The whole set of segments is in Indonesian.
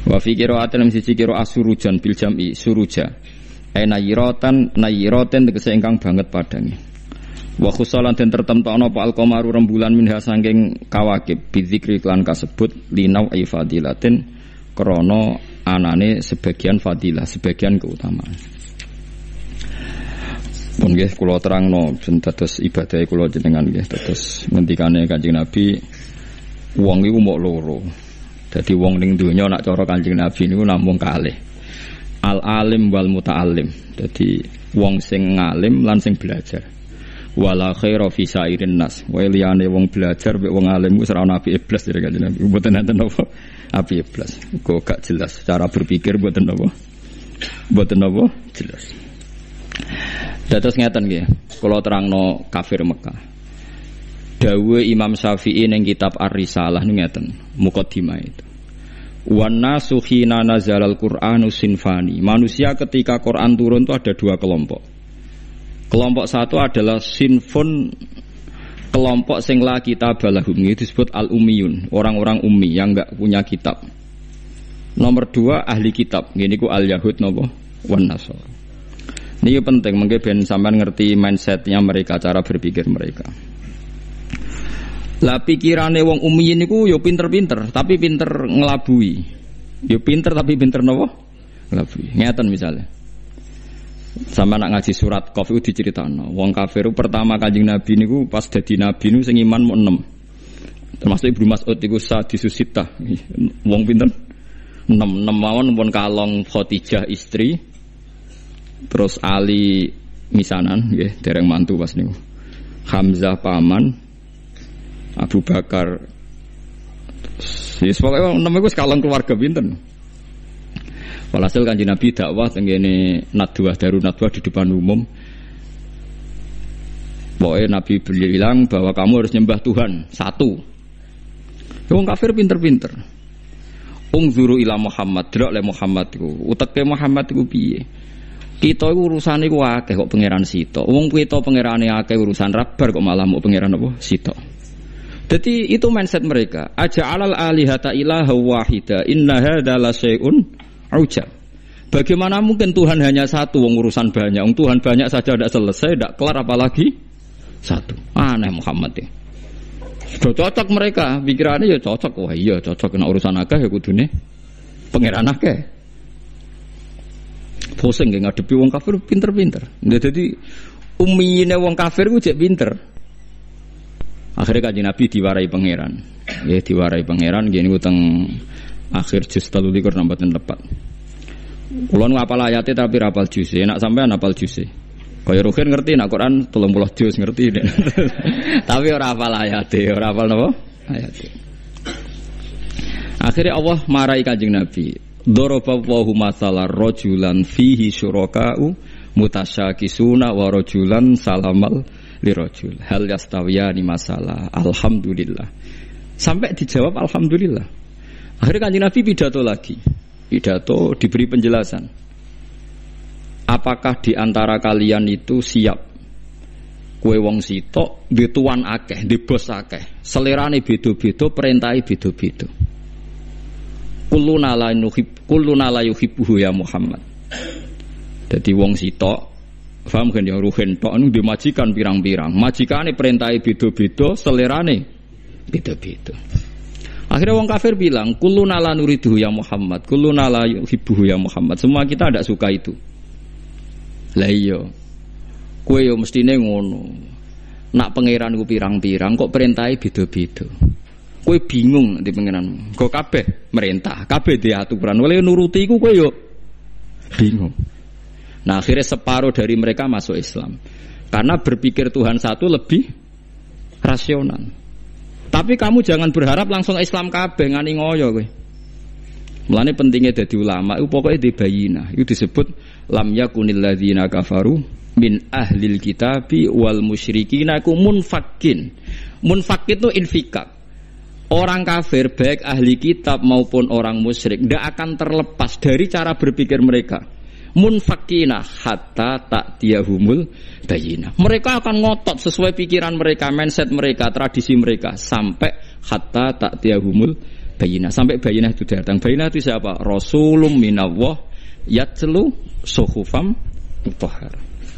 Wa fi qira'atin siji qira'ah surujan bil jam'i suruja. Nayiratan tegese ingkang banget padange. Wa khusalan den tertemtokno apa al-qamaru rembulan minha saking kawakib bidzikri lan kasebut linau ifadilatin krana anane sebagian fadilah, sebagian keutamaan. Pun nggih kula terangno ben dados ibadah kula jenengan nggih dados ngendikane Kanjeng Nabi wong iku mok loro. Dadi wong ning donya nak cara Kanjeng Nabi niku namung kalih. Al-alim wal muta'allim. Dadi wong sing ngalim lan sing belajar. Wala khaira fi sairin nas. Wae liyane wong belajar mek wong alim wis ora ana apike blas dari Kanjeng Nabi. Mboten enten apa apike blas. Kok gak jelas cara berpikir mboten apa. Mboten apa jelas. Dados ngeten nggih. Kula terangno kafir Mekah. Dawuh Imam Syafi'i ning kitab Ar-Risalah niku ngeten, muqaddimah itu. Wan nasu khina nazalal Qur'anu sinfani. Manusia ketika Quran turun itu ada dua kelompok. Kelompok satu adalah sinfun, kelompok sing la kitab balahum, itu disebut al-ummiyun, orang-orang ummi yang enggak punya kitab. Nomor dua ahli kitab, gini ku al-yahud napa wan nasara. Ini penting mengke ben sampean ngerti mindsetnya mereka, cara berpikir mereka. Lah pikirane wong ummiyin niku ya pinter-pinter, tapi pinter ngelabui. Ya pinter tapi pinter napa? Ngelabui. Ngeten misalnya. Sama nak ngaji surat Qaf itu diceritakno. Wong kafir pertama Kanjeng Nabi niku pas dadi nabi niku sing iman mau 6. Termasuk Ibnu Mas'ud iku sadisusita. Wong pinter 6 mawon pun kalong Khadijah istri. Terus Ali misanan nggih dereng mantu pas niku. Hamzah paman, Abu Bakar, yes, pokoknya namanya gue sekalang keluarga pinten. Walhasil Kanjeng Nabi dakwah tenggene nadwah daru nadwah di depan umum. Pokoknya Nabi bilang bahwa kamu harus nyembah Tuhan satu. Wong kafir pinter-pinter. Ungzuru ila Muhammad, delok le Muhammad iku. Uteke Muhammad iku piye? Kita iku urusane iku akeh kok pangeran sitok. Wong kita pangerane akeh urusan rabar kok malah mau pangeran apa sitok. Jadi itu mindset mereka. Aja'alal alihata ilaha wahida inna hadza la syai'un ujab. Bagaimana mungkin Tuhan hanya satu, wong urusan banyak. Wong Tuhan banyak saja tidak selesai, tidak kelar apalagi satu. Aneh Muhammad ya. Sudah cocok mereka, pikirannya ya cocok. Wah iya cocok kena urusan akeh ya kudune pangeran akeh. Pusing nggih ngadepi wong kafir pinter-pinter. Jadi ummiyine wong kafir ku jek pinter. Akhirnya Kanjeng Nabi diwarai pangeran. Ya diwarai pangeran gini utang akhir juz 33 nambahan tepat. Kula nu apal ayate tapi ra apal juz. Enak sampean apal juz. Kaya Ruhin ngerti nek Quran 30 juz ngerti. Tapi ora apal ayate, ora apal napa? Ayate. Akhirnya Allah marai Kanjeng Nabi. Daraballahu masalan rajulan fihi syuraka'u mutasyakisuna wa rajulan salamal lirajul hal yastawiyani masalah alhamdulillah sampai dijawab alhamdulillah. Akhirnya Kanjeng Nabi pidato lagi, pidato diberi penjelasan apakah di antara kalian itu siap kowe wong sitok di tuan akeh di bos akeh selerane beda-beda perintahe beda-beda. Kulluna la yuhibbuhu ya Muhammad. Dadi wong sitok paham kan ya ruhen tok anu di majikan pirang-pirang. Majikane perintahe beda-beda, selerane beda-beda. Akhirnya wong kafir bilang, "Kulluna la nuriduhu ya Muhammad, kulluna la yuhibbuhu ya Muhammad." Semua kita tidak suka itu. Lah iya. Kowe yo mestine ngono. Nak pangeran ku pirang-pirang kok perintahe beda-beda. Kowe bingung nanti pangeran. Kok kabeh merintah, kabeh di aturan. Oleh nuruti iku kowe yo bingung. Nah akhirnya separuh dari mereka masuk Islam karena berpikir Tuhan satu lebih rasional. Tapi kamu jangan berharap langsung Islam kabeh ngani ngoyo kowe. Mulane pentingnya dadi ulama itu pokoknya dibayina. Itu disebut lam yakunil ladzina kafaru min ahlil kitabi wal musyrikina ku munfakin. Munfakit itu infikak. Orang kafir baik ahli kitab maupun orang musyrik tidak akan terlepas dari cara berpikir mereka. Munfakina hatta ta'tiyahumul bayina. Mereka akan ngotot sesuai pikiran mereka, mindset mereka, tradisi mereka sampai hatta ta'tiyahumul bayinah. Sampai bayinah itu datang. Bayinah itu siapa? Rasulun minallah yatlu suhufam mutahhar.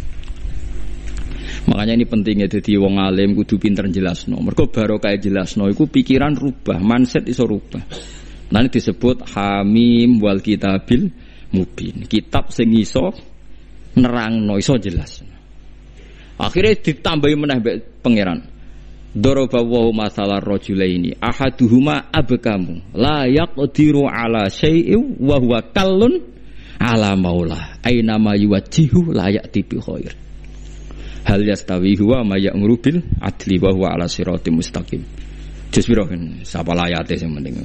Makanya ini pentingnya jadi wong alim kudu pinter jelasno. Mergo barokah jelasno iku pikiran rubah, mindset iso rubah. Nanti disebut Hamim wal kitabil mubin. Kitab sing iso nerangno, iso jelas. Akhirnya ditambahi meneh pangeran. Daraba wa masalah rajulaini ahaduhuma abkamu la yaqdiru ala syai'in wa huwa kallun ala maula aina ma yuwajjihu la ya'ti bi khair hal yastawi huwa ma ya'muru bil adli wa huwa ala siratim mustaqim. Jus piro kan sapa layate sing penting.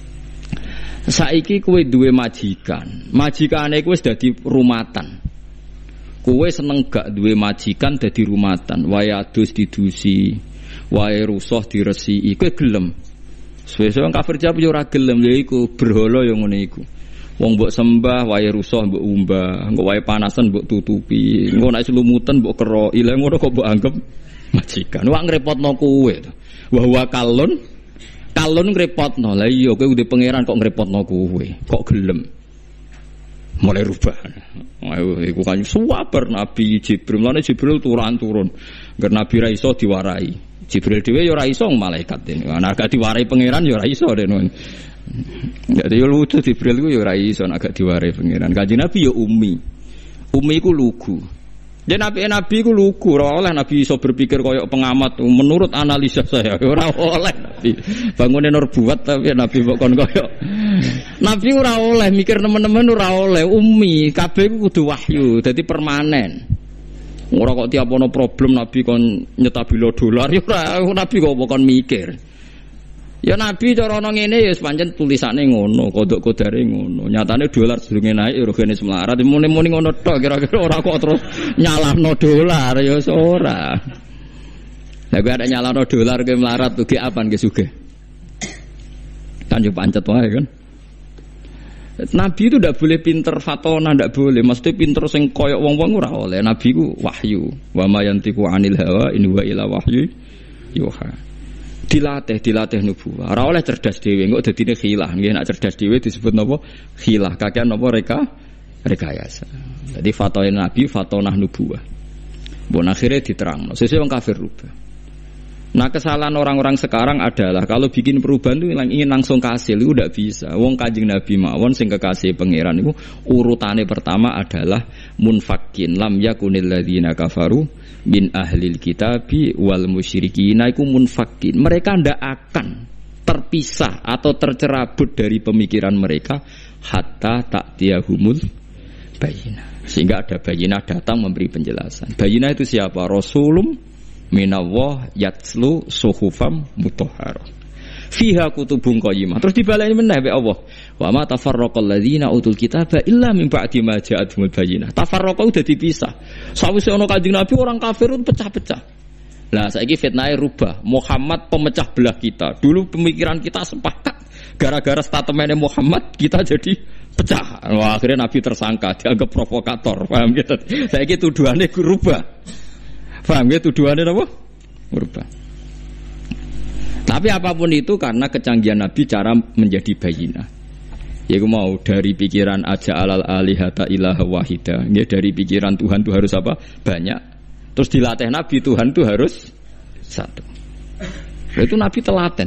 Saiki kowe duwe majikan, majikane kowe wis dadi rumatan. Kowe seneng gak duwe majikan dadi rumatan, wae adus didusi, wae rusuh diresiki, kowe gelem. Suwe-suwe wong kafir jawab yo ora gelem, lha iku berhala yo ngene iku. Wong mbok sembah wae rusuh mbok umbah, engko wae panasan mbok tutupi, engko nek selumutan mbok keroki, lha ngono kok mbok anggap majikan. Wak ngrepotno kowe to. Wa huwa kalun ngrepotno. Lah iya kowe udah pangeran kok ngrepotno kowe, kok gelem. Mulai rubah. Ayo iku kan suwabar Nabi Jibril. Lan Jibril turun. Agar Nabi ra iso diwarai. Jibril dhewe ya ora iso malaikat ini. Ana gak diwarai pangeran ya ora iso den. Jadi yo lucu Jibril ku ya ora iso nek gak diwarai pangeran. Kanjeng Nabi ya ummi. Ummi ku lugu. Dan Nabi ku lugu, ora oleh Nabi iso berpikir koyok pengamat. Menurut analisa saya ora oleh Nabi. Bangune nur buat tapi Nabi kok kon koyok. Nabi ora oleh mikir teman-teman ora oleh ummi, kabeh ku kudu wahyu, dadi permanen. Ora kok tiap ono problem Nabi kon nyetabilo dolar ya ora, Nabi kok kon mikir. Ya Nabi cara ana ngene ya pancen tulisane ngono, kodok-kodare ngono. Nyatane dolar sedurunge naik regane semlarat, muni-muni ngono tok kira-kira ora kok terus nyalahno dolar ya ora. Lah kok ada nyalahno dolar ke melarat tuh ge apaan ge sugih. Kan yo pancet wae kan. Nabi itu ndak boleh pinter fatona, ndak boleh. Mesti pinter sing koyok wong-wong ora oleh. Nabi ku wahyu. Wa ma yantiqu 'anil hawa in huwa illa wahyu yuha. Dilatih nubuwah. Ora oleh cerdas dhewe, engko dadine khilah. Nggih nek cerdas dhewe disebut napa? Khilah. Kakean napa rekayasa. Jadi fatona Nabi, fatonah nubuwah. Bon akhirnya diterangno. Sesuk wong kafir rubah. Nah kesalahan orang-orang sekarang adalah kalau bikin perubahan itu ingin langsung kasil itu tidak bisa. Wong Kanjeng Nabi mawon sing kekasih pangeran itu urutane pertama adalah munfakin lam yakunil ladzina kafaru min ahlil kitabi wal musyrikin iku munfakin. Mereka ndak akan terpisah atau tercerabut dari pemikiran mereka hatta ta'tiyahumul bayyinah. Sehingga ada bayyinah datang memberi penjelasan. Bayyinah itu siapa? Rasulum minallah yatslu suhufam mutahharah fiha kutubun qayyimah. Terus dibaleni meneh be Allah wa ma tafarraqal ladzina utul kitaba illa min ba'di ma ja'atumul bayyinah. Tafarraqa udah dipisah. Sawise ana Kanjeng Nabi orang kafir itu pecah-pecah. Lah saiki fitnahe rubah. Muhammad pemecah belah kita. Dulu pemikiran kita sepakat. Gara-gara statementnya Muhammad kita jadi pecah. Wah, akhirnya Nabi tersangka, dianggap provokator. Paham gitu. Saiki tuduhane rubah. Paham ya tuduhannya apa? Berubah. Tapi apapun itu karena kecanggihan Nabi cara menjadi bayyinah. Yaitu mau dari pikiran aja alal alihata ilaha wahida. Ya dari pikiran Tuhan itu harus apa? Banyak. Terus dilatih Nabi Tuhan itu harus satu. Itu Nabi telaten.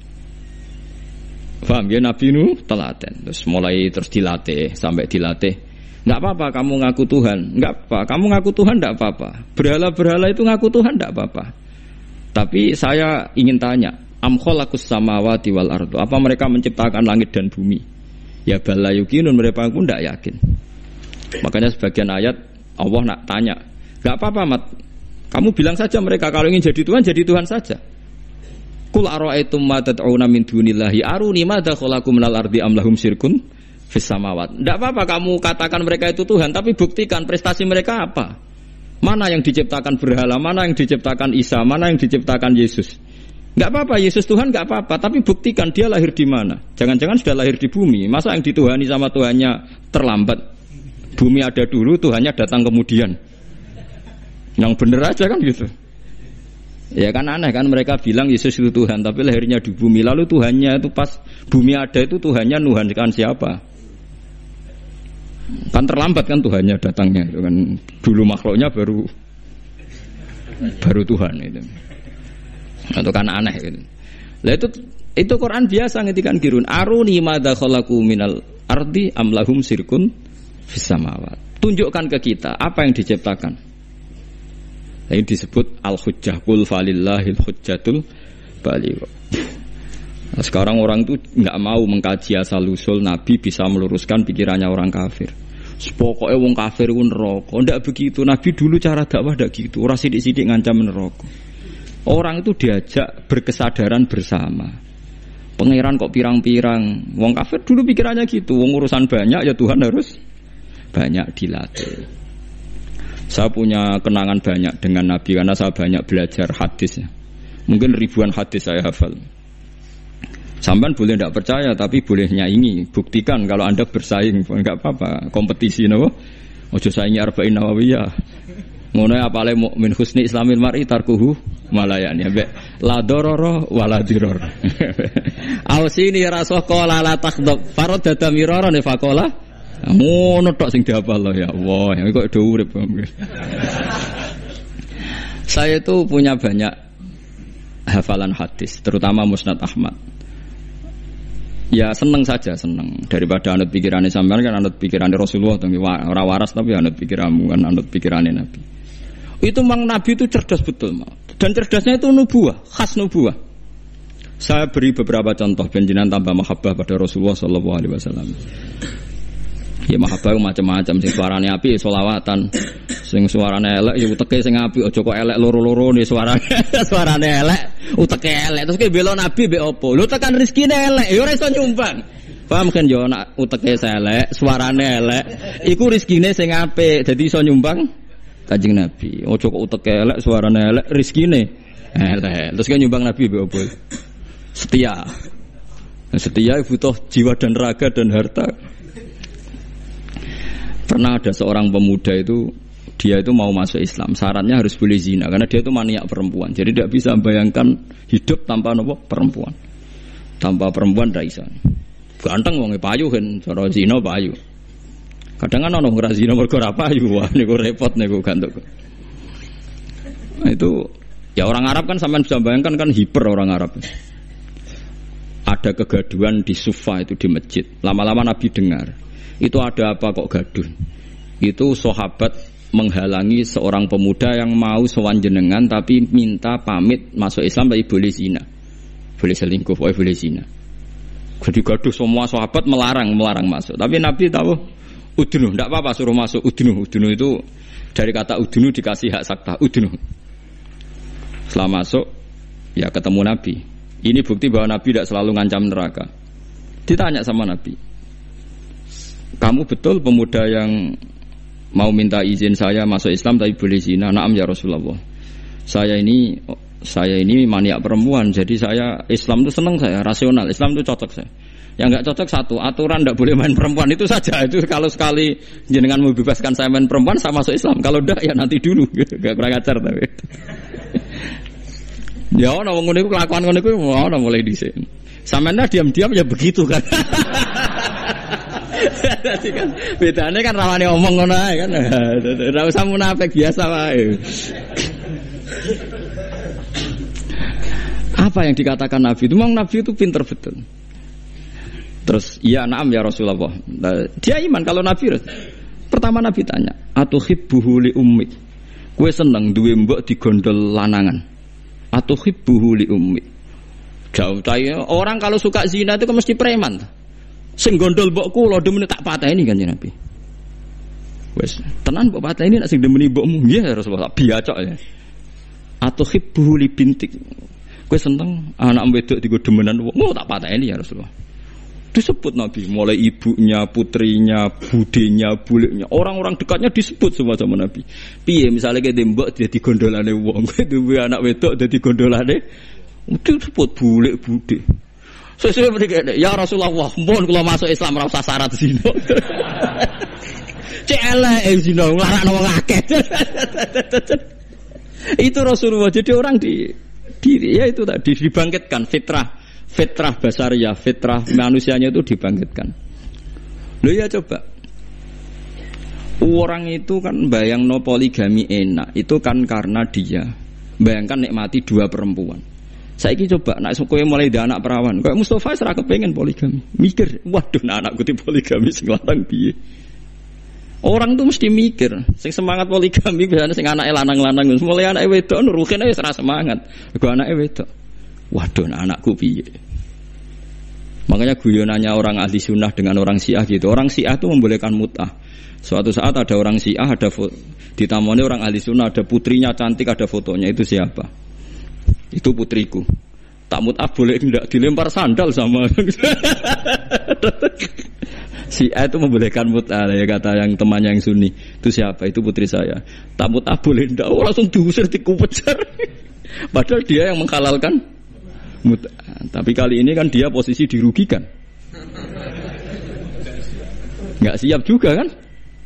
Paham ya Nabi itu telaten. Terus mulai terus dilatih sampai dilatih. Enggak apa-apa kamu ngaku Tuhan, enggak apa. Kamu ngaku Tuhan enggak apa-apa. Berhala-berhala itu ngaku Tuhan enggak apa-apa. Tapi saya ingin tanya, am khalaqus samawati wal ardu. Apa mereka menciptakan langit dan bumi? Ya bala yuqinun, mereka pun enggak yakin. Makanya sebagian ayat Allah nak tanya, enggak apa-apa Mat. Kamu bilang saja mereka kalau ingin jadi Tuhan saja. Qul ara'aytum ma tad'una min dunillahi aruni madza khalaqu minal ardi am lahum syirkun fis samawat. Tidak apa-apa kamu katakan mereka itu Tuhan, tapi buktikan prestasi mereka apa. Mana yang diciptakan berhala, mana yang diciptakan Isa, mana yang diciptakan Yesus. Enggak apa-apa Yesus Tuhan enggak apa-apa, tapi buktikan dia lahir di mana. Jangan-jangan sudah lahir di bumi. Masa yang dituhani sama Tuhannya terlambat? Bumi ada dulu, Tuhannya datang kemudian. Yang benar aja kan gitu. Ya kan aneh kan mereka bilang Yesus itu Tuhan tapi lahirnya di bumi. Lalu Tuhannya itu pas bumi ada itu Tuhannya nuhankan siapa? Kan terlambat kan Tuhannya datangnya itu kan. Dulu makhluknya baru Tuhan itu. Itu kan aneh gitu. Lah itu Quran biasa ngetikan kirun aruni madza khalaqu minal ardi am lahum sirkun fis samawat. Tunjukkan ke kita apa yang diciptakan. Ini disebut al-hujjah qul falillahil hujjatul baligh. Nah, sekarang orang itu enggak mau mengkaji asal-usul Nabi bisa meluruskan pikirannya orang kafir. Pokoknya wong kafir ku neraka. Ndak begitu. Nabi dulu cara dakwah ndak gitu. Ora sithik-sithik ngancam neraka. Orang itu diajak berkesadaran bersama. Pangeran kok pirang-pirang. Wong kafir dulu pikirannya gitu. Wong urusan banyak ya Tuhan harus banyak dilatih. Saya punya kenangan banyak dengan Nabi karena saya banyak belajar hadis. Mungkin ribuan hadis saya hafal. Sampean boleh tidak percaya tapi boleh nyaingi. Buktikan kalau Anda bersaing, enggak apa-apa. Kompetisi napa? Ojo saingi arba'in nawawiyah. Ngono apale mukmin husni islamil mar'i tarkuhu malayani. Mbek la darara wala dirar. Ausini rasul qala la takhdab. Faradada miraran faqala ngono tok sing dihafal ya Allah, kok do urip. Saya itu punya banyak hafalan hadis, terutama Musnad Ahmad. Ya seneng saja, seneng. Daripada anut pikirannya sampean kan anut pikirannya Rasulullah, ora waras tapi anut pikiranmu kan anut pikirannya Nabi. Itu memang Nabi itu cerdas betul, dan cerdasnya itu nubuah, khas nubuah. Saya beri beberapa contoh benjenan tambah mahabbah pada Rasulullah sallallahu alaihi wasallam. Ya mahabbah macam-macam, sing suarane apik selawatan, sing suarane elek ya uteke sing apik, aja kok elek loro-loro nih suarane elek, uteke elek. Terus ki bela Nabi mbek opo? Lho tekan rezekine elek, ya ora iso nyumbang. Paham kan yo nak uteke elek, suarane elek, iku rezekine sing apik, dadi iso nyumbang Kanjeng Nabi. Aja kok uteke elek, suarane elek, rezekine elek. Terus ki nyumbang Nabi mbek opo? Setia. Setia butuh jiwa dan raga dan harta. Pernah ada seorang pemuda itu, dia itu mau masuk Islam, syaratnya harus boleh zina karena dia itu maniak perempuan. Jadi tidak bisa membayangkan hidup tanpa nopo perempuan. Tanpa perempuan tidak bisa. Ganteng wong payu kan, cara zina payu. Kadang kan ono ora zina mergo ora payu, wah niku repot niku gantuk. Nah, itu ya orang Arab kan sampean bisa bayangkan kan hiper orang Arab. Ada kegaduhan di Sufa itu di masjid. Lama-lama Nabi dengar. Itu ada apa kok gaduh? Itu sahabat menghalangi seorang pemuda yang mau sowan jenengan tapi minta pamit masuk Islam tapi boleh zina. Boleh selingkuh, boleh zina. Jadi gaduh semua sahabat melarang masuk. Tapi Nabi tahu udunu, tidak apa-apa suruh masuk udunu. Udunu itu dari kata udunu dikasih hak sakta, udunu. Setelah masuk ya ketemu Nabi. Ini bukti bahwa Nabi tidak selalu ngancam neraka. Ditanya sama Nabi, kamu betul pemuda yang mau minta izin saya masuk Islam tapi boleh zina? Naam ya Rasulullah. Saya ini maniak perempuan, jadi saya Islam itu senang saya, rasional. Islam itu cocok saya. Yang enggak cocok satu, aturan tidak boleh main perempuan itu saja. Itu kalau sekali jenengan membebaskan saya main perempuan, saya masuk Islam. Kalau enggak ya nanti dulu. Enggak kurang ajar tapi. Ya ono wong ngene iku kelakuan ngene iku ono mulai dhisik. Sampeyan diam-diam ya begitu kan. Jadi kan bedane kan rawane omong ngono ae kan. Ora usah munafik biasa wae. Apa yang dikatakan Nabi itu memang Nabi itu pinter betul. Terus iya na'am ya Rasulullah. Dia iman kalau Nabi. Pertama Nabi tanya, atuhibbuhu li ummik. Kowe seneng duwe mbok digondol lanangan. Atuhibbuhu li ummik. Jauh tanya orang kalau suka zina itu kan mesti preman. Sing gondol mbokku lho demene tak pateni kan Nabi. Wes, tenan mbok pateni nek sing demeni mbokmu. Nggih Rasulullah tak biacok ya. Atuhibbuhu li bintik. Kowe seneng anak wedok digo demenan wong. Oh tak pateni ya Rasulullah. Disebut Nabi, mulai ibunya, putrinya, budenya, buleknya, orang-orang dekatnya disebut semua sama Nabi. Piye misalnya kayak tembok jadi gondolane wong, kayak anak wedok jadi gondolane, disebut bulek bude. Sesuai mereka, ya Rasulullah, mohon kalau masuk Islam rasa syarat zina. Cek elek zina, ngelarang wong akeh. Itu Rasulullah. Jadi orang ya itu tadi dibangkitkan fitrah basariyah, fitrah manusianya itu dibangkitkan. Loh ya coba. Orang itu kan bayangno poligami enak, itu kan karena dia bayangkan nikmati dua perempuan. Saiki coba nek kowe mulai di anak perawan, kayak Mustafa ora kepengin poligami. Mikir, waduh anakku di poligami sing lanang piye. Orang tuh mesti mikir, sing semangat poligami biasanya sing anake lanang-lanang, mulai anake wedok nuruhin wis ora semangat. Kok anake wedok. Waduh anakku piye. Makanya guyonannya orang ahli sunnah dengan orang Syiah gitu. Orang Syiah itu membolehkan mut'ah. Suatu saat ada orang Syiah, ada ditamoni orang ahli sunnah, ada putrinya cantik, ada fotonya. Itu siapa? Itu putriku. Tak mut'ah boleh tidak dilempar sandal sama. Syiah itu membolehkan mut'ah ya kata yang temannya yang Sunni. Itu siapa? Itu putri saya. Tak mut'ah boleh tidak? Oh, langsung diusir, dikupejar. Padahal dia yang menghalalkan mut'ah. Tapi kali ini kan dia posisi dirugikan. Enggak siap juga kan?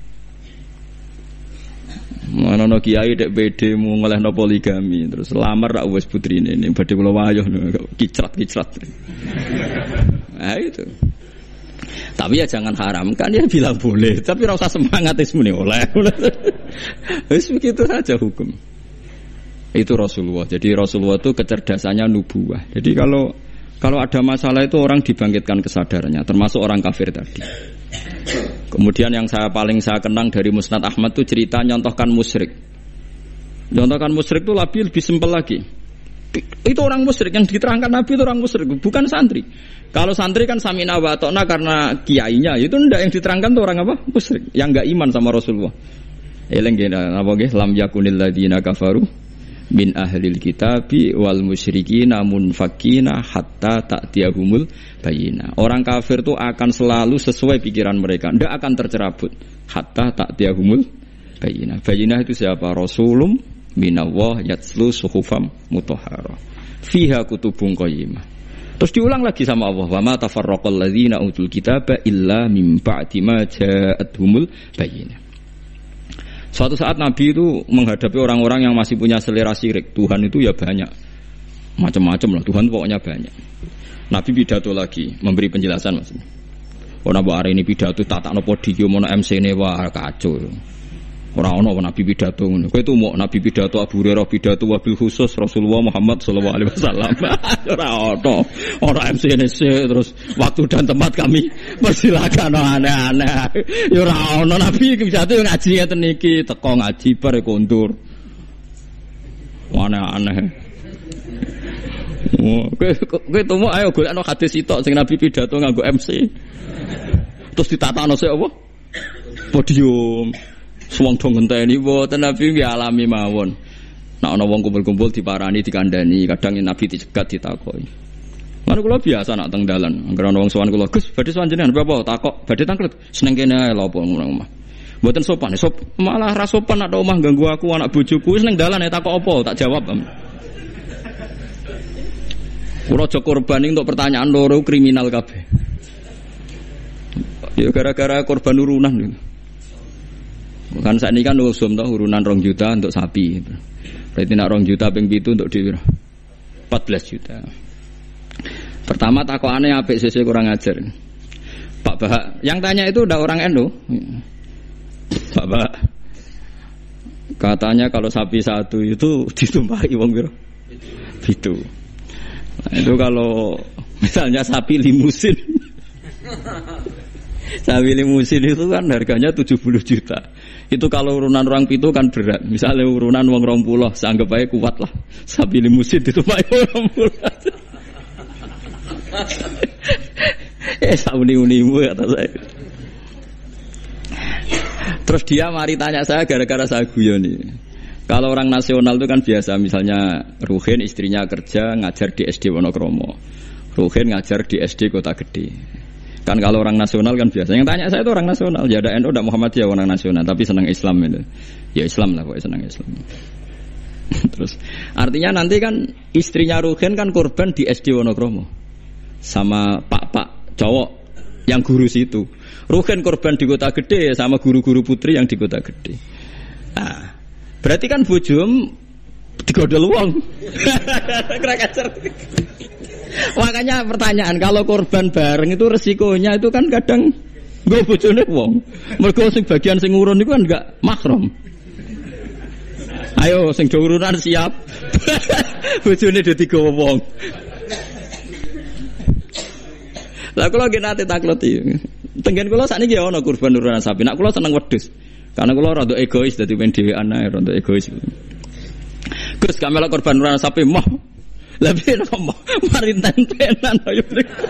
Mana no kiai dek BD mau ngelehno poligami terus lamar rak wis putrine ini badhe kula wayah kicrat. Nah itu. Tapi ya jangan haramkan ya bilang boleh, tapi ora usah semangat wis muni oleh. Wis begitu saja hukum. Itu Rasulullah. Jadi Rasulullah itu kecerdasannya nubuwah. Jadi kalau ada masalah itu orang dibangkitkan kesadarannya, termasuk orang kafir tadi. Kemudian yang paling saya kenang dari Musnad Ahmad itu cerita nyontohkan musyrik. Nyontohkan musyrik itu lebih simpel lagi. Itu orang musyrik yang diterangkan Nabi itu orang musyrik, bukan santri. Kalau santri kan samina wa ta'na karena kiainya, itu ndak yang diterangkan itu orang apa? Musyrik, yang enggak iman sama Rasulullah. Eleng apa nggih lam yakunil ladina kafaru min ahlil kitabi wal musyrikina munfakina hatta ta'tiyahumul bayyinah. Orang kafir itu akan selalu sesuai pikiran mereka, tidak akan tercerabut hatta ta'tiyahumul bayyinah. Bayyinah itu siapa? Rasulum minallah yatslu suhufam mutahharah fiha kutubun qayyimah. Terus diulang lagi sama Allah, wa ma tafarraqal ladzina utul kitaba illa mim ba'di ma ja'atuhumul bayyinah. Suatu saat Nabi itu menghadapi orang-orang yang masih punya selera syirik. Tuhan itu ya banyak, macam-macam lah. Tuhan pokoknya banyak. Nabi pidato lagi, memberi penjelasan maksudnya. Orang hari ini pidato tak no podium, ono MC ne wah kacau. Orang Nabi pidato, kau itu mau Nabi pidato Abu Hurairah pidato wabil khusus Rasulullah Muhammad Sallallahu Alaihi Wasallam. Orang MC ne terus waktu dan tempat kami persilakan aneh-aneh. Orang Nabi pidato ngaji ya teniki teko ngaji bare kondur. Aneh-aneh. Kowe itu mau ayo golekno hadis sitok sing Nabi pidato nganggo MC. Terus ditatakno sik apa? Podium. Suwang dong ngenteni mboten Nabi nggih alami mawon. Nek ana wong kumpul-kumpul diparani dikandani, kadang Nabi dicegat ditakoki. Lan kula biasa nak teng dalan, anggere ana wong sowan kula, "Gus, badhe sowan jenengan apa takok? Badhe tanglet." Seneng kene ae lho apa ngomong omah. Mboten sopan, malah ra sopan nek omah ganggu aku anak bojoku wis ning dalan ya takok apa, tak jawab. Kula aja korban untuk pertanyaan loro kriminal kabeh. Ya gara-gara korban urunan gitu. Kan saat ini kan usum tau urunan 2 juta untuk sapi. Berarti nak 2 juta ping 7 untuk di 14 juta. Pertama takokane apik sesuk kurang ajar. Pak Bahak, yang tanya itu udah orang NU. Pak Bahak. Katanya kalau sapi satu itu ditumpahi wong piro? 7. Nah, itu kalau misalnya sapi limusin. Sapi limusin itu kan harganya 70 juta. Itu kalau urunan orang pitu kan berat. Misalnya urunan wong 20, seanggap aja kuat lah. Sapi limusin itu pakai 20. Sauni-unimu kata saya. Terus dia mari tanya saya gara-gara saya guyoni. Kalau orang nasional itu kan biasa, misalnya Ruhin istrinya kerja ngajar di SD Wonokromo. Ruhin ngajar di SD Kota Gede. Kan kalau orang nasional kan biasa. Yang tanya saya itu orang nasional. Ya ada NU, ada Muhammadiyah orang nasional, tapi senang Islam itu. Ya Islam lah, pokoknya senang Islam. Terus artinya nanti kan istrinya Ruhin kan korban di SD Wonokromo sama pak cowok yang guru situ. Ruhin korban di Kota Gede sama guru-guru putri yang di Kota Gede. Nah, berarti kan bojom digodol wong. Makanya pertanyaan, kalau korban bareng itu resikonya itu kan kadang nggo bojone wong. Mergo sing bagian sing ngurun iku kan enggak mahram. Ayo sing do urunan siap. Bojone do digawa wong. Lah kula nggih nate takleti. Tenggen kula sakniki ya ana kurban urunan sapi. Nek kula seneng wedhus. Karena kula rada egois dadi men dhewean ae rada egois. Gus kamela korban urunan sapi mah. Lah piye kok mari tentenan ayo.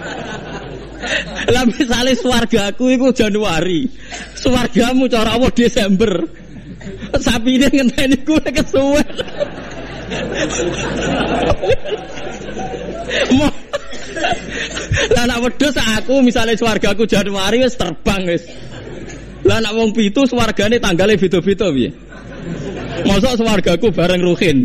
Lah misale swargaku iku Januari. Swargamu cara Allah Desember. Sapi ini ngenteni kuwi kesuwen. Lah nek wedhus aku misale swargaku Januari wis terbang wis. Lah nek wong pitu swargane tanggale beda-beda piye? Mosok swargaku bareng Ruhin.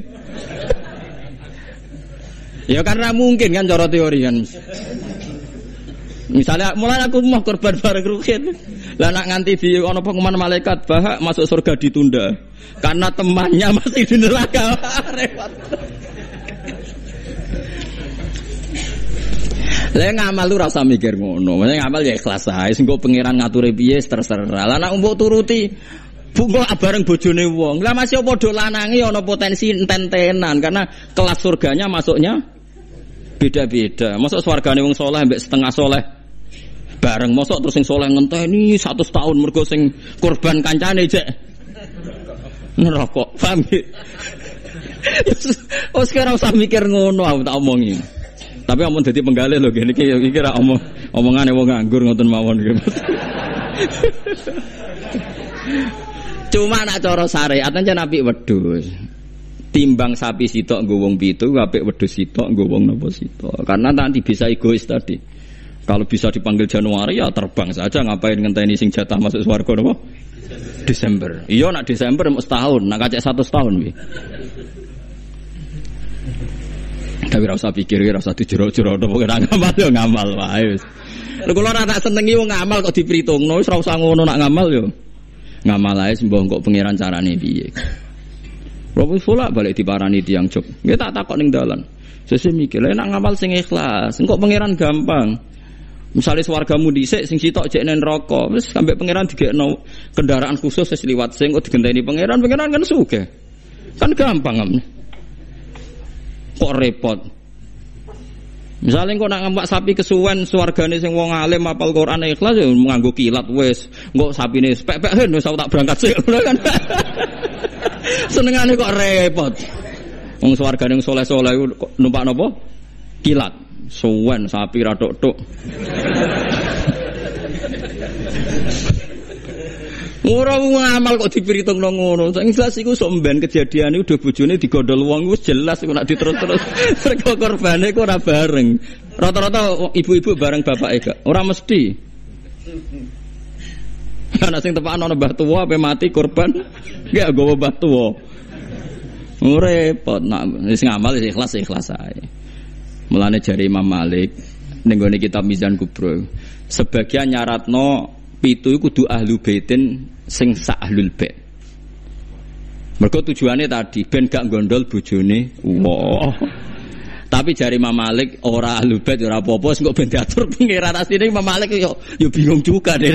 Ya karena mungkin kan cara teori kan. Misalnya mulai aku mau korban bareng Ruhin. Lah nak nganti di ana pengumuman malaikat bahak masuk surga ditunda karena temannya masih di neraka. Repot. Lah ngamal lu rasa mikir ngono. Maksudnya ngamal ya ikhlas ae. Sing kok pangeran ngature piye terserah. Lah nek mbok turuti bungo bareng bojone wong. Lah masih padha lanangi ana potensi enten-tenan karena kelas surganya masuknya beda-beda. Masuk swargane wong saleh mbek setengah saleh bareng. Masuk terus sing saleh ngenteni 100 tahun mergo sing kurban kancane jek neraka. Paham ya? Oh sekarang usah mikir ngono aku tak omongi. Tapi amun dadi penggalih lho ngene iki ra omongane wong nganggur ngoten mawon iki. Cuma nak cara syariat aja apik wedhus. Timbang sapi sitok nggo wong pitu, apik wedhus sitok nggo wong napa sitok. Karena nanti bisa egois tadi. Kalau bisa dipanggil Januari ya terbang saja, ngapain ngenteni sing jatah masuk swarga napa? Desember. Iya nak Desember mesti setahun, nak kacek 100 tahun piye. Tapi ora usah pikir, ora usah dijero-jero pokoke ngamal yo ngamal wae wis. Lha kula ora tak senengi wong ngamal kok diperhitungno, wis ora usah ngono nak ngamal yo. Ngamal ae sembah kok pangeran carane piye. Robo fulah balik diparani tiyang jog. Nggih tak takok ning dalan. Sesuk mikir, lha nak ngamal sing ikhlas, engko pangeran gampang. Misale swargamu dhisik sing sitok jek nen neraka, wis sampe pangeran digekno kendaraan khusus wis liwat sing kok digenteni pangeran kan sugih. Kan gampang amne. Kok repot. Misalnya kok nak ngambak sapi kesuwen swargane sing wong alim apal Quran ikhlas ya nganggo kilat wis. Engko sapine pek-pek hen wis tak berangkat sik kan. Senengane kok repot. Wong swargane saleh-saleh numpak napa? Kilat. Suwen sapi ra tok-tok. Ora ngamal kok dipiritungno ngono. Sing jelas iku sok mben kejadiane udah bojone digondol wong wis jelas kok nek diterus-terus rego korbane kok ora bareng. Rata-rata ibu-ibu bareng bapake gak. Ora mesti. Ana sing tepakno ana mbah tuwa ape mati korban gak nggawa mbah tuwa. Repot nak wis ngamal ikhlas ae. Mulane jare Imam Malik ning gone kitab Mizan Kubro, sebagian nyaratno pitu iku kudu ahlu baitin sing sak ahlul bait. Mergo tujuane tadi ben gak gondol bojone. Wah. Tapi jare Imam Malik ora ahlul bait ora apa-apa sing kok ben diatur pengiran asline Imam Malik yo bingung juga deh.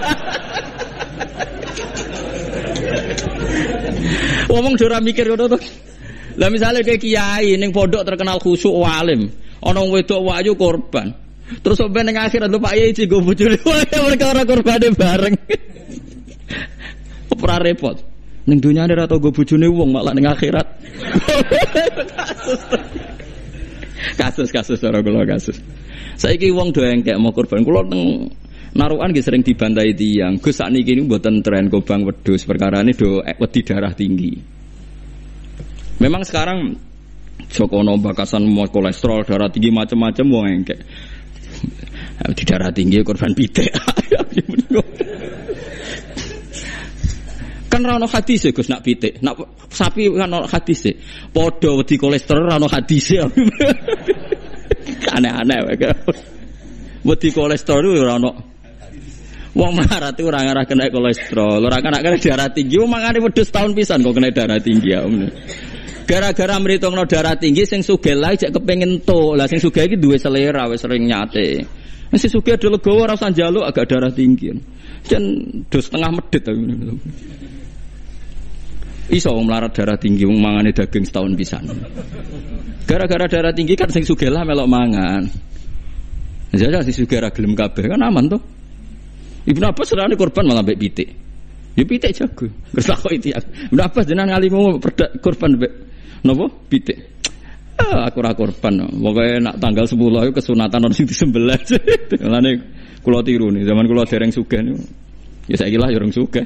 Ngomong ora mikir ngono to. Lah misale kayak kiai ning pondok terkenal khusyuk alim, ana wong wedok wayu korban. Terus sampai ning akhirat lho Pak Yai go bojone perkara korbane bareng. Ora repot. Ning dunyane ora tau go bojone wong malah ning akhirat. Kasus ora kula kasus. Saiki wong do engkek mau korban. Kula teng narukan nggih sering dibantai tiyang. Gus sakniki niku mboten tren kobang wedhus, perkarane do wedi darah tinggi. Memang sekarang Jokono bakasan mau kolesterol, darah tinggi macam-macam wong engkek. Di darah tinggi korban pitik. Kan ra ono hadis e Gus nak pitik, nak sapi kan ono hadis e. Padha wedi kolesterol ra ono hadis e. Aneh-aneh wae. Wedi kolesterol ora ono. Wong melarat itu ora ngarah kena kolesterol, ora kena darah tinggi. Wong mangane wedhus tahun pisan kok kena darah tinggi ya. Gara-gara mritungno darah tinggi sing sugih lae cek kepengin to. Lah sing sugih iki duwe selera wis sering nyate. Wis sugih do legowo ora usah njaluk agak darah tinggi. Jan do setengah medhit ta. Iso wong melarat darah tinggi wong mangane daging setahun pisan. Gara-gara darah tinggi kan sing sugih lah melok mangan. Jadi sing sugih ra gelem kabeh kan aman to. Ibnu Abbas serane korban malah mbek pitik. Ya pitik jago. Kersako itu ya. Ibnu Abbas jenengan ngalimu korban mbek napa? Pitik. Aku ora korban. Pokoke nak tanggal 10 iku kesunatan ono sing disembelih. Mulane kula tiru nih zaman kula dereng sugih niku. Ya saiki lah ya urung sugih.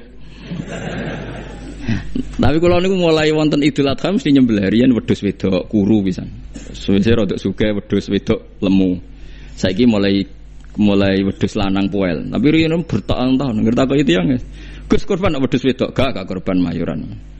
Tapi kula niku mulai wonten Idul Adha mesti nyembelih riyen wedhus wedok kuru pisan. Suwe rada sugih wedhus wedok lemu. Saiki mulai wedhus lanang poel. Tapi riyen bertahun-tahun ngerti itu yang Gus korban wedhus wedok gak korban mayuran.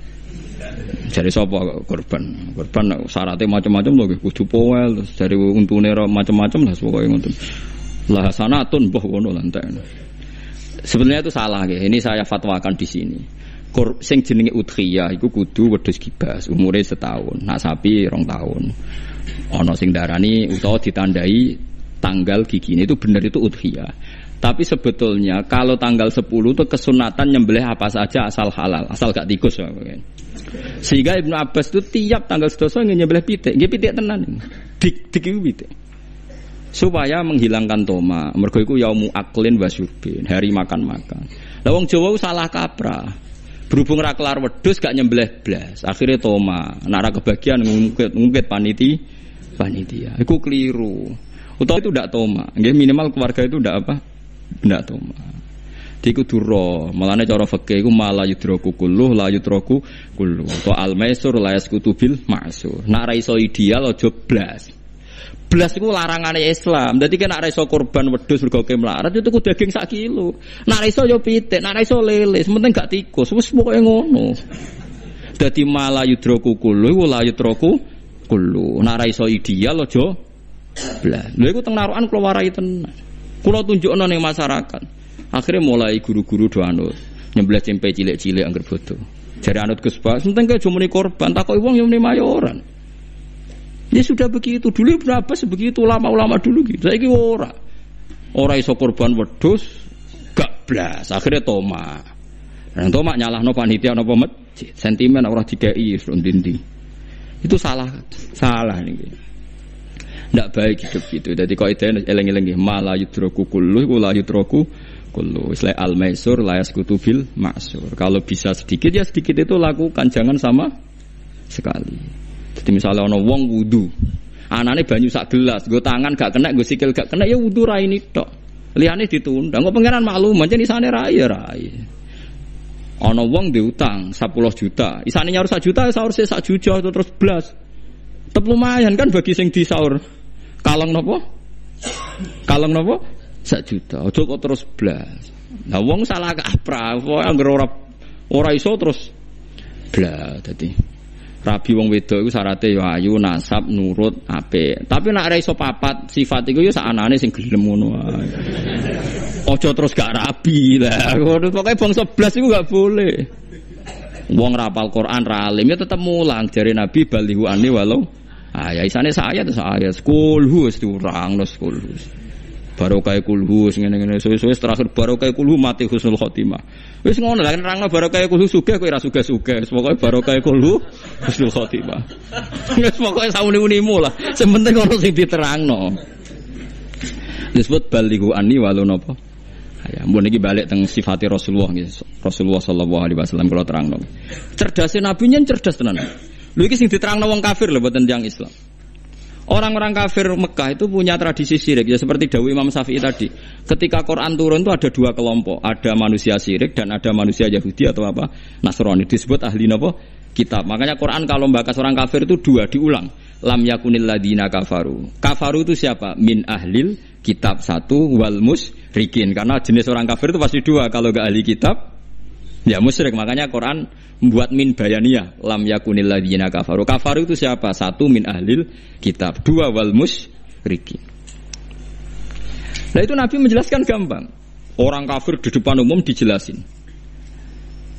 Jare sapa korban? Korban syaratnya macam-macam lho kudu poel terus jare untune macam-macam lah pokoke ngoten. Lah sanatun mbah ngono lah entek. Sebenarnya itu salah nggih. Ini saya fatwakan di sini. Sing jenenge udhiyah iku kudu wedhus kibas, umure setahun. Nak sapi 2 tahun. Ana sing darani utawa ditandai tanggal gigine itu benar itu udhiyah. Tapi sebetulnya kalau tanggal 10 itu kesunatan nyembelih apa saja asal halal, asal gak tikus. Sehingga Ibnu Abbas itu tiap tanggal 11 nyembelih pitik, nggih pitik tenan. Dik iku pitik. Supaya menghilangkan toma. Mergo iku yaumu aklin wa syurbin, hari makan-makan. Lah wong Jawa salah kaprah. Berhubung ra kelar wedhus gak nyembelih blas, akhirnya toma. Nek ra kebagian ngungkit panitia. Iku keliru. Utawa itu ndak toma. Nggih minimal keluarga itu ndak apa? Ndak toma. Diku duro, malane cara fikih iku mala yudraku kulluh la yudraku kulluh. To al-maisur la yaskutu bil ma'sur. Nek ra iso ideal aja blas. Blas iku larangane Islam. Dadi nek ra iso korban wedhus mergo melarat itu ku daging 1 kilo. Nek ra iso yo pitik, nek ra iso lele, sementing gak tikus. Wis pokoke ngono. Dadi mala yudraku kulluh la yudraku kulluh. Nek ra iso ideal aja blas. Lha iku teng narukan kula warai tenan. Kula tunjukno ning masyarakat. Akhirnya mulai guru-guru do anut nyembelih tempe cilik-cilik angger bodo. Jare anut Gus Bas, penting ke jumuni korban, takoki wong yo muni mayoran. Ya sudah begitu. Dulu berapa sebegitu ulama-ulama dulu gitu. Saiki ora. Ora iso korban wedhus gak blas. Akhirnya toma. Nang toma nyalahno panitia napa masjid. Sentimen ora dikei ndindi. Itu salah niki. Ndak baik hidup gitu. Dadi kaidah eleng-eleng nggih mala yudraku kullu la yudraku kullu. Isla al-maisur la yaskutu bil ma'sur. Kalau bisa sedikit ya sedikit itu lakukan, jangan sama sekali. Jadi misalnya ana wong wudu, anane banyu sak gelas, nggo tangan gak kena, nggo sikil gak kena ya wudu ra ini tok. Liyane ditunda. Engko pangeran maklum, pancen isane ra ya ra. Ana wong diutang 10 juta, isane nyaur 1 juta, saur 1 juta terus blas. Tetep lumayan kan bagi sing disaur. Kalong napa? 1 juta. Aja kok terus blas. Lah wong salah kaprah, anggere ora iso terus blas dadi. Rabi wong wedok iku syaraté ya ayu, nasab, nurut, apik. Tapi nek ora iso papat sifat iku ya sakanane sing gelem ngono ae. Aja terus gak rabi lah. Pokoke bangsa blas iku gak boleh. Wong rapal Quran ra alim ya tetep mulang jare Nabi balihu ani walau ya isane saya terus ayat kulhu wis diurangno kulhu. Barokah kulhu ngene-ngene suwe-suwe terakhir barokah kulhu mati husnul khotimah. Wis ngono lah nerangno barokah kulhu sugih kowe ora sugih-sugih. Pokoke barokah kulhu husnul khotimah. Wis pokoke sauni-unimu lah. Sing penting ono sing diterangno. Disebut balihu ani walau napa? Ya, mun iki balik teng sifate Rasulullah nggih. Rasulullah sallallahu alaihi wasallam kula terangno. Cerdase nabi nyen cerdas tenan. Lho iki sing diterangno wong kafir lho mboten tiyang Islam. Orang-orang kafir Mekah itu punya tradisi syirik ya seperti dawuh Imam Syafi'i tadi. Ketika Quran turun itu ada 2 kelompok, ada manusia syirik dan ada manusia Yahudi atau apa? Nasrani disebut ahli napa? Kitab. Makanya Quran kalau membahas orang kafir itu 2 diulang. Lam yakunil ladina kafaru. Kafaru itu siapa? Min ahlil kitab 1 wal musyrikin. Karena jenis orang kafir itu pasti 2. Kalau enggak ahli kitab ya musyrik. Makanya Quran membuat min bayaniyah. Lam yakunil ladina kafaru. Kafaru itu siapa? 1 min ahlil kitab, 2 wal musyrikin. Nah itu Nabi menjelaskan gampang. Orang kafir di depan umum dijelasin.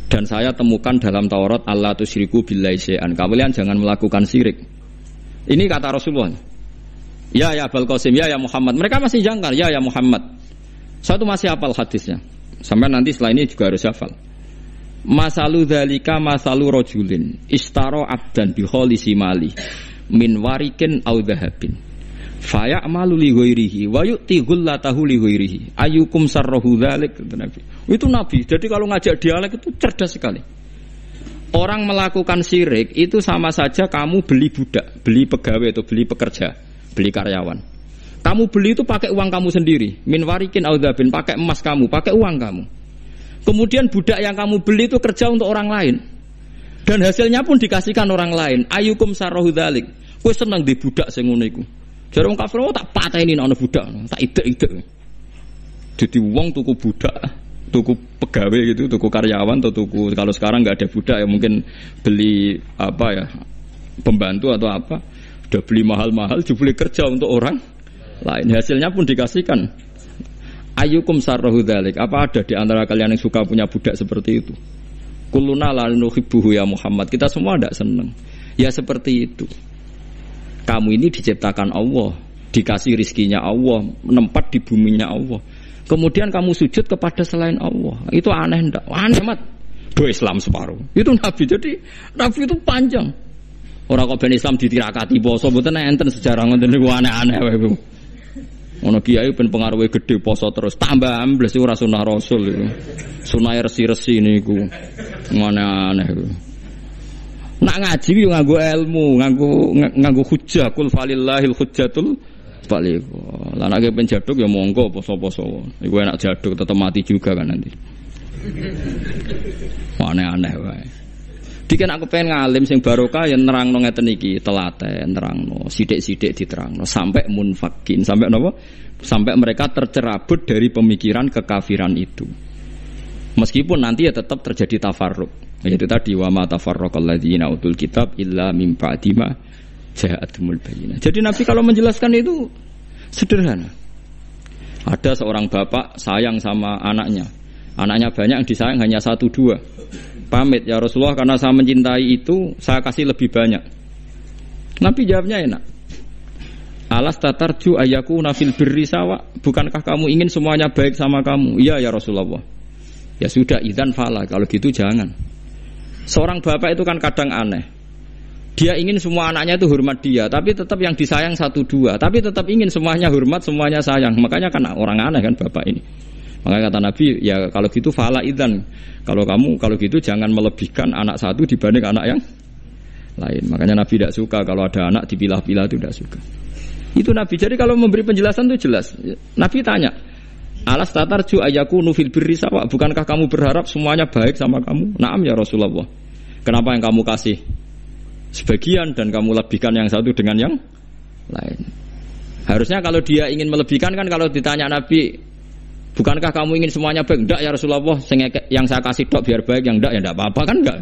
Dan saya temukan dalam Taurat Allah tusyriku billahi syai'an. Kalian jangan melakukan syirik. Ini kata Rasulullah. Ya Abul Qasim, ya Muhammad. Mereka masih jangkar, ya Muhammad. Saya tuh masih hafal hadisnya. Sampai nanti setelah ini juga harus hafal. Masalu dzalika masalu rajulin istara abdan bi khalisi mali min warikin aw dhahabin. Faya'malu li ghairihi wa yu'ti ghullatahu li ghairihi. Ayyukum sarrahu dzalik, Nabi. Itu Nabi. Jadi kalau ngajak dialek itu cerdas sekali. Orang melakukan syirik itu sama saja kamu beli budak, beli pegawai atau beli pekerja, beli karyawan. Kamu beli itu pakai uang kamu sendiri. Min warikin aw dhahabin, pakai emas kamu, pakai uang kamu. Kemudian budak yang kamu beli itu kerja untuk orang lain. Dan hasilnya pun dikasihkan orang lain. Ayyukum sarrahu dzalik. Kowe seneng di budak sing ngono iku. Jare wong kafir tak pateni ana budak, tak idek-idek. Jadi wong tuku budak, tuku pegawai gitu, tuku karyawan atau tuku, kalau sekarang enggak ada budak ya mungkin beli apa ya, pembantu atau apa. Udah beli mahal-mahal dibeli kerja untuk orang lain. Hasilnya pun dikasihkan. Ayyukum sarrahu dzalik. Apa ada di antara kalian yang suka punya budak seperti itu? Kulluna la nuhibbuhu ya Muhammad. Kita semua tidak senang. Ya seperti itu. Kamu ini diciptakan Allah, dikasih rizkinya Allah, menempat di buminya Allah. Kemudian kamu sujud kepada selain Allah. Itu aneh enggak? Aneh mat. Do Islam separuh. Itu Nabi. Jadi Nabi itu panjang. Orang kok ben Islam ditirakati poso mboten enten sejarah ngoten niku aneh-aneh wae. Ono kiai ben pengaruhe gede poso terus tambah ambles ora sunah Rasul iku. Sunah resi-resi niku. Aneh-aneh iku. Nak ngaji yo nganggo ilmu, nganggo hujjah, kul falillahil hujjatul baligh. Lah nek ben jaduk ya monggo poso-poso. Iku enak jaduk tetep mati juga kan nanti. Aneh-aneh wae. Diken aku pengen ngalim sing barokah ya nerangno ngeten iki, telaten nerangno, sithik-sithik diterangno sampai munfakin, sampai napa? Sampai mereka tercerabut dari pemikiran kekafiran itu. Meskipun nanti ya tetap terjadi tafarruq. Itu tadi wa ma tafarraqal ladzina utul kitab illa mim ba'di ma ja'atumul bayyinah. Jadi Nabi kalau menjelaskan itu sederhana. Ada seorang bapak sayang sama anaknya. Anaknya banyak, yang disayang hanya 1-2. Pamit ya Rasulullah karena saya mencintai itu, saya kasih lebih banyak. Nabi jawabnya enak. Alas tatarju ayakuna fil birri sawa. Bukankah kamu ingin semuanya baik sama kamu? Iya ya Rasulullah. Ya sudah, idzan fala. Kalau gitu jangan. Seorang bapak itu kan kadang aneh. Dia ingin semua anaknya itu hormat dia, tapi tetap yang disayang 1-2. Tapi tetap ingin semuanya hormat, semuanya sayang. Makanya kan orang aneh kan bapak ini. Makanya kata Nabi, ya kalau gitu fala idzan. Kalau gitu jangan melebihkan anak satu dibanding anak yang lain. Makanya Nabi tidak suka kalau ada anak dipilah-pilah, itu tidak suka. Itu Nabi. Jadi kalau memberi penjelasan itu jelas. Nabi tanya, alas tatarju ayakunu fil birri sawa. Bukankah kamu berharap semuanya baik sama kamu? Naam ya Rasulullah. Kenapa yang kamu kasih sebagian dan kamu lebihkan yang satu dengan yang lain? Harusnya kalau dia ingin melebihkan kan kalau ditanya Nabi, bukankah kamu ingin semuanya baik? Enggak ya Rasulullah. Yang saya kasih dok biar baik, yang enggak ya enggak apa-apa kan enggak.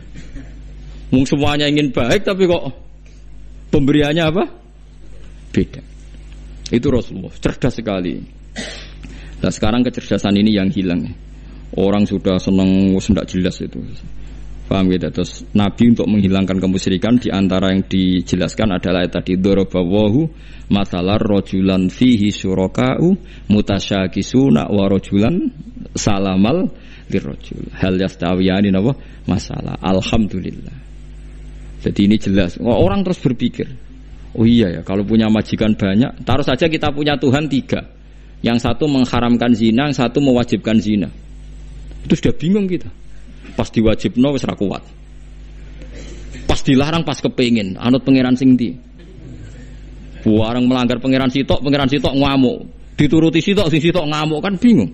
Mung semuanya ingin baik tapi kok pemberiannya apa? Beda. Itu Rasulullah. Cerdas sekali. Nah sekarang kecerdasan ini yang hilang. Orang sudah senang, tidak jelas itu. Paham gitu? Terus Nabi untuk menghilangkan kemusyrikan, di antara yang dijelaskan adalah tadi dorobawahu masalah rojulan fihi syuraka'u mutasyakisuna wa rojulan salamal lirrojul hal yastawiyani nawa masalah. Alhamdulillah. Jadi ini jelas. Orang terus berpikir, oh iya ya, kalau punya majikan banyak, taruh saja kita punya Tuhan 3. Yang satu mengharamkan zina, yang satu mewajibkan zina. Itu sudah bingung kita. Pas diwajibno wis ra kuat. Pas dilarang pas kepengin, anut pangeran sing ndi. Warang melanggar pangeran sitok ngamuk. Dituruti sitok sing sitok ngamuk kan bingung.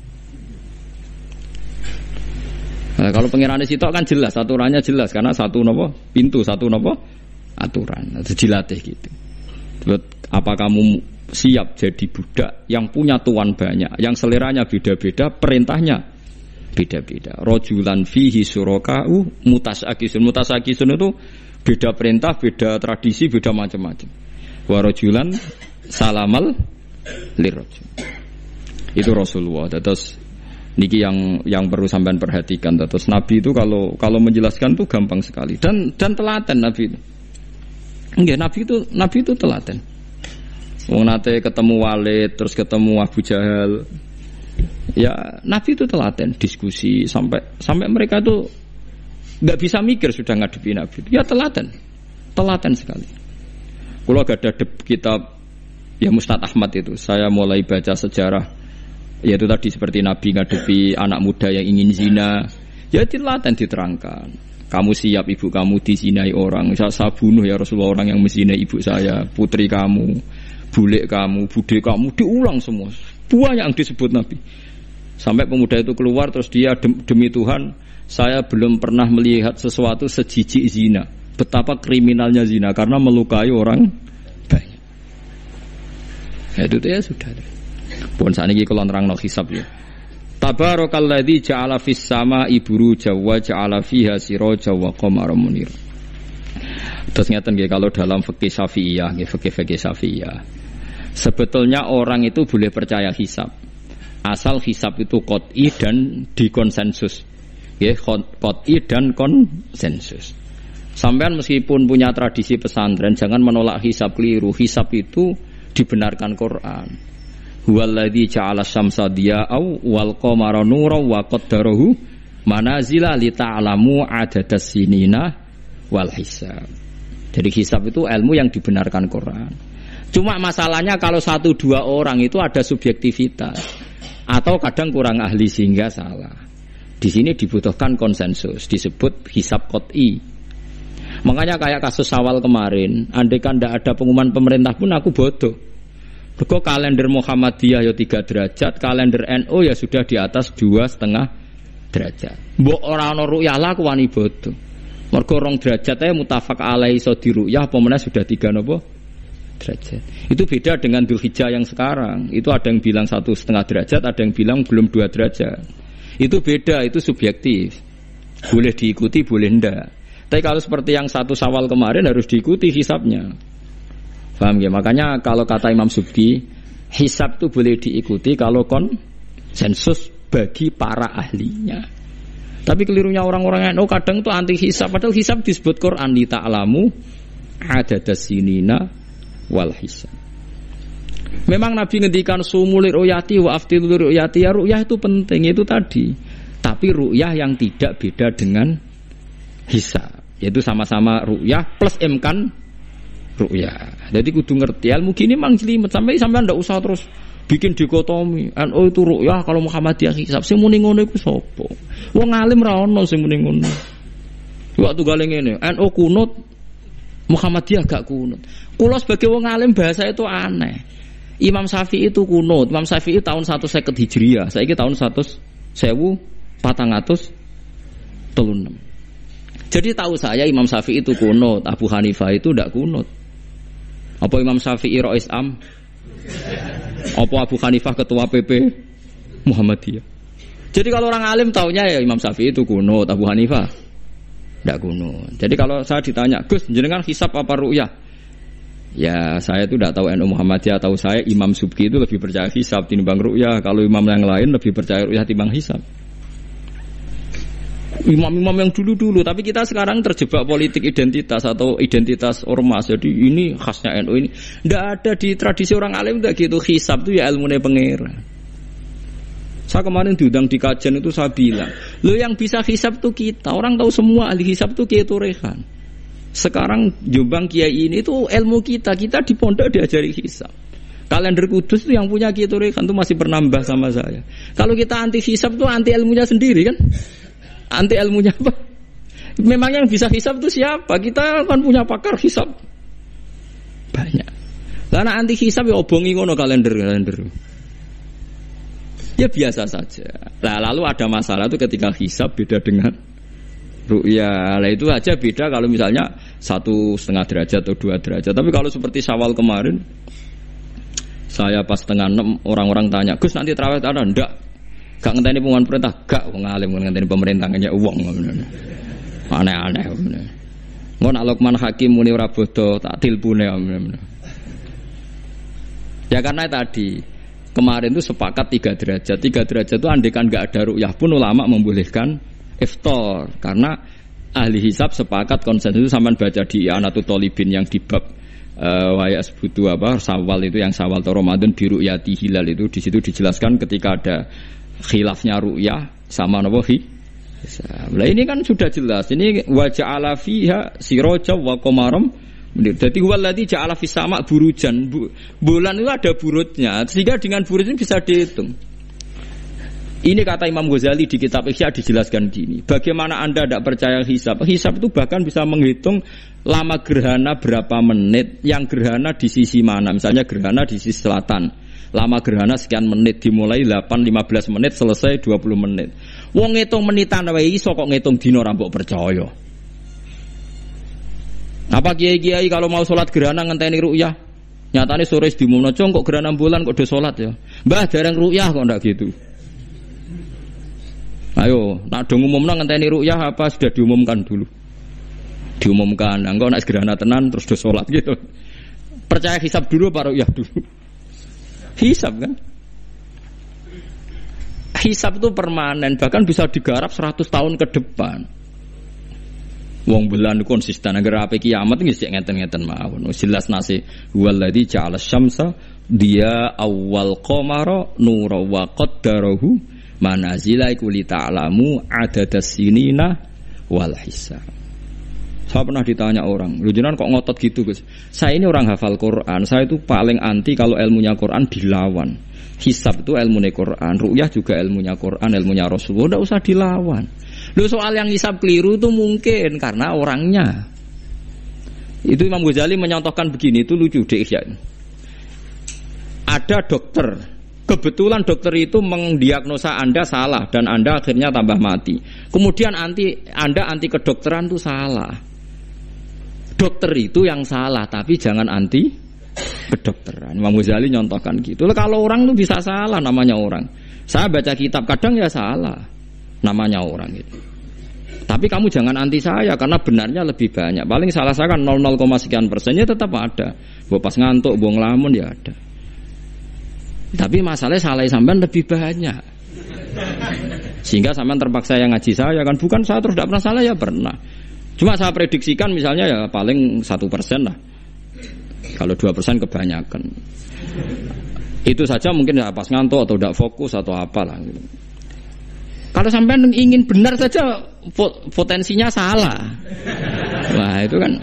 Nah, kalau pangeran sitok kan jelas, aturannya jelas karena satu napa pintu, satu napa aturan. Itu dilatih gitu. Terus apa kamu siap jadi budak yang punya tuan banyak, yang seleranya beda-beda, perintahnya beda-beda. Rojulan fihi syuraka'u mutasakisun. Mutasakisun itu beda perintah, beda tradisi, beda macam-macam. Wa rojulan salamal lirrojul. Itu Rasulullah. Terus Niki yang perlu sampean perhatikan. Terus Nabi itu kalau menjelaskan tuh gampang sekali dan telaten Nabi itu. Enggak, Nabi itu telaten. Wong nate ketemu Walid, terus ketemu Abu Jahal. Ya, Nabi itu telaten diskusi sampai mereka tuh enggak bisa mikir sudah ngadepi Nabi. Ya telaten sekali. Kalau gak ada kitab ya Mustad Ahmad itu, saya mulai baca sejarah. Yaitu tadi seperti Nabi ngadepi anak muda yang ingin zina, ya telaten diterangkan. Kamu siap ibu kamu dizinai orang, saya bunuh ya Rasulullah orang yang menzinai ibu saya, putri kamu, bule kamu, bude kamu, diulang semua. Banyak yang disebut Nabi. Sampai pemuda itu keluar terus dia demi Tuhan, saya belum pernah melihat sesuatu sejijik zina. Betapa kriminalnya zina karena melukai orang banyak. Ya, itu ya sudah. Pun sakniki kula nerangno hisab ya. Tabarakalladzi ja'ala fis sama'i buruja wa ja'ala fiha siraja wa qamaran munir. Terus ngeten nggih kalau dalam fikih Syafi'iyah, nggih fikih Syafi'iyah. Sebetulnya orang itu boleh percaya hisab. Asal hisab itu qat'i dan dikonsensus. Nggih, qat'i dan konsensus. Sampean meskipun punya tradisi pesantren jangan menolak hisab keliru. Hisab itu dibenarkan Quran. Huwallazi ja'ala syamsa diya'au wal qamara nuran wa qaddarahu manazila li ta'lamu adadas sinina wal hisab. Jadi hisab itu ilmu yang dibenarkan Quran. Cuma masalahnya kalau 1-2 orang itu ada subjektivitas atau kadang kurang ahli sehingga salah. Di sini dibutuhkan konsensus, disebut hisab qat'i. Makanya kayak kasus Syawal kemarin, andai kan tidak ada pengumuman pemerintah pun aku bodoh. Mergo kalender Muhammadiyah ya 3 derajat, kalender NU ya sudah di atas 2,5 derajat. Mbok ora ana ru'yah lah aku wani bodoh. Mergo 2 derajat ae mutafaq alaihi iso diru'yah apa meneh sudah 3 napa derajat. Itu beda dengan Dzulhijjah yang sekarang. Itu ada yang bilang 1,5 derajat, ada yang bilang belum 2 derajat. Itu beda, itu subjektif. Boleh diikuti, boleh ndak. Tapi kalau seperti yang 1 Syawal kemarin harus diikuti hisabnya. Paham ya? Makanya kalau kata Imam Subki, hisab itu boleh diikuti kalau konsensus bagi para ahlinya. Tapi kelirunya orang-orang yang kadang itu anti hisab. Padahal hisab disebut Quran li ta'lamu adadas sinina wal hisab. Memang Nabi ngendikan sumulir ru'yati wa aftilur ru'yati. Ya ru'yah itu penting, itu tadi. Tapi ru'yah yang tidak beda dengan hisab, yaitu sama-sama ru'yah plus imkan ru'yah. Jadi kudu ngerti ilmu gini mang jelimet sampai ndak usah terus bikin dikotomi. NU itu ru'yah kalau Muhammadiyah hisab. Sing muni ngono iku sapa? Wong alim ra ono sing muni ngono. Waktu gale ngene, NU kunut, Muhammadiyah gak kunut. Kula sebagai wong alim bahasa itu aneh. Imam Syafi'i itu kunut. Imam Syafi'i tahun 150 Hijriah. Saiki tahun 1436. Jadi tahu saya Imam Syafi'i itu kunut, Abu Hanifah itu tidak kunut. Apa Imam Syafi'i Rais Am? Apa Abu Hanifah ketua PP Muhammadiyah? Jadi kalau orang alim taunya ya Imam Syafi'i itu kunut, Abu Hanifah tidak kunut. Jadi kalau saya ditanya, Gus, jenengan hisab apa ru'yah? Ya saya itu tidak tahu NU Muhammadiyah, tahu saya Imam Subki itu lebih percaya hisab timbang ru'yah. Kalau imam yang lain lebih percaya ru'yah timbang hisab. Imam-imam yang dulu-dulu, tapi kita sekarang terjebak politik identitas atau identitas ormas. Jadi ini khasnya NU ini. Tidak ada di tradisi orang alim tidak gitu. Hisab itu ya ilmunya pangeran. Saya kemarin diundang di kajian itu saya bilang, lo yang bisa hisab itu kita. Orang tahu semua ahli hisab itu Kiai Turehan. Sekarang Jombang Kiai ini itu ilmu kita. Kita di pondok diajari hisab. Kalender Kudus itu yang punya Kiai Turehan itu masih penambah sama saya. Kalau kita anti hisab itu anti ilmunya sendiri kan? Anti ilmunya apa? Memang yang bisa hisab itu siapa? Kita kan punya pakar hisab banyak. Karena anti hisab ya obongi ngono kalender. Ya biasa saja. Nah, lalu ada masalah itu ketika hisab beda dengan ru'yah. Lah itu aja beda kalau misalnya 1,5 derajat atau 2 derajat. Tapi kalau seperti Syawal kemarin, saya pas 5:30 orang-orang tanya, Gus nanti tarawih ada ndak? Gak ngenteni pengumuman perintah, gak wong alim ngenteni pemerintah ngene wong ngono. Aneh-aneh ngono. Ngono nek Luqman Hakim muni ora bodo tak tilpune ngono. Ya karena tadi kemarin itu sepakat 3 derajat. 3 derajat itu andekan nggak ada ru'yah pun ulama membolehkan iftar karena ahli hisab sepakat konsensus. Sampean baca di Anatul Thalibin yang di bab waya sebutu apa Syawal itu yang Syawal atau Ramadan di ru'yati hilal itu di situ dijelaskan ketika ada khilafnya ru'yah sama napa hisab. Lah ini kan sudah jelas. Ini wa ja'ala fiha siraja wa qamaram. Jadi waladzi ja'ala fis sama burujan. Bulan itu ada burutnya sehingga dengan burut ini bisa dihitung. Ini kata Imam Ghazali di kitab Ihya dijelaskan gini. Bagaimana Anda tidak percaya hisab? Hisab itu bahkan bisa menghitung lama gerhana berapa menit, yang gerhana di sisi mana. Misalnya gerhana di sisi selatan. Lama gerhana sekian menit, dimulai 8-15 menit, selesai 20 menit. Wong ngitung menitan wae iso kok ngitung dina ora mbok percaya. Apa kiai-kiai kalau mau sholat gerhana ngenteni ru'yah? Nyatane sore diumumno kok gerhana bulan kok do sholat ya. Mbah jarang ru'yah kok ndak gitu. Ayo, nak dong umumna ngenteni ru'yah apa sudah diumumkan dulu? Diumumkan, engko nek gerhana tenan terus do salat gitu. Percaya hisab dulu apa ru'yah dulu? Hisab kan? Hisab itu permanen, bahkan bisa digarap 100 tahun ke depan. Wong bulan konsisten agar ape kiamat iki sik ngeten-ngeten mawon. Jelas nase waladzi ja'ala syamsa dia awal qamara nura wa qaddarahu manazila iku li ta'lamu adadas sinina wal hisab. Saya pernah ditanya orang, "Lho jenengan kok ngotot gitu, Gus?" Saya ini orang hafal Quran, saya itu paling anti kalau ilmunya Quran dilawan. Hisab itu ilmunya Quran, ru'yah juga ilmunya Quran, ilmunya Rasulullah, enggak usah dilawan. Lho soal yang hisab keliru itu mungkin karena orangnya. Itu Imam Ghazali menyontohkan begini, itu lucu deh ya. Ada dokter, kebetulan dokter itu mendiagnosa Anda salah dan Anda akhirnya tambah mati. Kemudian Anda anti kedokteran itu salah. Dokter itu yang salah, tapi jangan anti kedokteran. Imam Ghazali nyontohkan gitu. Kalau orang itu bisa salah, namanya orang. Saya baca kitab kadang ya salah, namanya orang gitu. Tapi kamu jangan anti saya karena benarnya lebih banyak. Paling salah saya kan 0, sekian persennya tetap ada. Bawa pas ngantuk, bawa ngelamun ya ada. Tapi masalahnya salah sampean lebih banyak. Sehingga sampean terpaksa yang ngaji saya kan, bukan saya terus tidak pernah salah ya pernah. Cuma saya prediksikan misalnya ya paling 1% lah. Kalau 2% kebanyakan. Itu saja mungkin ya pas ngantuk atau tidak fokus atau apalah gitu. Kalau sampean ingin benar saja potensinya salah. Wah, itu kan.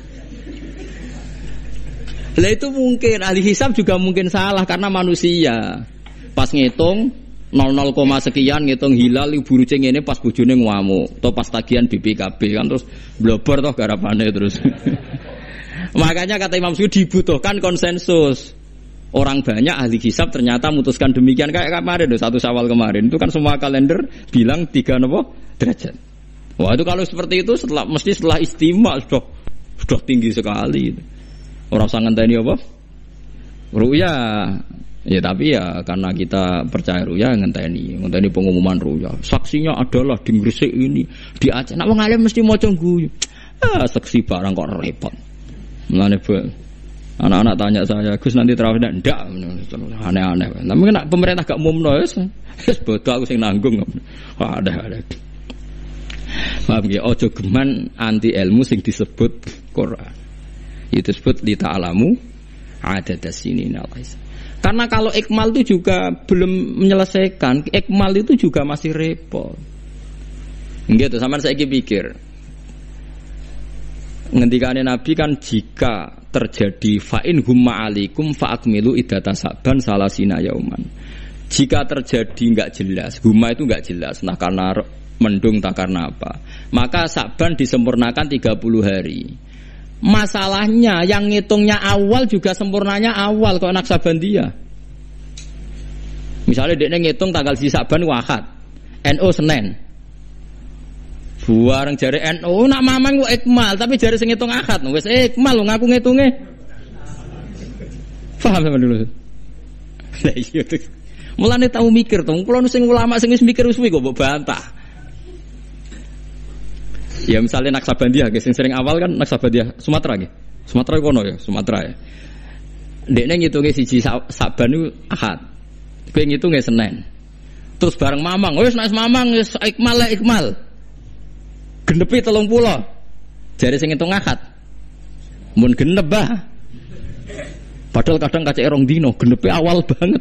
Lah itu mungkin ahli hisab juga mungkin salah karena manusia. Pas ngitung 00, sekian ngitung hilal buruce ngene pas bojone ngamuk atau pas tagihan BPKB kan terus blobor toh garapane terus. Makanya kata Imam Suyuti dibutuhkan konsensus. Orang banyak ahli hisab ternyata memutuskan demikian kayak kemarin 1 Syawal kemarin itu kan semua kalender bilang 3 derajat. Wah itu kalau seperti itu mesti setelah istimewa sudah tinggi sekali. Orang sangat tadi apa? Ru'yah. Ya tapi ya karena kita percaya ru'yah ngenteni pengumuman ru'yah. Saksinya adalah di Gresik ini, di Aceh. Nek wong alim mesti maca guyu. Saksi barang kok repot. Mulane anak-anak tanya saya, "Gus nanti tarawih ndak?" Aneh-aneh. Tapi nek pemerintah gak umumno wis bodoh aku sing nanggung. Ada. Paham nggih? Aja geman anti ilmu sing disebut Quran. Itu disebut li ta'lamu adadas sinina wal hisab. Karena kalau ikmal itu juga belum menyelesaikan, ikmal itu juga masih repot. Gitu, sampean saiki pikir. Ngendikane Nabi kan jika terjadi fa'in humma alikum fa'akmilu iddata Sa'ban salasina yauman. Jika terjadi enggak jelas, humma itu enggak jelas, nah karena mendung tak karena apa, maka Sa'ban disempurnakan 30 hari. Masalahnya yang ngitungnya awal juga sempurnanya awal kok Naksabandiyah. Misalnya dia ngitung tanggal si Sa'ban Ahad, NU Senin. Buareng jare NU nak mamang kok ikmal, tapi jare sing ngitung Ahad wis ikmal lho ngaku ngitunge. Paham sampean dulu. Lah iya tuh. Mulane tau mikir to, kula sing ulama sing wis mikir wis kok mbok bantah. Ya misalnya Naksabandiyah, yang sering awal kan Naksabandiyah Sumatera gitu. Sumatera kono ya, Sumatera ya. Dekne ngitunge siji Sa'ban itu Ahad. Kowe ngitung Senin. Terus bareng mamang, wis nek mamang wis ikmal. Genepi 30. Jare sing ngitung Ahad. Mun genep bah. Padahal kadang kacek rong dino, genepi awal banget.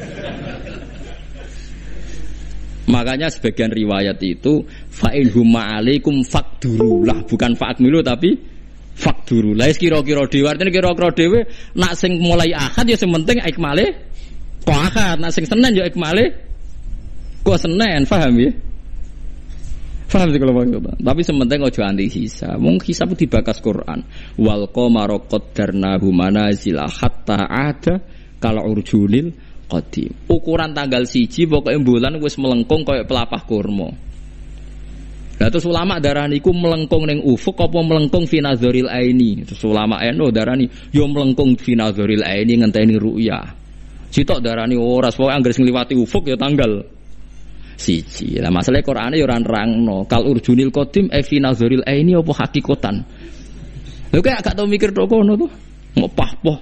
Makanya sebagian riwayat itu fa'in huma alaikum fakduru lah, bukan fa'akmilu tapi fakduru lah. Kira-kira dhewe artine kira-kira dhewe nak sing mulai Ahad ya sing penting ikmale kok Ahad, nak sing Senin ya ikmale kok Senin, paham ya? Paham sih kalau maksud. Tapi sementing aja anti hisab. Mung hisab dibakas Quran. Wal qamara qaddarnahu manazila hatta ada kal urjunil qadim. Ukuran tanggal 1 pokoke bulan wis melengkung kaya pelapah kurma. Lah terus ulama darani iku melengkung ning ufuk apa melengkung fi nazaril aini. Terus ulama NU darani yo melengkung fi nazaril aini ngenteni ru'yah. Sitok darani ora pokoke anggere ngliwati ufuk ya tanggal 1. Lah masalah Qur'ane ya ora nerangno. Kal urjunil qadim fi nazaril aini apa hakikatan. Lha kok gak tau mikir tok kono to. Ngopah-poh.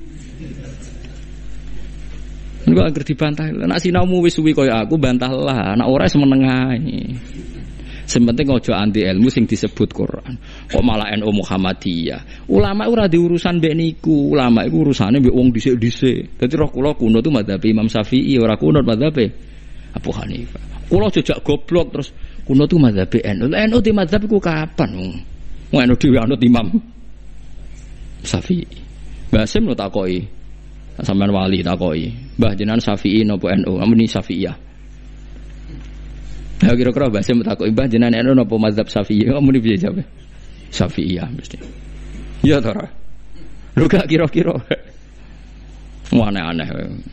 Engko anggere dibantah. Nek sinaumu wis suwi kaya aku bantahlah. Nek ora semeneng ae. Sementing aja anti ilmu sing disebut Quran. Kok malah NU Muhammadiyah. Ulama ora di urusan mbek niku. Ulama iku urusane mbek wong dhisik-dhisik. Dadi roh kula kuno tu mazhab Imam Syafi'i ora kuno mazhab Abu Hanifah. Kula jejak goblok terus kuno tu mazhab NU. NU di mazhab iku kapan wong? Wong NU dhewe anut Imam Syafi'i. Basim lo takoki. Sampeyan wali takoki. Mbah jenengan Syafi'i napa NU? Ameni Syafi'iyah. Nah kira-kira Basim takoki mbah jenengan NU napa mazhab Syafi'i? Ameni piye jawab? Syafi'iyah mesti. Ya ta ora? Lho gak kira-kira. Aneh-aneh.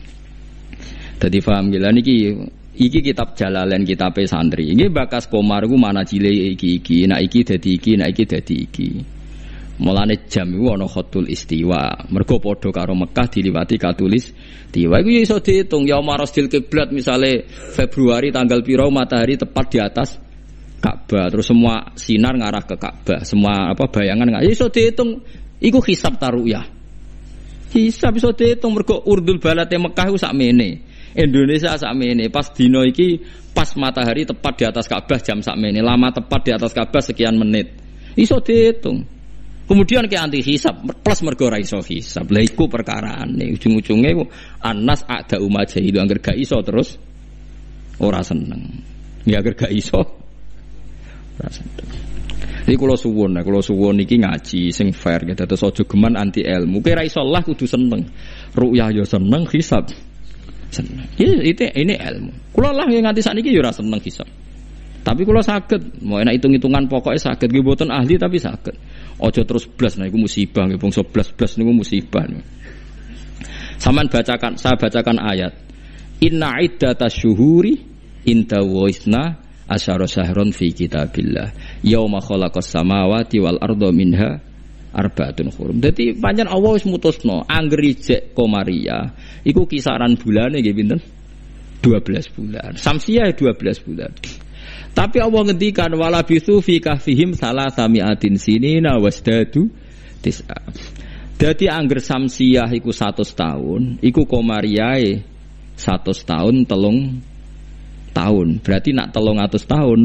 Dadi paham gila niki iki kitab Jalalain kitab santri. Iki bakas komar ku mana cile iki. Nek iki dadi iki, nek iki dadi iki. Mulane jam iku ana khatul istiwa. Mergo padha karo Mekah diliwati katulis istiwa. Iku ya iso diitung ya marasdil kiblat misale Februari tanggal piro matahari tepat di atas Ka'bah. Terus semua sinar ngarah ke Ka'bah. Semua bayangan ya iso diitung. Iku hisab taruyah. Hisab iso diitung mergo urdul balate Mekah iku sakmene. Indonesia sakmene pas dino iki pas matahari tepat di atas Ka'bah jam sakmene, lama tepat di atas Ka'bah sekian menit. Iso diitung. Kemudian ke anti hisab plus mergo ra iso hisab. Lha iku perkarane ujung-ujunge anas ada umat itu angger gak iso terus ora seneng. Ya angger gak iso ora seneng. Iki kula suwun iki ngaji sing fair gitu terus aja geman anti ilmu. Kira iso lah kudu seneng. Ru'yah ya seneng, hisab seneng. Ini ilmu. Kula lah yang nganti sakniki ya ora seneng hisab. Tapi kula saged, mau enak hitung-hitungan pokoknya saged nggih mboten ahli tapi saged. Aja terus blas nah iku musibah nggih bangsa blas-blas niku musibah. Saman bacakan, saya bacakan ayat. Inna iddatasyuhuri inda waisna asyara syahron fi kitabillah. Yauma khalaqas samawati wal arda minha arba'atun hurum. Dadi pancen Allah wis mutusno anggere ijek komariah iku kisaran bulane nggih pinten? 12 bulan. Samsiah 12 bulan. Tapi Allah ngendikan wala bisu fi kahfihim salasamiatin sinina wasdadu tis'a. Dadi angger samsiah iku 100 tahun, iku komariae 100 tahun 3 tahun. Berarti nak 300 tahun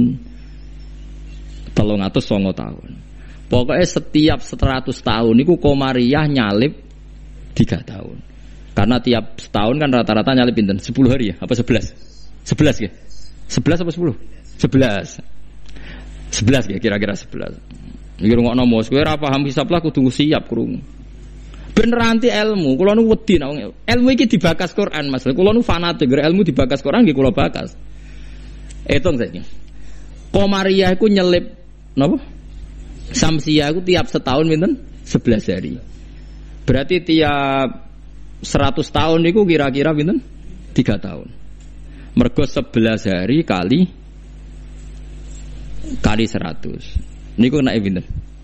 309 tahun. Pokoknya setiap 100 tahun iku komariah nyalip 3 tahun. Karena tiap setahun kan rata-rata nyalip pinten? 10 hari ya? Apa 11? 11 ya? 11 apa 10? 11 ya kira-kira 11. Iki rungokno mos kowe ora paham hisab lah kudu siap krungu. Bener anti ilmu, kula nu wedi nek ilmu iki dibakas Quran Mas. Kula nu fanatik ilmu dibakas Quran nggih kula bakas. Hitung saiki. Komariah iku nyelip napa? Samsiah iku tiap setahun pinten? 11 hari. Berarti tiap 100 tahun niku kira-kira pinten? 3 tahun. Mergo 11 hari kali 100. Niku nek pinten?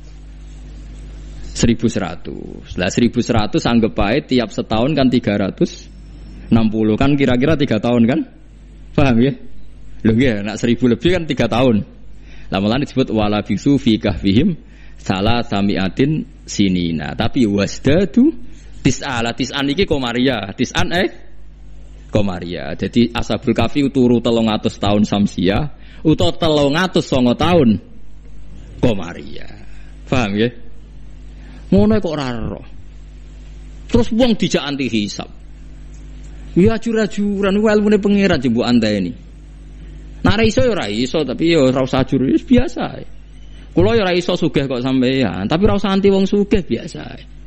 1100. Lah 1100 anggap ae tiap setahun kan 360 kan kira-kira 3 tahun kan? Paham ya? Lho nggih, nek 1000 lebih kan 3 tahun. Lah malah disebut wala bisu fi kahfihim salasamiatin sinina. Tapi wasdadu tis'ala tis'an iki komariah. Tis'an Qamariyah. Jadi Ashabul Kahfi turu 300 tahun Samsiah utawa 309 tahun Qamariyah. Paham ya? Ngono kok ora ero. Terus wong dijak anti hisab. Ya ajur-ajuran ku ilmune pangeran jembuk anteni. Nek iso ya ora iso, tapi ya ora usah ajur wis biasa. Kula ya ora iso sugih kok sampeyan, tapi ora usah anti wong sugih biasa.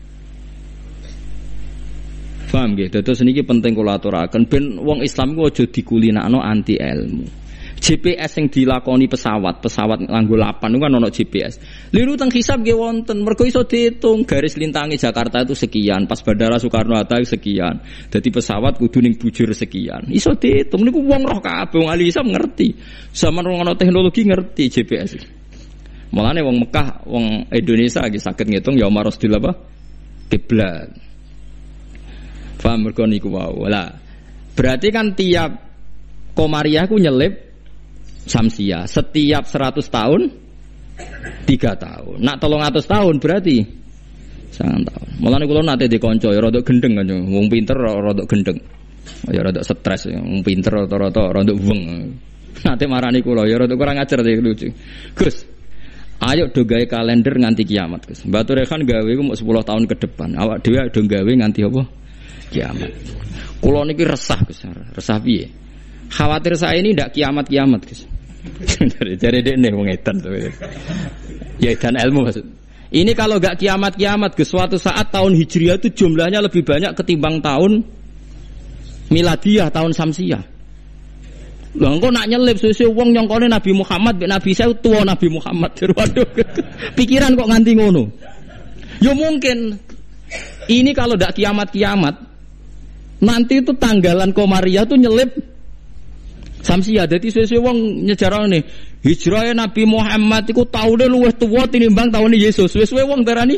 Paham nggih? Dados niki penting kula aturaken ben wong Islam ku aja dikulinakno anti ilmu. GPS yang dilakoni pesawat nganggo lapan itu kan ono GPS. Liru teng hisab nggih wonten, mergo iso diitung garis lintangi Jakarta itu sekian, pas Bandara Soekarno-Hatta sekian. Dadi pesawat kudu ning bujur sekian. Iso diitung niku wong roh kabeh, wong ahli hisab ngerti. Zaman wong ono teknologi ngerti GPS. Mulane wong Mekah, wong Indonesia iki saged ngitung ya marosdil apa? Kiblat. Paham mergo niku wae. Lah, berarti kan tiap Qamariyah ku nyelip Samsiah setiap 100 tahun 3 tahun. Nak 300 tahun berarti 9 tahun. Mulane kula nate dikonco ya rada gendeng kan. Wong pinter rada gendeng. Ya rada stres, wong pinter rata-rata rada weng. Nate marani kula ya rada kurang ajar iki lucu. Gus, ayo do gawe kalender nganti kiamat, Gus. Mbatu Rehan gawe ku mau 10 tahun ke depan. Awak dhewe do gawe nganti apa? Kiamat. Kula niki resah, Gus. Resah piye? Khawatir saya ini ndak kiamat-kiamat, Gus. Jadi dekne wong edan to. Ya edan ilmu maksud. Ini kalau enggak kiamat-kiamat, Gus, suatu saat tahun Hijriah itu jumlahnya lebih banyak ketimbang tahun Miladiah, tahun Samsiah. Lah engko nak nyelip susu wong nyongkone Nabi Muhammad mek Nabi saya tua Nabi Muhammad. Waduh. Pikiran kok nganti ngono. Ya mungkin ini kalau enggak kiamat-kiamat nanti itu tanggalan Qamariyah tuh nyelip Samsiah. Dadi suwe-suwe wong nyejarane hijrahe Nabi Muhammad iku taune luwih tuwa tinimbang taune Yesus. Suwe-suwe wong darani.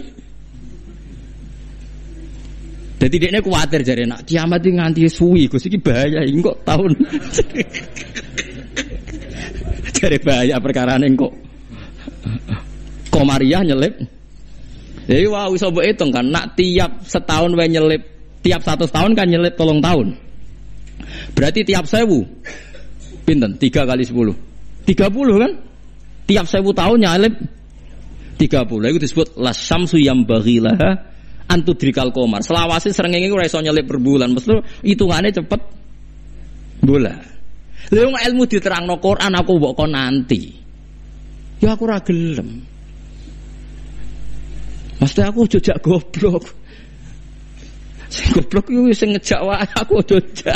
Dadi dekne kuwatir jare nak kiamat iki nganti suwi Gus iki bahaya iki kok taun. Jare bahaya perkarane kok Qamariyah nyelip. Jadi wah iso mbok hitung kan nak tiap setahun wae nyelip, tiap 100 tahun kan nyelip 3 tahun. Berarti tiap 1000 pinten 3 kali 10 30 kan? Tiap 1000 tahun nyalip 30. Itu disebut lasyamsu yambaghilaha antudrikal qamar. Selawase srengenge ora iso nyelip per bulan, mesti hitungane cepet bulan. Lha wong ilmu diterangno Quran aku mbok kon nanti. Ya aku ora gelem. Mesti aku jejak goblok. Sing goblok yo sing ngejak wae aku jejak.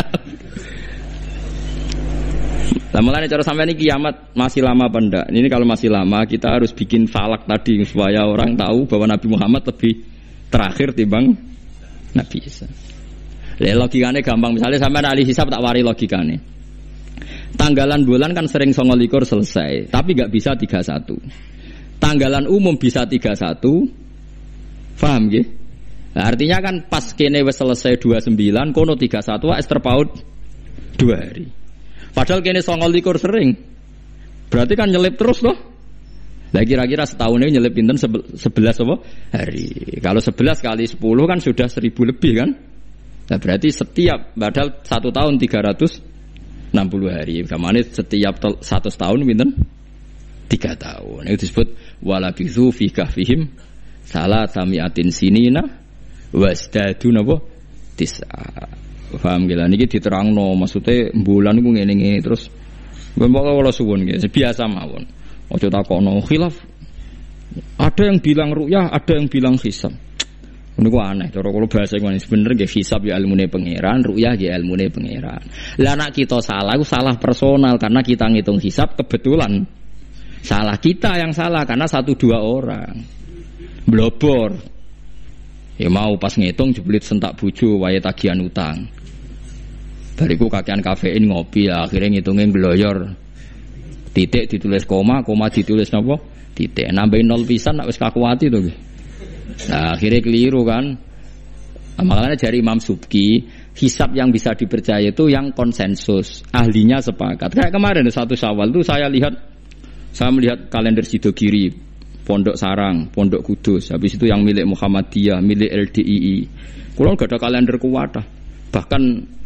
Lah mulane cara sampeyan iki kiamat masih lama apa ndak? Ini kalau masih lama kita harus bikin falak tadi supaya orang tahu bahwa Nabi Muhammad lebih terakhir timbang Nabi Isa. Lah logikane gampang, misalnya sampeyan ahli hisab tak wari logikane. Tanggalan bulan kan sering 29 selesai, tapi enggak bisa 31. Tanggalan umum bisa 31. Paham nggih? Nah, artinya kan pas kene wis selesai 29 kono 31 wis terpaut 2 hari. Padahal kene 29 sering. Berarti kan nyelip terus loh. Lah kira-kira setahun ini nyelip pinten 11 apa? Hari. Kalau 11 kali 10 kan sudah 1000 lebih kan? Nah berarti setiap padahal 1 tahun 360 hari. Kamane setiap 100 tahun pinten? 3 tahun. Itu disebut walabithu fi kahfihim salatamiatin sinina wasdadu napa? Tis'a. Paham gila niki diterangno maksudnya bulan niku ngene-ngene terus mbok kula suwun nggih biasa mawon. Aja takokno khilaf. Ada yang bilang ru'yah, ada yang bilang hisab. Niku aneh cara kula bahasa ngene bener nggih hisab ya ilmune pangeran, ru'yah ya ilmune pangeran. Lah nek kita salah, salah personal karena kita ngitung hisab kebetulan. Salah kita yang salah karena 1-2 orang. Blobor. Ya mau pas ngitung jeblit sentak bojo wae tagihan utang. Bariku kakean kafein ngopi ya, akhirnya ngitungin gloyor. Titik ditulis koma ditulis napa? Titik. Nambahin 0 pisan nek wis kakuati to nggih. Nah, akhirnya keliru kan. Makanya dari Imam Subki, hisab yang bisa dipercaya itu yang konsensus, ahlinya sepakat. Kayak kemarin 1 Syawal itu saya melihat kalender Sidogiri, Pondok Sarang, Pondok Kudus, habis itu yang milik Muhammadiyah, milik LDII. Kulo gak ada kalender kuwatah. Bahkan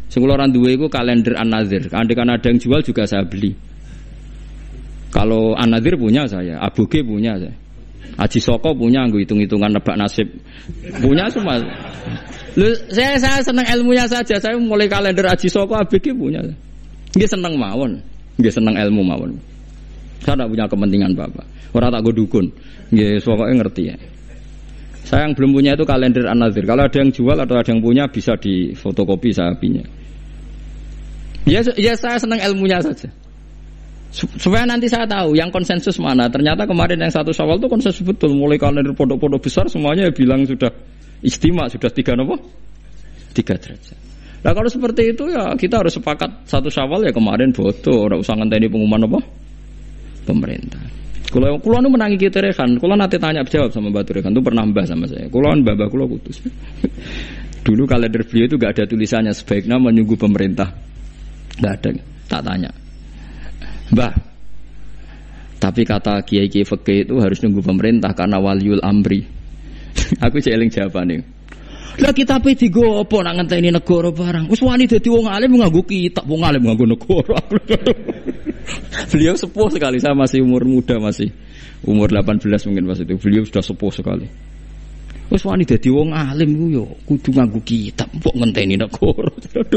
Sing kula ora duwe iku kalender An-Nadzir. Andaikan ada yang jual juga saya beli. Kalau An-Nadzir punya saya, Aboge punya saya. Aji Soko punya, nggo hitung-hitungan nebak nasib. Punya semua. Loh, saya senang ilmunya saja. Saya mulai kalender Aji Soko, Aboge punya. Nggih seneng mawon. Nggih seneng ilmu mawon. Saya tidak punya kepentingan Bapak. Orang tak go dukun. Nggih pokoknya ngerti ya. Saya yang belum punya itu kalender An-Nadzir. Kalau ada yang jual atau ada yang punya bisa di fotokopi saya punya. Ya saya senang ilmunya saja. Supaya nanti saya tahu yang konsensus mana. Ternyata kemarin yang 1 Syawal itu konsensus betul. Mulai kalender pondok-pondok besar semuanya bilang sudah istimewa, sudah 3 derajat. Nah kalau seperti itu ya kita harus sepakat 1 Syawal ya kemarin foto. Ora usah ngenteni pengumuman apa? Pemerintah. Kalau nu menangi kita rekan, kalau nanti tanya jawab sama Mbak Rekan itu pernah mbah sama saya. Kalau mbah kulo kutus. Dulu kalender beliau itu gak ada tulisannya sebaiknya menunggu pemerintah. Gak ada. Tak tanya. Mbah. Tapi kata kiai-kiai fikih itu harus nunggu pemerintah karena waliul amri. Aku celing jawabane. Lah kita pe digo apa nak ngenteni negara barang. Wis wani dadi wong alim nganggo kitab, wong alim nganggo negara. Beliau sepuh sekali, saya masih umur muda, masih umur 18 mungkin pas itu. Beliau sudah sepuh sekali. Wis wani dadi wong alim ku yo kudu nganggo kitab, kok ngenteni negara.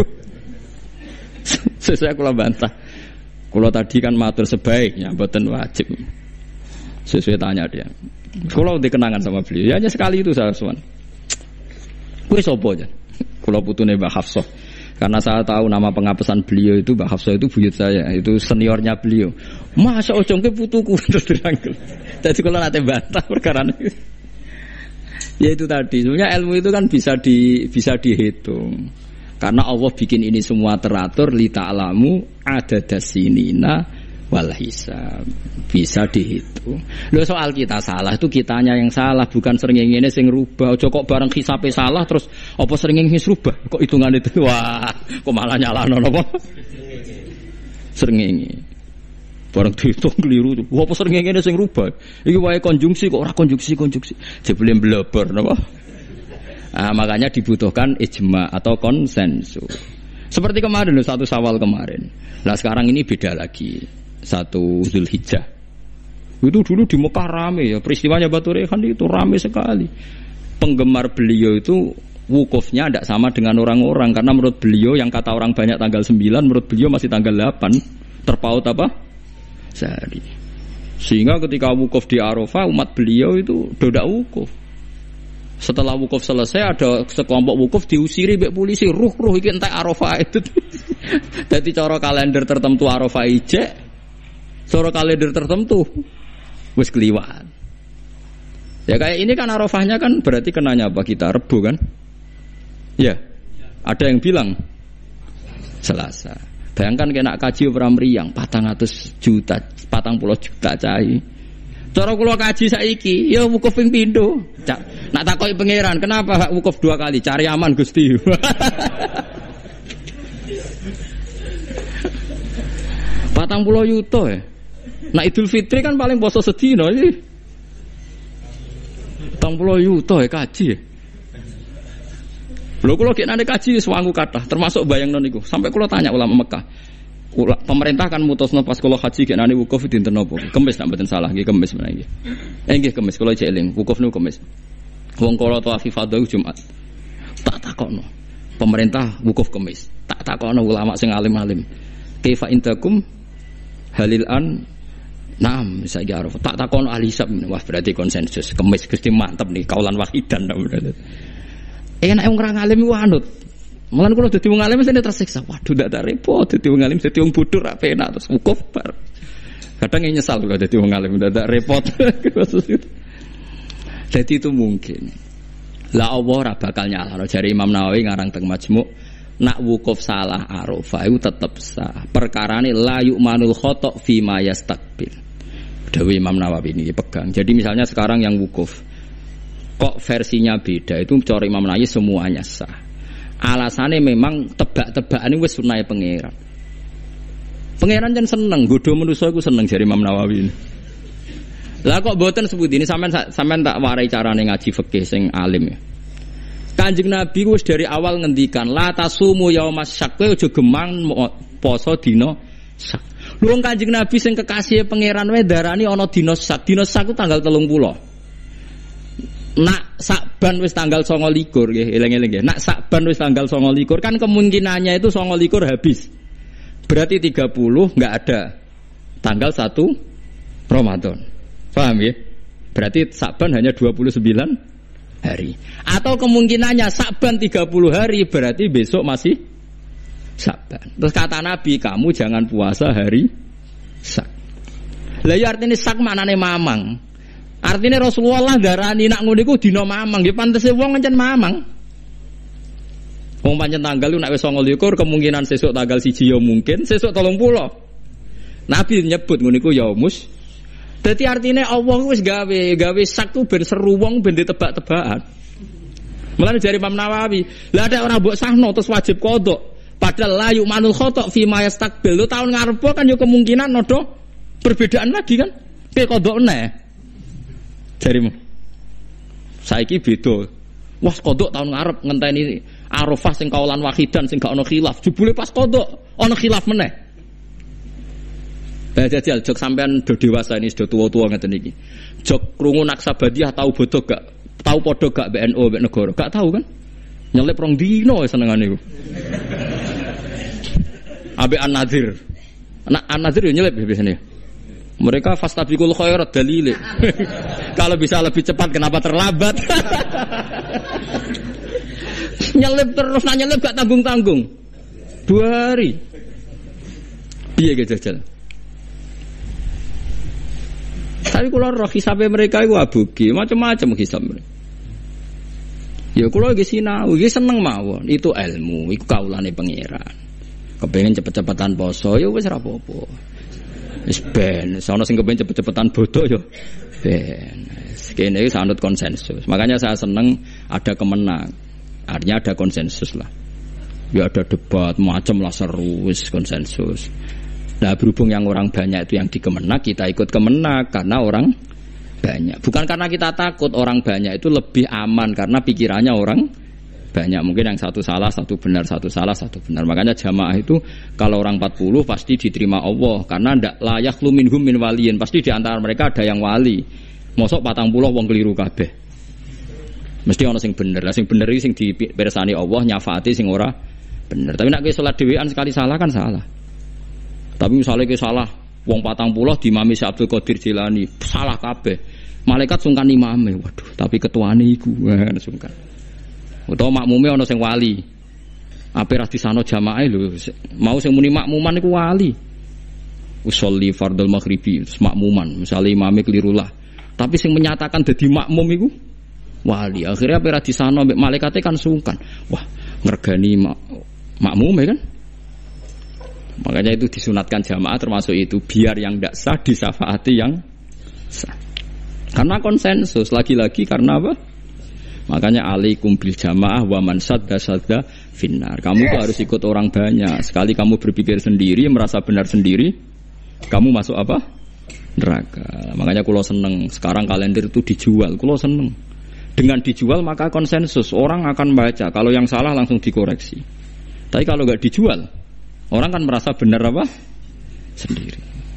Saya kula bantah. Kula tadi kan matur sebaiknya, mboten wajib. Sesuai tanya dia. Kula udah kenangan sama beliau. Ya hanya sekali itu saya sowan. Kuwi sapa aja? Kula putune Mbah Hafsah. Karena saya tahu nama pengapesan beliau itu Mbah Hafsah itu buyut saya, itu seniornya beliau. Masa ojongke putuku terus dirangkul. Jadi kalau nanti bantah perkara ini. Ya itu tadi. Sebenarnya ilmu itu kan bisa dihitung. Karena Allah bikin ini semua teratur li ta'lamu adadasinina wal hisab. Bisa dihitung. Lho soal kita salah itu kitanya yang salah, bukan srengenge sing rubah. Aja kok bareng hisabe salah terus apa srengenge wis rubah. Kok hitungan itu wah, kok malah nyalahno napa? Srengenge. Bareng dihitung keliru. Wah apa srengenge sing rubah. Iki wae konjungsi kok ora konjungsi. Jebule blebor napa? Makanya dibutuhkan ijma atau konsensus. Seperti kemarin 1 Syawal kemarin. Nah sekarang ini beda lagi. 1 Zulhijjah. Itu dulu di Mekah rame ya. Peristiwanya Batu Rehan itu rame sekali. Penggemar beliau itu wukufnya tidak sama dengan orang-orang. Karena menurut beliau yang kata orang banyak tanggal 9, menurut beliau masih tanggal 8. Terpaut apa? Sehari. Sehingga ketika wukuf di Arafah, umat beliau itu dodak wukuf. Setelah wukuf selesai ada sekelompok wukuf diusiri mbek polisi, ruh iki entek Arafah itu. Dadi cara kalender tertentu Arafah ijek, cara kalender tertentu wis keliwaan. Ya kayak ini kan Arafahnya kan berarti kenanya apa kita Rebo kan? Ya. Ada yang bilang Selasa. Bayangkan kena kaji ora mriyang 400 juta, 40 juta cai. Cara kula kaji saiki ya wukuf ping pindho. Nak takoki pangeran, kenapa hak wukuf 2 kali? Cari aman Gusti. 40 yuta ya. Nah Idul Fitri kan paling poso sedina iki. 40 yuta ya kaji. Lho kula gek nane kaji wis wangu kathah, termasuk bayangno niku. Sampai kula tanya ulama Mekah. Pemerintah kan mutusno pas kula haji gek nane wukuf dinten napa? Kemis nek mboten salah nggih kemis menawa nggih. Nggih kemis kula cek eling, wukuf niku kemis. Wong kala tawaf ifadah Jumat. Tak takokno. Pemerintah wukuf kemis. Tak takokno ulama sing alim-alim. Kaifa indakum halil an Naam saiki Arafah. Tak takon ahli hisab. Wah berarti konsensus. Kemis Gusti mantep nih kaulan wahidan berarti. Enak wong ora ngalim iku anut. Malah kula dadi wong alim mesti tersiksa. Waduh ndak repot dadi wong alim dadi wong bodoh ra penak terus wukuf bar. Kadang nyesal kula dadi wong alim ndak repot. Jadi itu mungkin. Lah Allah ora bakal nyalahno jare Imam Nawawi ngarang teng Majmu'. Nak wukuf salah Arafah itu tetap sah. Perkarane la yu'manul khata' fi ma yastaqbil. Dewi Imam Nawawi ini pegang. Jadi misalnya sekarang yang wukuf kok versinya beda, itu cara Imam Nawawi semuanya sah. Alasannya memang tebak-tebakan wis sunahe pangeran. Pangeran jan seneng godho manusa iku seneng jare Imam Nawawi ini. Lah kok mboten sebut ini sampean tak warai carane ngaji fikih sing alim ya. Kanjeng Nabi wis dari awal ngendikan la tasumu yaumas syak, kowe aja gemang poso dina syak. Lho Kanjeng Nabi sing kekasih pangeran wae darani ana dina syak. Dina syak ku tanggal 30. Nak Sakban wis tanggal 29 nggih, eling-eling nggih. Nak Sakban wis tanggal 29 kan kemungkinannya itu 29 habis. Berarti 30 enggak ada tanggal 1 Ramadan. Paham ya? Berarti Sakban hanya 29 hari. Atau kemungkinannya Sakban 30 hari berarti besok masih Sakban. Terus kata Nabi, kamu jangan puasa hari Sak. Lah ya artine Sak maknane mamang. Artinya Rasulullah darani nak ngono iku dina mamang, ya pantese wong pancen mamang. Wong pancen tanggal lu nek wis 29 kemungkinan sesuk tanggal 1 ya mungkin, sesuk 30. Nabi nyebut ngono iku yaumus. Dadi artinya Allah wis gawe sak ku ben seru wong ben ditebak-tebakan. Mulane jare Imam Nawawi, lah ada orang mbok sahno terus wajib qodho. Padahal la yu'manul khata' fi ma yastaqbil. Lu tahun ngarep kan yo kemungkinan nodo perbedaan lagi kan. Ke qodho neh. Jarimu. Saiki beda. Wah qodho tahun ngarep ngenteni Arafah sing kaulan wahidan sing gak ono khilaf. Jebule pas qodho ono khilaf meneh. Jajal jok sampean do dewasa ini sudah tua-tua ngeten iki. Jok krungu Naksabandiyah tahu bodoh gak? Tahu podo gak BNO mbek negara? Gak tahu kan? Nyelip rong dino senengane iku. Ambek An-Nadir. An-Nadir yo nyelip biasanya. Mereka fastabiqul khairat dalile. Kalau bisa lebih cepat kenapa terlambat? Nyelip terus nyelip gak tanggung-tanggung. 2 hari. Piye ge jajal? Tapi kula roh hisabe mereka iku abugi, macam-macam hisab mereka. Ya kula iki sinau, iki seneng mawon. Itu ilmu, iku kaulane pangeran. Kepengin cepet-cepetan poso, ya wis ora apa-apa. Wis ben, sono sing kepengin cepet-cepetan bodoh ya. Ben. Kene iki sanut konsensus. Makanya saya seneng ada kemenang. Artinya ada konsensus lah. Ya ada debat macam lah seru, wis konsensus. Nah berhubung yang orang banyak itu yang di Kemenak, kita ikut Kemenak karena orang banyak. Bukan karena kita takut orang banyak itu lebih aman karena pikirannya orang banyak. Mungkin yang satu salah, satu benar, satu salah, satu benar. Makanya jamaah itu kalau orang 40 pasti diterima Allah karena ndak layak lu minhum min waliyin. Pasti di antara mereka ada yang wali. Mosok 40 wong keliru kabeh. Mesti ana sing bener. Lah sing bener iki sing dipirsani Allah nyafaati sing ora bener. Tapi nek kowe salat dhewean sekali salah kan salah. Tapi misalnya ke salah, wong 40 diimami Syekh Abdul Qadir Jilani, salah kabeh. Malaikat sungkan imame, waduh, tapi ketuane iku sungkan. Utawa makmume ana sing wali. Ape ra disano jamaah lho, mau sing muni makmuman iku wali. Usolli fardhul maghribi, makmuman, misalnya imame kelirulah. Tapi sing menyatakan dadi makmum iku wali. Akhirnya ape ra disano mbek malaikate kan sungkan. Wah, ngregani makmume kan? Makanya itu disunatkan jamaah termasuk itu biar yang tidak sah disafaati yang sah. Karena konsensus lagi-lagi karena apa? Makanya alaikum bil jamaah wa man sadda finnar. Kamu tuh harus ikut orang banyak. Sekali kamu berpikir sendiri, merasa benar sendiri, kamu masuk apa? Neraka. Makanya kulo seneng sekarang kalender itu dijual. Kulo seneng. Dengan dijual maka konsensus orang akan baca. Kalau yang salah langsung dikoreksi. Tapi kalau nggak dijual, orang kan merasa benar apa? Sendiri.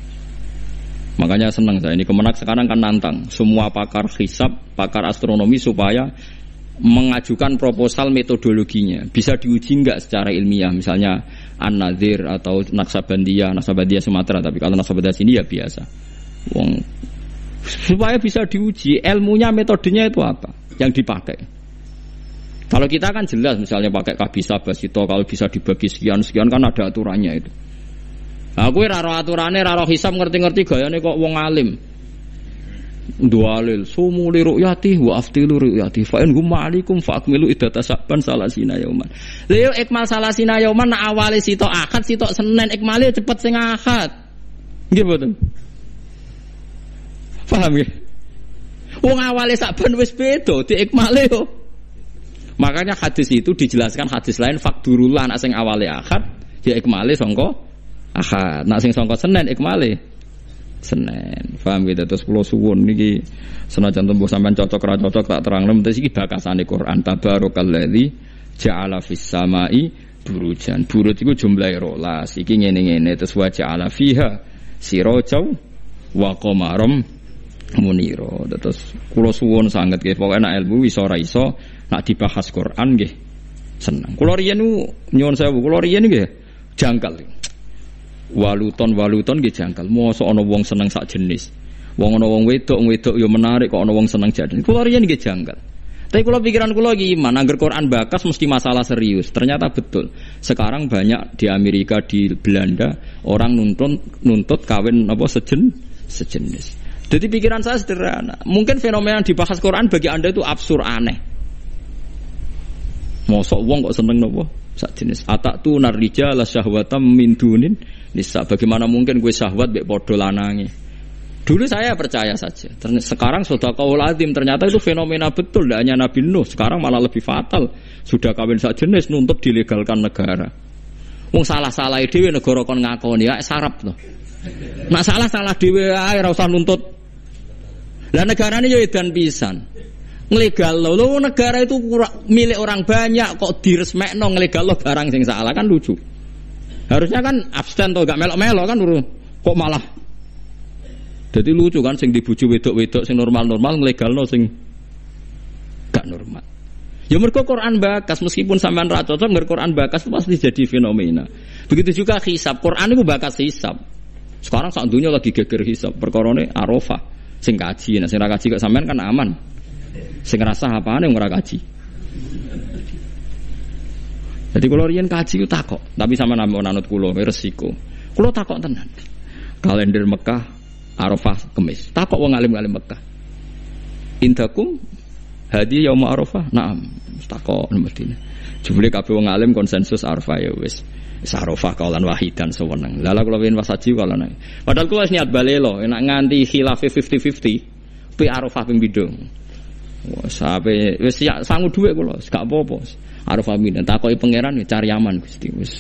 Makanya senang saya ini Kemenak sekarang kan nantang semua pakar hisab, pakar astronomi supaya mengajukan proposal metodologinya. Bisa diuji enggak secara ilmiah, misalnya An-Nadir atau Naksabandiyah Sumatera, tapi kalau Naksabandiyah sini ya biasa. Wong supaya bisa diuji ilmunya, metodenya itu apa yang dipakai. Kalau kita kan jelas misalnya pakai kabisa basito, kalau bisa dibagi sekian kan ada aturannya itu. Aku raro aturannya, raro hisab ngerti-ngerti gayane kok wong alim. Dualil sumu li ru'yati wa aftilu ru'yati fa in hum ma'alikum fa akmilu iddata Sa'ban salasina yauman. Lha yo ikmal salasina yauman nak awale sitok Ahad sitok Senin ikmale cepet sing Ahad. Nggih mboten? Paham nggih? Wong awale Sa'ban wis beda diikmale yo. Makanya hadis itu dijelaskan hadis lain fakdurullah nak sing awale Ahad ya ikmale sangka Ahad, nak sing sangka Senin ikmale Senin. Paham gitu terus kula suwun niki senajan tembuh sampean cocok ra cocok tak terangno mesti iki bakasane Quran tabarakalladzi ja'ala fis samai burujan. Burut iku jumlahe 12. Iki ngene-ngene terus wa ja'ala fiha sirajau wa qamaram munira. Terus kula suwun sanget nggih pokoke nek ilmu iso ora iso nek dibahas Quran nggih seneng. Kula riyen nyuwun sewu kula riyen nggih jangkal. Waluton nggih jangkal. Mosok ana wong seneng sak jenis. Wong ana wong wedok yo menarik kok ana wong seneng jaden. Kula riyen nggih jangkal. Tapi kula pikiran kula iki iman angger Quran bakas mesti masalah serius. Ternyata betul. Sekarang banyak di Amerika, di Belanda orang nuntut kawin apa sejenis. Jadi pikiran saya sederhana. Mungkin fenomena yang dibahas Quran bagi Anda itu absurd aneh. Mosok wong kok seneng napa? Sak jenis. Atatu narrijala syahwatam min dunin nisa. Bagaimana mungkin gue syahwat mbek padha lanange? Dulu saya percaya saja. Sekarang sedekahul azim ternyata itu fenomena betul. Tidak hanya Nabi Nuh. Sekarang malah lebih fatal. Sudah kawin sak jenis nuntut dilegalkan negara. Wong salah-salah dhewe negara kon ngakoni ya sarap to. Nak salah-salah dhewe ae ora usah nuntut. Lah negarane yo edan pisan. Nglegal lo negara itu milik orang banyak kok diresmekno nglegal lo barang sing salah kan lucu. Harusnya kan abstain to gak melok-melok kan kok malah. Jadi lucu kan sing dibuju wedok-wedok sing normal-normal nglegalno sing gak normal. Ya mergo Quran bakas meskipun sampean ra cocok mergo Quran bakas itu pasti jadi fenomena. Begitu juga hisab. Quran itu bakas hisab. Sekarang sak dunya lagi geger hisab perkarane Arafah sing kaji. Nah sing ra kaji kok sampean kan aman. Sing ngrasah apane ora kaji. Jadi kula riyen kaji ku takok, tapi sama anut kula resiko. Kula takok tenan. Kalender Mekah Arafah Kemis. Takok wong alim-alim Mekah. Indakum hadi yaum Arafah? Naam. Takok mestine. Jebule kabeh wong alim konsensus Arafah ya wis. Arafah kaulan wahidan seweneng. Lala kula wen wasaji kaulan. Padahal kula wis niat balelo, enak nganti khilaf 50-50. Pi Arafah ping pindho. Wes sampe wis sangu dhuwit kula, gak apa-apa. Arafah min takoki pangeran cari aman Gusti. Wis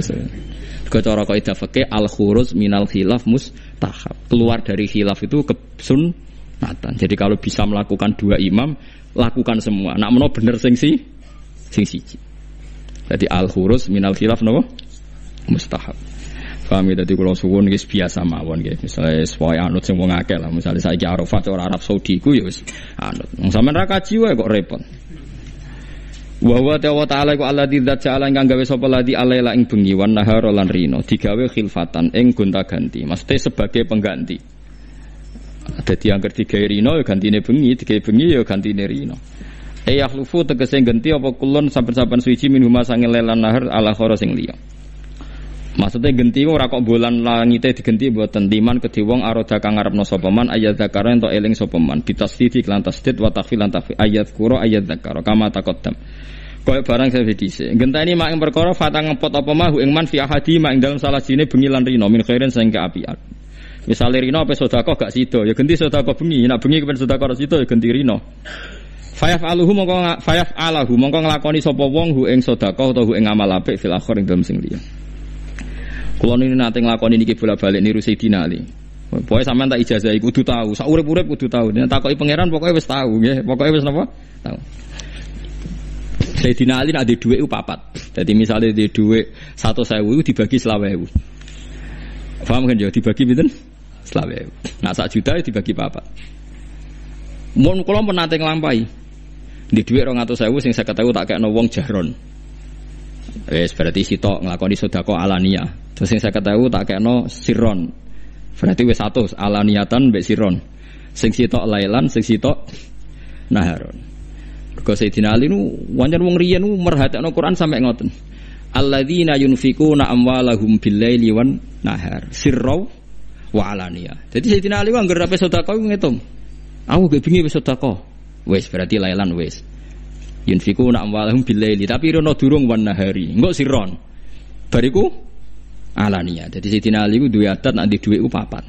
cara kaidah fikih al khuruz minal khilaf mustahab. Keluar dari khilaf itu kesunnatan. Jadi kalau bisa melakukan dua imam, lakukan semua. Nak menawa bener sing siji. Jadi al khuruz minal khilaf napa? Mustahab. Paham ya, dadi kula suwun wis biasa mawon nggih. Misale sesuai anut sing wong akeh lah. Misale saiki Arafah cara Arab Saudi ku ya wis anut. Wong sampean ra kaji wae kok repot. Wa huwa ta'ala ku alladzi dzat ja'ala ingkang gawe sapa ladi alaila ing bengi wan nahar lan rino digawe khilfatan ing gonta-ganti. Mesti sebagai pengganti. Dadi angger digawe rino ya gantine bengi, digawe bengi ya gantine rino. Yakhlufu tegese ganti apa kulun saben-saben suci minhuma sange lelan nahar ala khara sing liya. Maksudnya genti ora kok bulan langite digenti mboten liman kedhe wong aroda kang ngarepno sapa man ayat zakara ento eling sapa man bitasdid lan tasdid wa takhfil lan takhfil ayat qura ayat zakara kama taqaddam kaya barang saya dhisik ngenteni mak ing perkara fatang ngepot apa mah ing man fi ahadi mak ing dalem salah jine bengi lan rino min khairin sing kaapian misale rino apa sedekah gak sida ya genti sedekah bengi nek bengi kepen sedekah sida ya genti rino fayaf'aluhu mongko nglakoni sapa wong hu ing sedekah utawa hu ing amal apik fil akhir ing dalem sing liya. Kulo niki nate nglakoni niki bolak-balik niru Sayyidina Ali. Pokoke sampean tak ijazah iku kudu tahu, sak urip-urip kudu tahu. Nek takoki pangeran pokoke wis tahu nggih, pokoke wis napa? Tahu. Sayyidina Ali nek ada dhuwit ku 4. Dadi misale ada dhuwit 100.000 iku dibagi 20.000. Paham kan ya dibagi pinten? 20.000. Nah 1 juta dibagi 4. Mun kula menate nglampahi. Di dhuwit 200.000 sing 50.000 tak kekno wong jahron. Wis berarti sitok nglakoni sedekah alania. Terus sing 50.000 tak kekno sirron. Berarti wis 100 alaniatan mbek sirron. Sing sitok lailan, sing sitok naharon. Kok Sayyidina Ali nu wancen wong riyen nu merhatekno Quran sampe ngoten. Alladzina yunfikuna amwalahum bil-laili wan nahar sirra wa alania. Jadi Sayyidina Ali anggere rape sedekah ngitung. Aku gak bengi wis sedekah. Wis berarti lailan wis. Yunfikuna amwalahum bil-laili tapi rono durung wan nahari. Engko sirron. Bariku alania. Jadi Sayyidina Ali ku duwe adat nek di dhuwit ku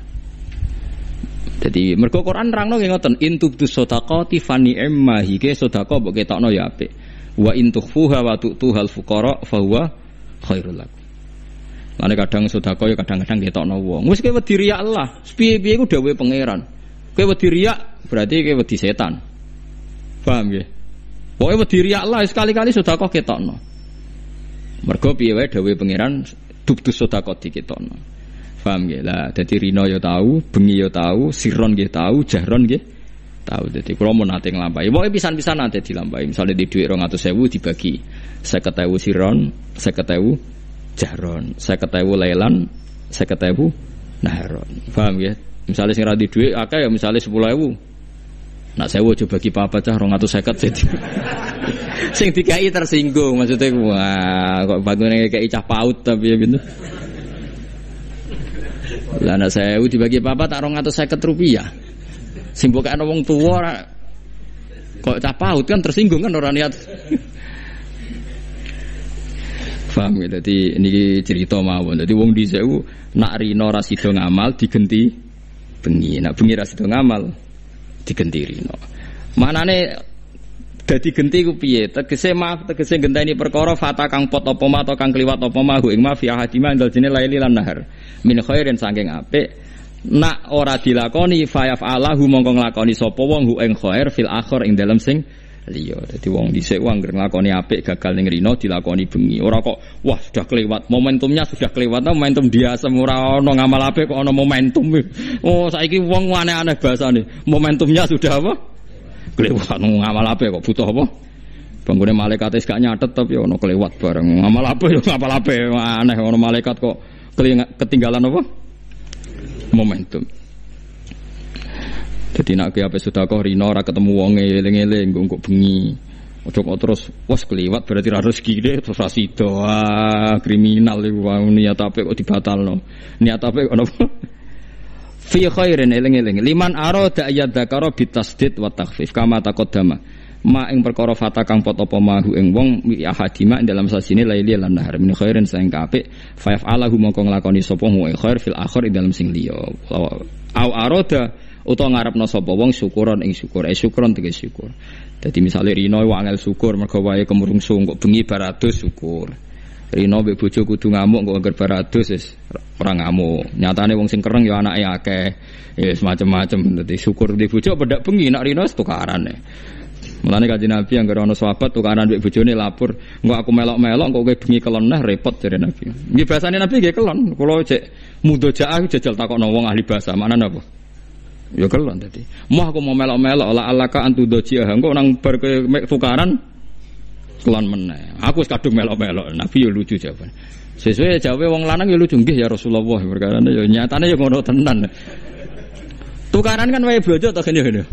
4. Jadi mergo Quran nerangno nggih ngoten intubtus shadaqati fa ni'ma hike sedekah mbok ketokno ya apik. Wa in tukhfuha wa tu'tuhal fuqara fa huwa khairul lakum. Lane kadang sedekah ya kadang-kadang ketokno wong. Wis kowe wedi riya Allah. Piye-piye ku dawuhe pangeran. Kowe wedi riya berarti kowe wedi setan. Paham nggih? Pokoke wedi riya Allah sekali-kali sedekah ketokno. Mergo piye wae dawuhe pangeran dubtus sedekah diketokno. Paham nggih? Lah dadi rina ya tahu, bengi ya tahu, siron nggih tahu, jahron nggih tahu. Dadi kula mun nate nglampahi. Pokoke pisan-pisan nate dilampahi. Misale di dhuwit 200.000 dibagi 50.000 siron, 50.000 jahron, 50.000 lailan, 50.000 naharon. Paham ya? Misalnya sing ra di dhuwit akeh ya misale 10.000. Nak 1.000 aja bagi apa cah 250 jadi. Sing dikai tersinggung maksudnya wah kok bantune kei cah paut tapi ya gitu. Lah nak 1.000 dibagi apa tak 250 rupiah. Sing mbok ana wong tuwa kok cah paut kan tersinggung kan ora niat. Paham ya, jadi ini cerita mawon. Jadi wong dhisik ku nak rino ra sida ngamal digenti bengi, nak bengi ra sida ngamal digenti rino. Manane dadi genti ku piye? Tegese genteni perkara fata kang pot apa ma atau kang kliwat apa ma ing ma fi ahadima indal jene laili lan nahar. Min khairin saking apik nak ora dilakoni fayaf alahu mongko nglakoni sapa wong hu ing khair fil akhir ing dalem sing liya. Dadi wong dhisik wae anggere nglakoni apik gagal ning rino dilakoni bengi. Ora kok wah sudah kelewat, momentumnya sudah kelewat. Momentum dia ora ana ngamal apik kok ana momentum. Oh saiki wong aneh-aneh bahasane. Momentumnya sudah apa? Kelewat ngamal apik kok butuh apa? Banggune malaikat wis gak nyatet tapi ana kelewat bareng. Ngamal apik yo ngamal apik aneh ana malaikat kok ketinggalan apa? Momentum. Jadi nak kiape sedekah rino ora ketemu wonge eling-eling engko bengi. Ojo kok terus wes kliwat berarti ra rezeki dhe terus ra sida. Kriminal iku niat apik kok dibatalno. Niat apik ono fi khairin eling-eling. Liman arada ayyadzakara bitasdid wa takhfif kama taqaddama. Ma ing perkara fata kang pot apa mahu ing wong ahadima ing dalam sasine laili lan nahar min khairin saing apik fa yaf'alahu mongko nglakoni sapa wa khair fil akhir ing dalam sing liya. Au arada utawa ngarepno sapa wong syukuran ing syukur, syukuran tegese syukur. Dadi misale rino wangel syukur mergo wae kemrungsung kok bengi baratus syukur. Rino mbek bojo kudu ngamuk kok anggar baratus wis ora ngamuk. Nyatane wong sing kereng ya anake akeh. Ya semacam-macam dadi syukur di bojo pedak bengi nak rino tukaran. Mulane Kanjeng Nabi anggere ana sahabat tukaran mbek bojone lapor, engko aku melok-melok kok kowe bengi kelon repot jare Nabi. Nggih bahasane Nabi nggih kelon. Kula cek mudojaah jajal takokno wong ahli bahasa, maknane apa? Ya kelon tadi. Mau aku mau melok-melok la alaka antu doji engko nang bar ke tukaran kelon meneh. Aku wis kadung melok-melok. Nabi yo lucu jawaban. Sesuai jawabe wong lanang yo lucu nggih ya Rasulullah perkarane yo nyatane yo ngono tenan. Tukaran kan wae bojo to kene yo.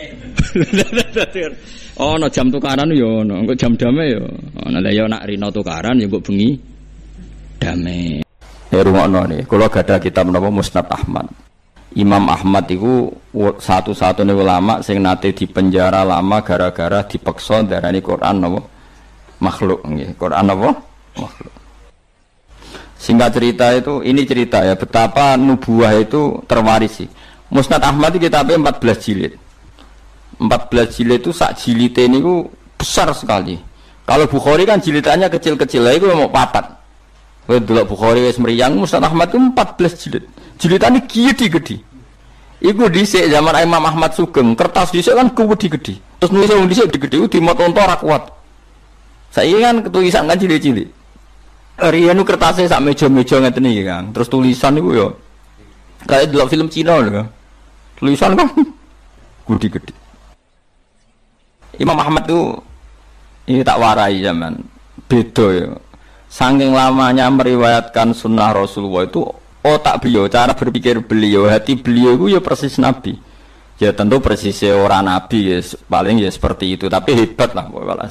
Ono jam tukaran yo ono, engko jam dame yo. Ono lha yo nak rino tukaran yo engko bengi dame. Ya rungokno niki, kula gadah kitab menapa Musnad Ahmad. Imam Ahmad itu satu-satunya ulama sing nate dipenjara lama gara-gara dipeksa darani Quran apa makhluk nggih. Quran apa makhluk. Singkat cerita itu ini cerita ya betapa nubuah itu terwarisi. Musnad Ahmad itu kitabnya 14 jilid. 14 jilid itu sak jilid niku besar sekali. Kalau Bukhari kan jilidannya kecil-kecil, lah iku mau papat. Kowe delok Bukhari wis mriyang, Musnad Ahmad itu 14 jilid. Jilidane gede-gede. Iku dhisik zaman Imam Ahmad Sugeng, kertas dhisik kan gede-gede. Terus nulis wong dhisik gede-gede dimot onto ora kuat. Saiki kan tulisan kan cilik-cilik. Riyen kertasnya sak meja-meja ngeten iki, Kang. Terus tulisan niku yo kayak delok film Cina lho, Kang. Tulisan kan gede-gede. Imam Ahmad tuh ini tak warai zaman beda ya. Saking lamanya meriwayatkan sunnah Rasulullah itu otak beliau, cara berpikir beliau, hati beliau itu ya persis Nabi. Ya tentu persisnya orang Nabi ya paling ya seperti itu, tapi hebat lah pokoknya.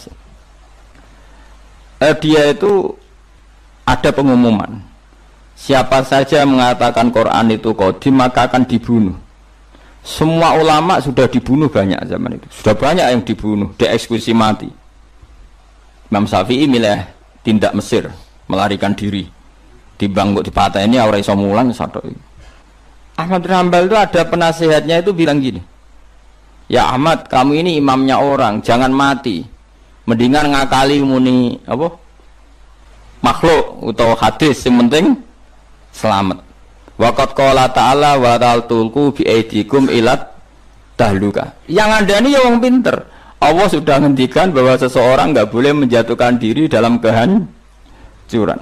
Dia itu ada pengumuman. Siapa saja mengatakan Quran itu qadim maka akan dibunuh. Semua ulama sudah dibunuh banyak zaman itu. Sudah banyak yang dibunuh, dieksekusi mati. Imam Syafi'i milih tindak Mesir, melarikan diri. Dibangkuk dipateni ora iso mulang satok. Ahmad bin Hanbal itu ada penasihatnya itu bilang gini. Ya Ahmad, kamu ini imamnya orang, jangan mati. Mendingan ngakali muni apa? Makhluk atau hadis, yang penting selamat. Waqat qala ta'ala wa taltulku bi aidikum ilat tahluka. Yang andani ya wong pinter. Allah sudah ngendikan bahwa seseorang enggak boleh menjatuhkan diri dalam kehancuran.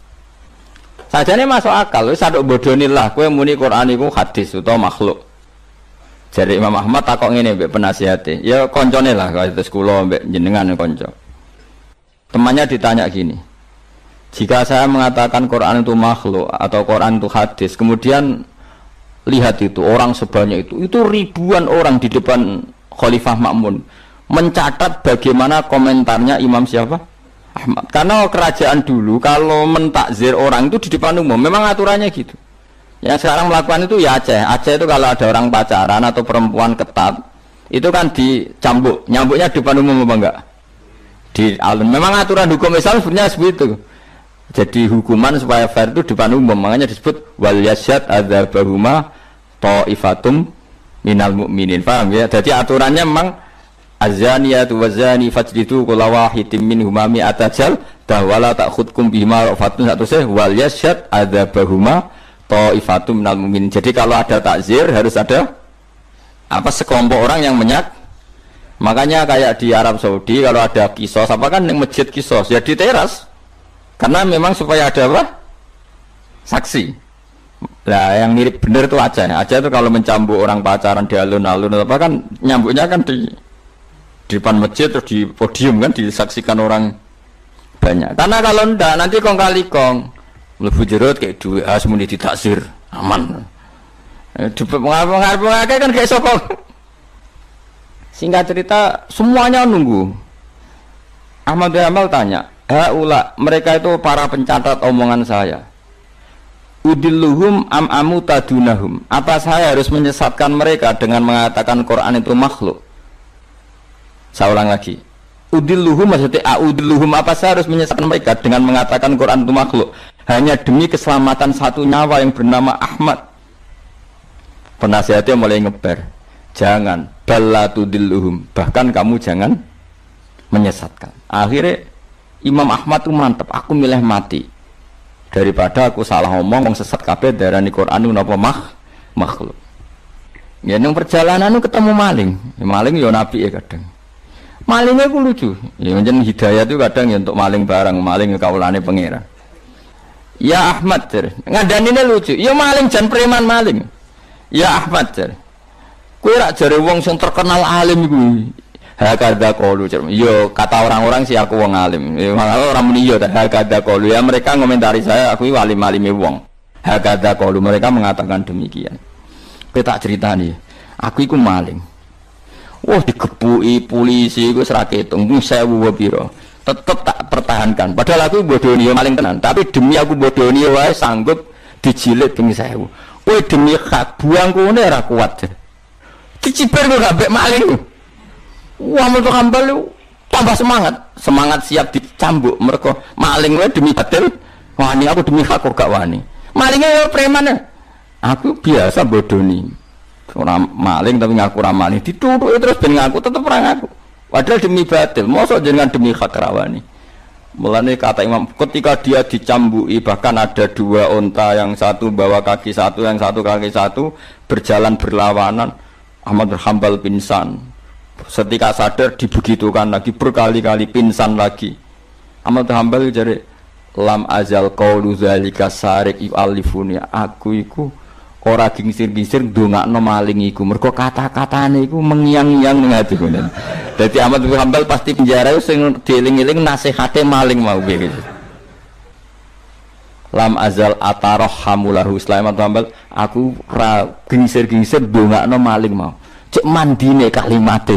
Sajane masuk akal, wis sadok bodonilah kowe muni Quran iku hadis utawa makhluk. Jare Imam Ahmad takok ngene mbek penasihate. Ya koncone lah kados kula mbek jenengan kanca. Temannya ditanya gini. Jika saya mengatakan Quran itu makhluk atau Quran itu hadis, kemudian lihat itu orang sebanyak itu ribuan orang di depan Khalifah Ma'mun mencatat bagaimana komentarnya Imam siapa? Ahmad. Karena kerajaan dulu kalau mentakzir orang itu di depan umum, memang aturannya gitu. Yang sekarang melakukan itu ya Aceh. Aceh itu kalau ada orang pacaran atau perempuan ketat, itu kan dicambuk. Nyambuknya di depan umum apa enggak? Di alun. Memang aturan hukum Islam sebenarnya seperti itu. Jadi hukuman supaya fair itu di depan umum, makanya disebut wal yasyad adzabahuma ta'ifatum minal mu'minin. Paham ya? Jadi aturannya memang azaniyatu wazani fajlidu kulla wahidin minhuma mi'ata jaldah wala ta'khudkum bihima rafatun satu wal yasyad adzabahuma ta'ifatum minal mu'minin. Jadi kalau ada takzir harus ada apa sekelompok orang yang Makanya kayak di Arab Saudi kalau ada kisos apa kan yang masjid kisos ya di teras. Karena memang supaya ada apa? Saksi. Nah, yang mirip benar itu Aceh. Aceh itu kalau mencambuk orang pacaran di alun-alun apa kan nyambuknya kan di depan masjid atau di podium kan disaksikan orang banyak. Karena kalau ndak nanti kong kali kong mlebu jerut kayak duwe asmuni ditaksir aman. Pengarep-pengarep kan kayak sokong. Singkat cerita semuanya nunggu. Ahmad bin Hanbal tanya, mereka itu para pencatat omongan saya. Udilluhum am amutadunahum. Apa saya harus menyesatkan mereka dengan mengatakan Quran itu makhluk? Saya ulang lagi. Udilluhum maksudnya udilluhum, apa saya harus menyesatkan mereka dengan mengatakan Quran itu makhluk hanya demi keselamatan satu nyawa yang bernama Ahmad? Penasihatnya mulai ngeber. Jangan ballatudilluhum. Bahkan kamu jangan menyesatkan. Akhirnya Imam Ahmad itu mantep, aku milih mati daripada aku salah ngomong sesat kabeh darani Quran itu napa makhluk. Ya ning perjalanan itu ketemu maling. Ya, maling ya nabi ya kadang. Malingnya ku lucu. Ya njen hidayah itu kadang ya untuk maling barang, maling kaulane pangeran. Ya Ahmad cer, ngadanine lucu. Ya maling jan preman maling. Ya Ahmad cer. Kowe rak jare wong sing terkenal alim iku. Hakada qalu. Yo kata orang-orang sih aku wong alim. Malah orang muni yo hakada qalu. Ya mereka ngomentari saya aku alim-alime wong. Hakada qalu, mereka mengatakan demikian. Kowe tak critani. Aku iku maling. Wah digepuki polisi iku ora ketung 1000 pira. Tetep tak pertahankan. Padahal aku bodoni maling tenan, tapi demi aku bodoni wae sanggup dijilid ping 1000. Kowe demi hak buangku ngene ora kuat. Diciper kok gak maling. Wah untuk hambal tambah semangat siap dicambuk mereka maling wae demi batil. Wani aku demi hak kok gak wani. Malingnya ya preman. Aku biasa bodoni. Orang maling tapi ngaku ora maling, dituduh terus ben ngaku tetep ora ngaku. Padahal demi batil, mosok jenengan demi hak rawani. Mulane kata Imam, ketika dia dicambuki bahkan ada dua unta, yang satu bawa kaki satu, yang satu kaki satu, berjalan berlawanan. Ahmad bin Hanbal pingsan. Setika sadar dibegitukan lagi, berkali-kali pingsan lagi. Ahmad bin Hanbal jare lam azal qaulu zalika sarik yu'allifuni. Aku iku ora gingsir-gingsir ndongakno maling iku. Mergo kata-katane iku mengiang-iang ning atiku. Dadi Ahmad bin Hanbal pasti penjara sing dieling-eling nasihate maling mau piye gitu. Lam azal atarhamulahu Sulaiman bin Hanbal, aku ora gingsir-gingsir ndongakno maling mau. Cek mandine kalimate.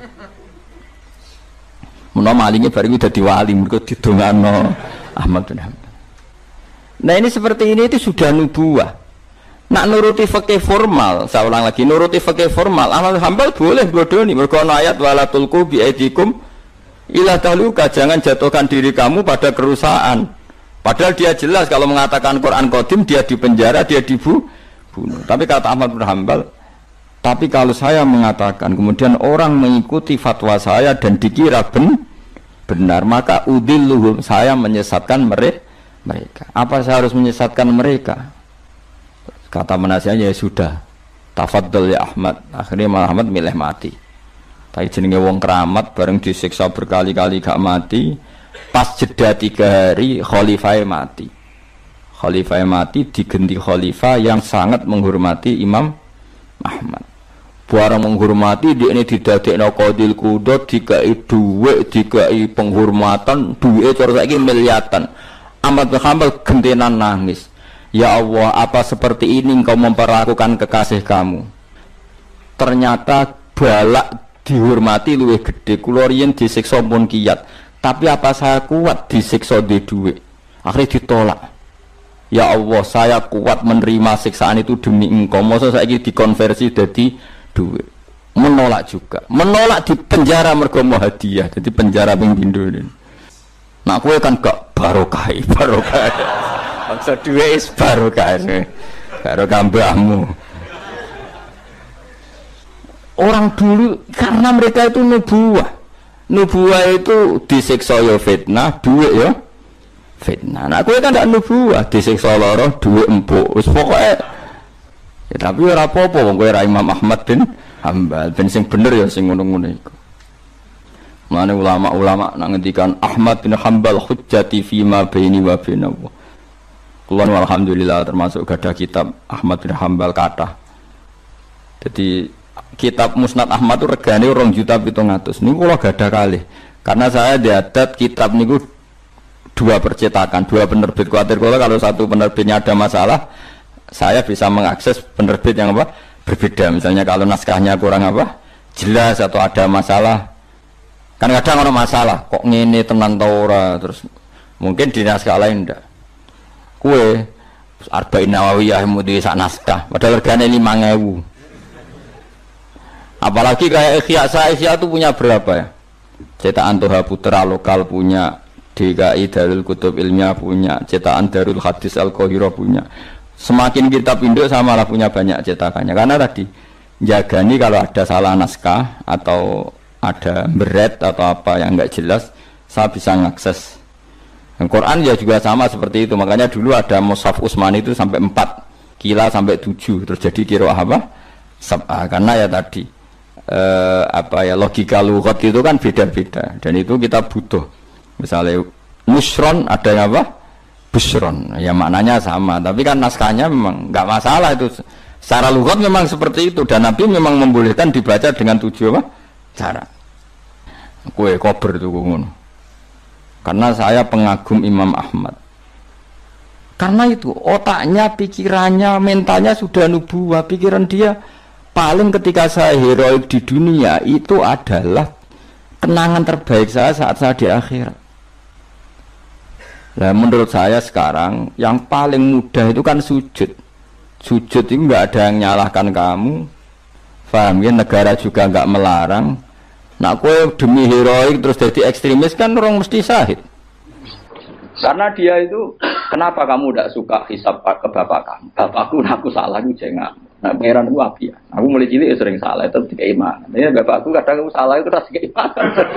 Menawa malingnya bareng dadi wali mergo didongakno Ahmad bin Hanbal. Nah ini seperti ini itu sudah nubuwah. Nak nuruti fikih formal, saya ulang lagi, nuruti fikih formal, Ahmad bin Hanbal boleh bodoni mergo ana ayat wala tulqu bi aidikum ila tahluka, jangan jatuhkan diri kamu pada kerusakan. Padahal dia jelas kalau mengatakan Quran qadim dia dipenjara, dia dibunuh. Tapi kata Ahmad bin Hanbal, tapi kalau saya mengatakan kemudian orang mengikuti fatwa saya dan dikira benar, maka udilluhum, saya menyesatkan mereka. Apa saya harus menyesatkan mereka? Kata penasihatnya ya sudah, tafadhol ya Ahmad. Akhirnya malah Ahmad milih mati. Tapi jenenge wong keramat bareng disiksa berkali-kali gak mati. Pas jeda 3 hari khalifah mati. Khalifah mati diganti khalifah yang sangat menghormati Imam Ahmad. Barang menghormati dia ini didadekno qadil qudot, dikai dhuwit, dikai penghormatan, duwike cara saiki miliatan. Ahmad bin Hanbal gentenan nangis. Ya Allah, apa seperti ini engkau memperlakukan kekasih kamu? Ternyata balak dihormati luwih gede. Kula riyen disiksa pun kiyat, tapi apa saya kuat disiksa di dhuwit? Akhirnya ditolak. Ya Allah, saya kuat menerima siksaan itu demi engkau. Masa saiki dikonversi jadi duit. Menolak juga. Menolak di penjara mergo mau hadiah. Jadi penjara ping pindho. Nah, kowe kan gak barokah. Maksud duit is barokah. Barokah mbahmu. Orang dulu karena mereka itu nubuwah. Nubuwah itu disiksa ya fitnah, duit ya fitnah. Nah, kowe kan ndak nubuwah, disiksa lara, dhuwit empuk. Wis pokoke ya tapi ora apa-apa wong kowe ra Imam Ahmad bin Hanbal, ben sing bener ya sing ngono-ngono iku. Mane ulama-ulama nak ngendikan Ahmad bin Hanbal hujjati fi ma baini wa bainahu. Kula alhamdulillah termasuk gadah kitab Ahmad bin Hanbal kathah. Jadi kitab Musnad Ahmad itu regane 2.700.000. Niku kula gadah kalih. Karena saya diadat kitab niku 2 percetakan, 2 penerbit. Kuatir kalau satu penerbitnya ada masalah, saya bisa mengakses penerbit yang apa berbeda. Misalnya kalau naskahnya kurang apa jelas atau ada masalah, kan kadang ada masalah kok ngene tenan ta ora, terus mungkin di naskah lain ndak. Kue Arba'in Nawawiyah mudi sak naskah, padahal regane 5.000. Apalagi kayak Ihya itu punya berapa ya? Cetakan Toha Putra lokal punya, DKI Darul Kutub Ilmiah punya, cetakan Darul Hadis Al-Qahirah punya. Semakin kita pinduk sama lah punya banyak cetakannya. Karena tadi jagani kalau ada salah naskah atau ada beret atau apa yang enggak jelas, saya bisa mengakses. Al-Quran ya juga sama seperti itu. Makanya dulu ada Mushaf Utsmani itu sampai 4, Kila sampai 7. Terus jadi qiraah apa? Sab'ah. Karena ya tadi logika lughat itu kan beda-beda. Dan itu kita butuh. Misalnya musron ada yang apa? Busron. Ya maknanya sama, tapi kan naskahnya memang enggak masalah itu. Secara lughat memang seperti itu dan Nabi memang membolehkan dibaca dengan 7 apa? Cara. Kue kober itu ngono. Karena saya pengagum Imam Ahmad. Karena itu otaknya, pikirannya, mentalnya sudah nubuwah. Pikiran dia paling ketika saya heroik di dunia itu adalah kenangan terbaik saya saat saya di akhirat. Nah, menurut saya sekarang yang paling mudah itu kan sujud. Sujud itu nggak ada yang nyalahkan kamu, paham ya? Negara juga nggak melarang. Nah, kowe demi heroik terus jadi ekstremis kan orang mesti syahid. Karena dia itu, kenapa kamu tidak suka hisab ke bapak kamu? Bapakku, aku salah, aku jangan. Nah, pangeran itu api ya. Aku mulai cilik sering salah, itu tidak iman. Ini bapakku kadang aku salah, itu tidak iman.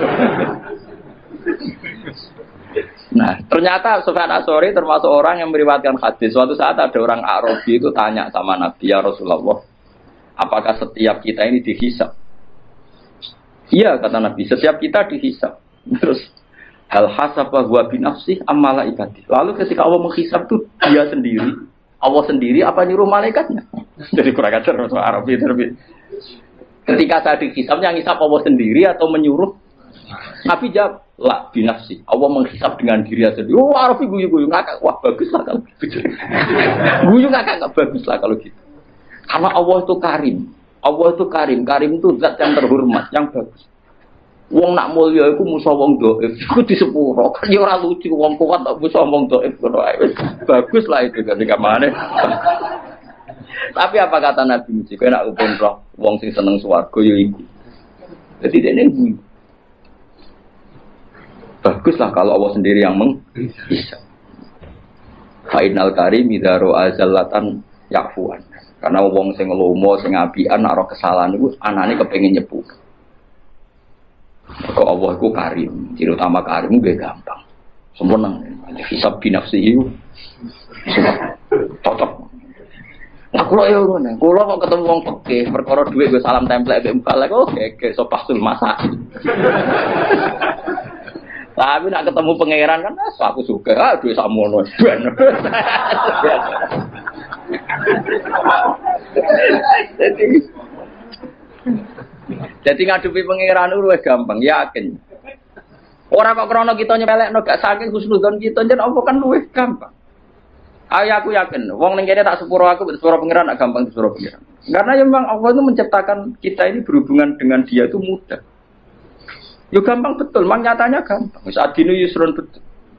Nah, ternyata Sufyan Ats-Tsauri termasuk orang yang meriwayatkan hadis. Suatu saat ada orang Arabi itu tanya sama Nabi, ya Rasulullah, apakah setiap kita ini dihisab? Iya, kata Nabi, setiap kita dihisab. Terus, hal hasaba huwa binafsih amala ibadi. Lalu ketika Allah menghisab itu dia sendiri, Allah sendiri apa nyuruh malaikatnya? Jadi kurang ajar orang Arabi terlebih. Ketika saya dihisab, yang hisab Allah sendiri atau menyuruh? Nabi jawab, la binafsi. Allah menghisab dengan diri sendiri. Oh, Arabi guyu-guyu ngakak. Wah, baguslah kalau gitu. Guyu ngakak enggak baguslah kalau gitu. Karena Allah itu karim. Allah itu karim. Karim itu zat yang terhormat, yang bagus. Wong nak mulya iku musuh wong dhaif. Iku disepuro. Ya ora lucu wong kuat tak musuh wong dhaif ngono ae. Baguslah itu ketika mana. Tapi apa kata Nabi Musa? Kowe nak upun roh wong sing seneng swarga ya iku. Jadi dene guyu. Baguslah kalau Allah sendiri yang menghisab. Fainal karim idaro azallatan yakfuan. Karena wong sing lomo sing apian nek ora kesalahan iku anane kepengin nyepu. Kok Allah iku karim, ciri utama karim nggih gampang. Sempurna. Hisab binafsihi. Cocok. Lah kula yo ngono. Kula kok ketemu wong pekeh, perkara dhuwit gue salam templek mbek mubalek kok gege so pasul masak. Tapi nak ketemu pangeran kan aku suka, duwe sakmono. Jadi ngadepi pangeran luwih gampang, yakin. Ora kok krana kita nyepelekno gak saking husnudzon kita jen apa kan luwih gampang. Ayo aku yakin, wong ning kene tak sepuro aku sepuro pangeran gak gampang sepuro pangeran. Karena ya memang Allah itu menciptakan kita ini berhubungan dengan dia itu mudah. Ya gampang betul, memang nyatanya gampang. Wis adinu yusrun betul.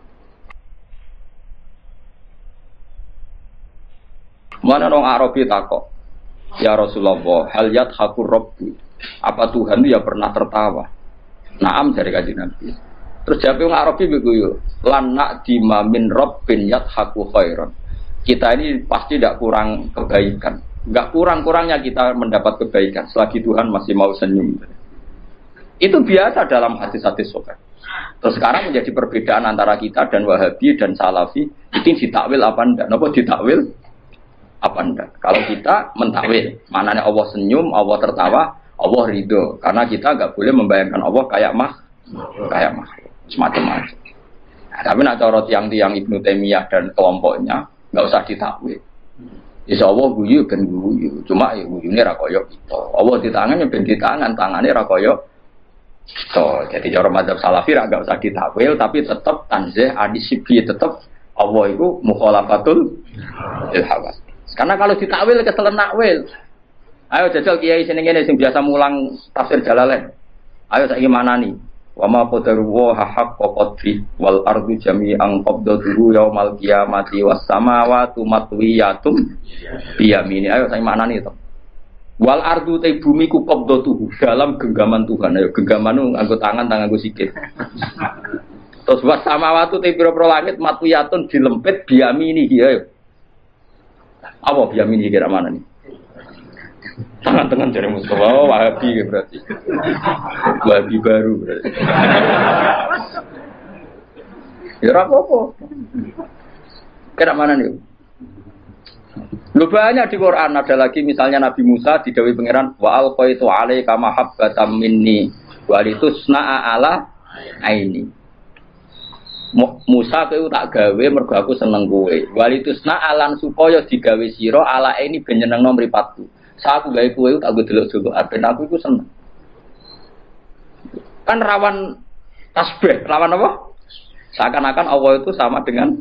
Mana orang Arabi takok, ya Rasulullah, hal yadhakur rabbi. Apa Tuhan itu ya pernah tertawa? Naam dari kajian Nabi. Terus jawab orang Arabi begitu, lan na'dima min rabbin yadhaku khairan. Kita ini pasti tidak kurang kebaikan. Enggak kurang-kurangnya kita mendapat kebaikan selagi Tuhan masih mau senyum. Itu biasa dalam hadis-hadis sahih. Terus sekarang menjadi perbedaan antara kita dan Wahabi dan Salafi, itu ditakwil apa enggak? Napa ditakwil apa enggak? Kalau kita mentakwil, maknanya Allah senyum, Allah tertawa, Allah ridho. Karena kita enggak boleh membayangkan Allah kayak semacam-macam. Nah, tapi nak cara tiang-tiang Ibnu Taimiyah dan kelompoknya enggak usah ditakwil. Insya Allah guyu ben guyu, cuma ya guyune ra koyo kita. Allah di tangannya ben di tangan, tangannya ra koyo so, jadi cara mazhab Salafi enggak usah ditakwil, tapi tetap tanzih adisibi, tetap Allah itu mukhalafatul ilhawas. Karena kalau ditakwil keselen nakwil. Ayo jajal kiai sing ngene sing biasa mulang tafsir Jalalain. Ayo saiki manani. Wa ma qadaru wa haqqa qadri wal ardu jami'an qabdatuhu yaumal qiyamati was samawati matwiyatum biyamini. Ayo saiki manani to. Wal ardu te bumi ku qabdatuhu dalam genggaman Tuhan. Ayo genggaman nganggo tangan nganggo sikil. Terus was samawati te pira-pira langit matwiyatun dilempit biyamini ayo. Apa biyamini kira mana nih? Tangan-tangan jari Mustafa, Wahabi berarti. Wahabi baru berarti. Ya apa-apa. Kira mana nih? Lu banyak di Quran, ada lagi misalnya Nabi Musa didhawuhi pangeran wa alqaitu 'alaika mahabbatan minni wa litusna'a ala aini. Musa kowe tak gawe mergo aku seneng kowe. Walitusna alan supaya digawe sira ala ini ben nyenengno mripatku. Saat aku gawe kowe tak delok-delok ben aku iku seneng. Kan rawan tasbih, rawan apa? Seakan-akan Allah itu sama dengan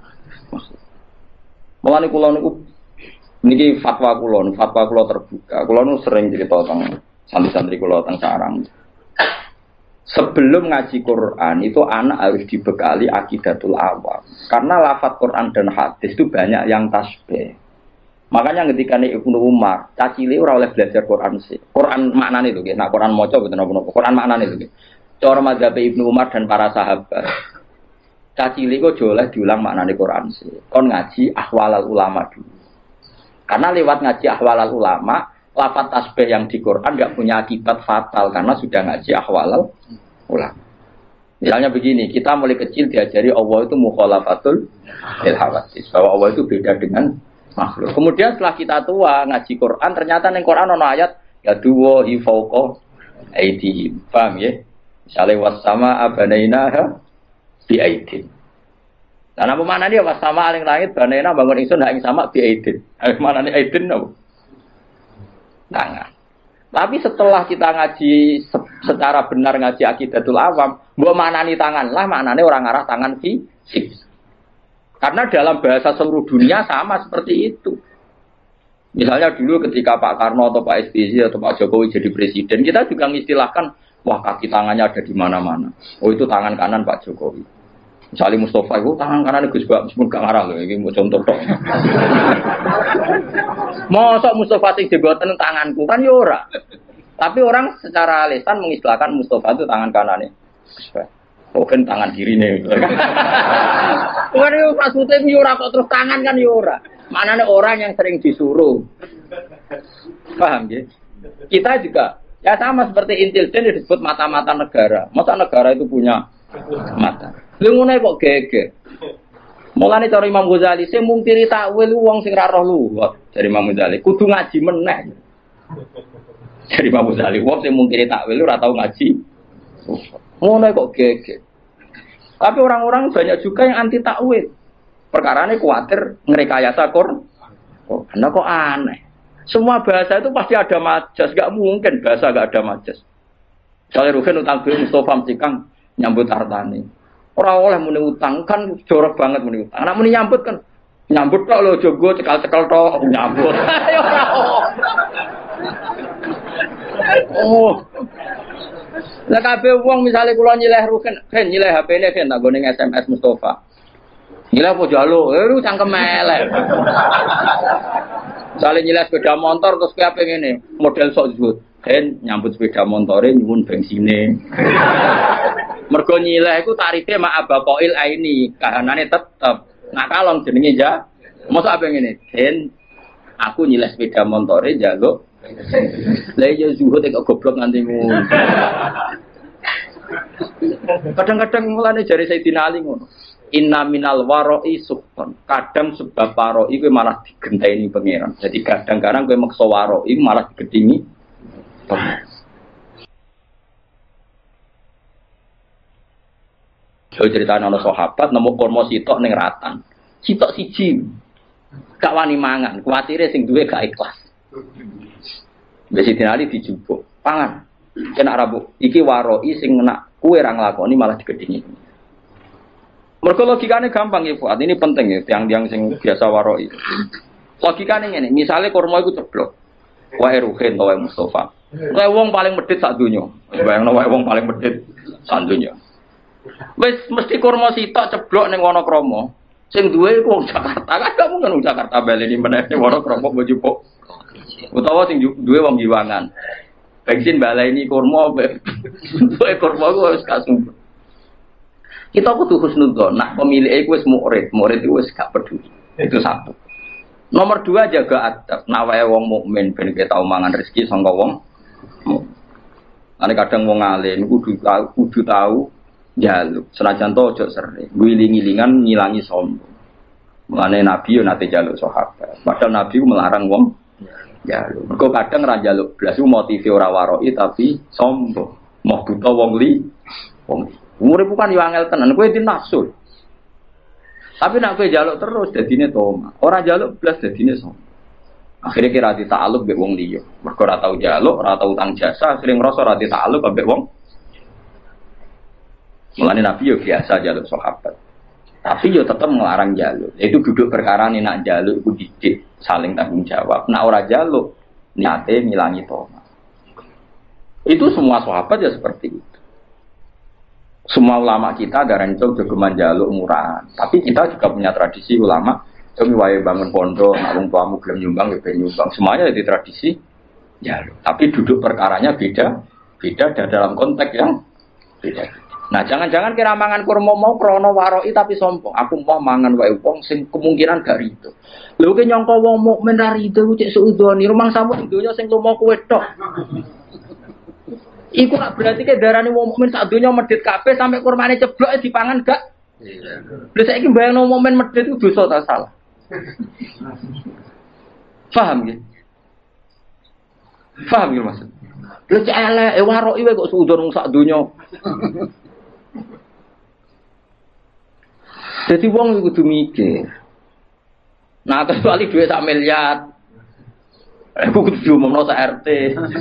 mulane kula niku niki fatwa kula terbuka. Kula nu sering cerita tentang santri-santri kula teng sarang. Sebelum ngaji Quran itu anak harus dibekali akidatul awam. Karena lafaz Quran dan hadis itu banyak yang tasbih. Makanya ketika Ibnu Umar, cacile ora oleh belajar Quran sih. Quran maknane lho nggih. Nah Quran maca mboten napa-napa. Quran maknane lho nggih. Cara mazhab Ibnu Umar dan para sahabat. Cacile kok oleh diulang maknane Quran sih. Kon ngaji ahwalal ulama dulu. Karena lewat ngaji ahwalal ulama lafaz tasbih yang di Quran enggak punya akibat fatal karena sudah ngaji ahwalal ulama. Misalnya begini, kita mulai kecil diajari Allah itu mukhalafatul ilhawadis, bahwa Allah itu beda dengan makhluk. Kemudian setelah kita tua ngaji Quran, ternyata ning Quran ana ayat ya duwa ifauqa aidihim. Paham ya? Misalnya was-sama abanainaha bi aidin. Lah napa manane was-sama aling langit banaina bangun ingsun hak ing sama bi aidin. Manane aidin napa? Tangan. Tapi setelah kita ngaji secara benar ngaji akidatul awam, mbok maknani tangan lah maknane orang arah tangan fisik. Karena dalam bahasa seluruh dunia sama seperti itu. Misalnya dulu ketika Pak Karno atau Pak SBY atau Pak Jokowi jadi presiden, kita juga mengistilahkan, wah kaki tangannya ada di mana-mana. Oh itu tangan kanan Pak Jokowi. Misalnya Mustafa itu tangan kanan Gus Bak, meskipun gak ngarah loh, ini mau contoh dong. Mosok Mustafa sing jeboten tanganku kan ya ora. Tapi orang secara lisan mengistilahkan Mustafa itu tangan kanannya. Bukan tangan kirinya. Bukan itu maksudnya ya ora kok terus tangan kan ya ora. Manane orang yang sering disuruh. Paham ya? Kita juga ya sama seperti intelijen disebut mata-mata negara. Masa negara itu punya mata. Lha ngene kok geger. Mulane cara Imam Ghazali sing mung tiri takwil wong sing ra roh luwat. Dari Imam Ghazali, kudu ngaji meneh. Dari Imam Ghazali, wong sing mungkiri takwil ora tau ngaji. Ngono kok geger. Tapi orang-orang banyak juga yang anti takwil. Perkarane kuwatir ngrekayasa Quran. Karena kok aneh. Semua bahasa itu pasti ada majas, gak mungkin bahasa gak ada majas. Misalnya Ruhin utang duit Mustafa Cikang nyambut hartane. Orang oleh muni utang kan jorok banget muni utang. Anak muni nyambut kan nyambut tok lho jogo cekal-cekal tok nyambut. Ayo ora. Oh. Lah kabeh wong misale kula nyileh Ruhin, ben nyileh HP-ne ben tak gone SMS Mustafa. Nyileh apa jalo? Lu cangkem elek. Misalnya nyileh sepeda motor terus kayak pengen nih model sok jut, kan nyambut sepeda motornya nyuwun bensine. Mergo nyileh itu tarifnya mak abakoil aini, kahanane tetep. Nah kalong jenenge ja, masa apa ngene? Kan aku nyileh sepeda motornya jago. Lah ya zuhud kok goblok nganti ngono. Kadang-kadang mulane jare Sayyidina Ali ngono. Inna minal waroi sukhton. Kadang sebab waroi kowe malah digenteni pangeran. Jadi kadang-kadang kowe maksa waroi malah digedingi pangeran. So ceritane ana sahabat nemu kurma sitok ning ratan. Sitok siji. Gak wani mangan, kuwatire sing duwe gak ikhlas. Wis dinali dijupuk. Pangan. Kena rabu. Iki waroi sing nak kowe ra nglakoni malah digedingi. Mergo logikane gampang ya, Fuad. Ini penting ya, tiang-tiang sing biasa waroi. Logikane ngene, misale kurma iku ceblok. Wae Ruhin wae Mustafa. Wae wong paling medhit sak donya. Bayangno wae wong paling medhit sak donya. Wis mesti kurma sitok ceblok ning Wonokromo. Sing duwe iku wong Jakarta. Kan mungkin wong Jakarta baleni meneh ning Wonokromo mbok jupuk. Utawa sing duwe wong Giwangan. Bensin baleni kurma. Duwe kurma ku wis kasum. Kita kudu husnudzon, nak pemilik itu wis murid itu wis gak peduli. Itu satu. Nomor dua jaga adab. Nak wae wong mukmin ben kita mangan rezeki sangka wong. Ane kadang wong alim kudu tahu njaluk. Senajan to ojo sering. Guling-gilingan ngilangi sombong. Mulane Nabi yo nate njaluk sahabat. Padahal Nabi ku melarang wong njaluk. Mergo kadang ra njaluk blas ku motive ora waroi tapi sombong. Mau buta wong li wong umure bukan yo angel tenan, kowe dinasul. Tapi nek kowe njaluk terus dadine toma. Ora njaluk blas dadine sombong. Akhire kira ditaaluk mbek wong liya. Mergo ora tau njaluk, ora tau utang jasa, sering ngrasa ora ditaaluk mbek wong. Mulane Nabi yo biasa njaluk sahabat. Tapi yo tetep ngelarang njaluk. Itu duduk perkara nek nak njaluk iku didik saling tanggung jawab. Nek ora njaluk niate ngilangi toma. Itu semua sahabat ya seperti itu. Semua ulama kita darah itu jogeman jaluk murahan. Tapi kita juga punya tradisi ulama. Kami wae bangun pondok, nak tuamu gelem nyumbang, ya nyumbang. Semuanya di tradisi jaluk. Tapi duduk perkaranya beda dan dalam konteks yang beda. Nah jangan-jangan kira mangan kurma mau krono waroi tapi sombong. Aku mau mangan wae wong sing kemungkinan gak rido. Lho ki nyangka wong mukmin ra rido cek seudoni. Rumang samu donya sing lumo kowe tok. Iku gak berarti ke darane wong mukmin sak donya medhit kabeh sampai kurmane ceblok dipangan gak? Iya. Lha saiki mbayangno mukmin medhit itu dosa ta salah? Paham nggih? Paham nggih maksud? Lha cek elek waroki wae kok suudon wong sak donya. Jadi wong kudu mikir. Nah, kecuali duit sak miliar. Aku kudu diumumno sak RT.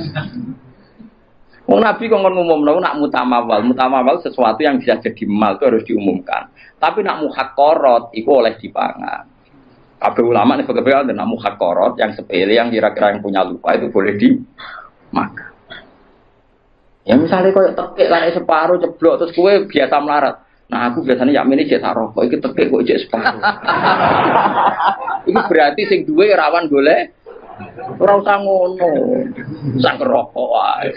Wong Nabi kok ngomongno nak mutamawal sesuatu yang bisa jadi mal itu harus diumumkan. Tapi nak muhaqqarat iku oleh dipangan. Kabeh ulama nek berbeda nak muhaqqarat yang sepele yang kira-kira yang punya lupa itu boleh dimakan. Ya misalnya koyo tekek lare separuh ceblok terus kowe biasa melarat. Nah aku biasanya yakmene jek tak rokok iki tekek kok jek separuh. Iku berarti sing duwe rawan golek ora usah ngono. Sang rokok wae.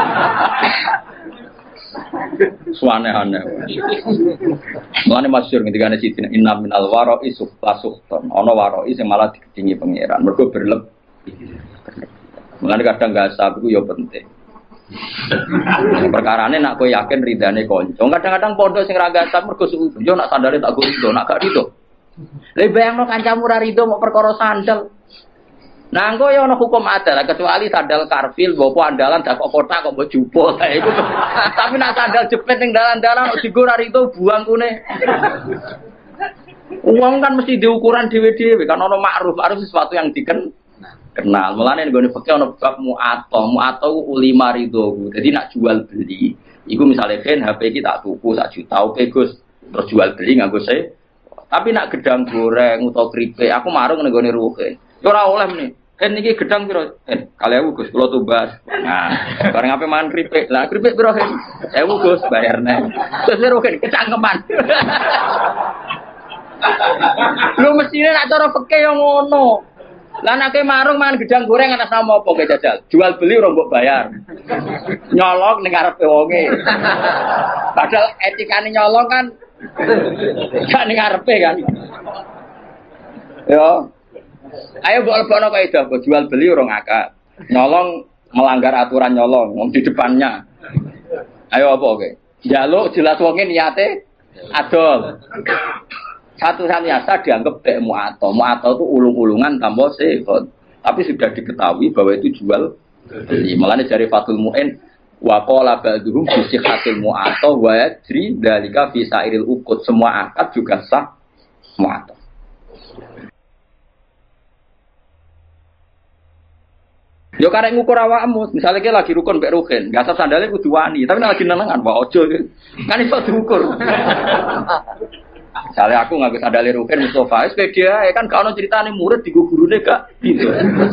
Suane-ane. Mulane masyhur ketika ana sidin inna minal wara'i sukhton. Ana wara'i sing malah digedingi pangeran. Mergo berlebih. Mulane kadang gasab iku ya penting. Perkarane nak kowe yakin ridane kanca. Kadang-kadang pondok sing ra gasab mergo suudon. Yo nak sandale tak go rido, nak gak rido. Lah bayangno kancamu ra rido mau perkara sandal. Nah, engko ya ana hukum adat kecuali sandal karfil, mbok andalan dak kok kotak kok mbok jupuk. Iku. Tapi nek sandal jepit ning dalan-dalan kok digo ra itu buang kune. Uang kan mesti diukuran dhewe-dhewe kan ana ma'ruf sesuatu yang dikenal. Mulane nggone fikih ana bab mu'ato ulima ridho. Jadi nak jual beli, iku misale kan HP iki tak tuku 1 juta, oke Gus, terus jual beli nganggo se. Tapi nak gedang goreng utawa keripik, aku marung ning nggone ruhe. Ya ora oleh meneh. Kan iki gedang piro? 2.000 Gus, kula tumbas. Nah, bareng ape mangan keripik. Lah keripik piro? 1.000 Gus, bayarne. Terus ruhe kecangkeman. Lu mestine nak cara fikih yo ngono. Lah nek marung mangan gedang goreng atas nama apa ke jajal? Jual beli ora mbok bayar. Nyolong ning ngarepe wonge. Padahal etikane nyolong kan gak ning ngarepe kan. Yo. Ayo mbok lebokno kaidah, jual beli ora ngakak. Nyolong melanggar aturan nyolong di depannya. Ayo apa oke? Njaluk jelas wonge niate adol. Satu-satunya asa dianggap dek mu'ato. Mu'ato itu ulung-ulungan tanpa sifat. Tapi sudah diketahui bahwa itu jual beli. Mulanya dari Fathul Mu'in wa qala ba'duhum bi sihhatil mu'ato wa yajri dzalika fi sa'iril uqud. Semua akad juga sah mu'ato. Yo karek ngukur awakmu, misalnya kita lagi rukun mbek rukin, gak asal sandalnya kudu wani, tapi nek lagi nenengan wae aja. Kan iso diukur. Misalnya aku nggak bisa dalil rukin Mustafa, dia kan kalau ceritanya murid di gurune gak gitu.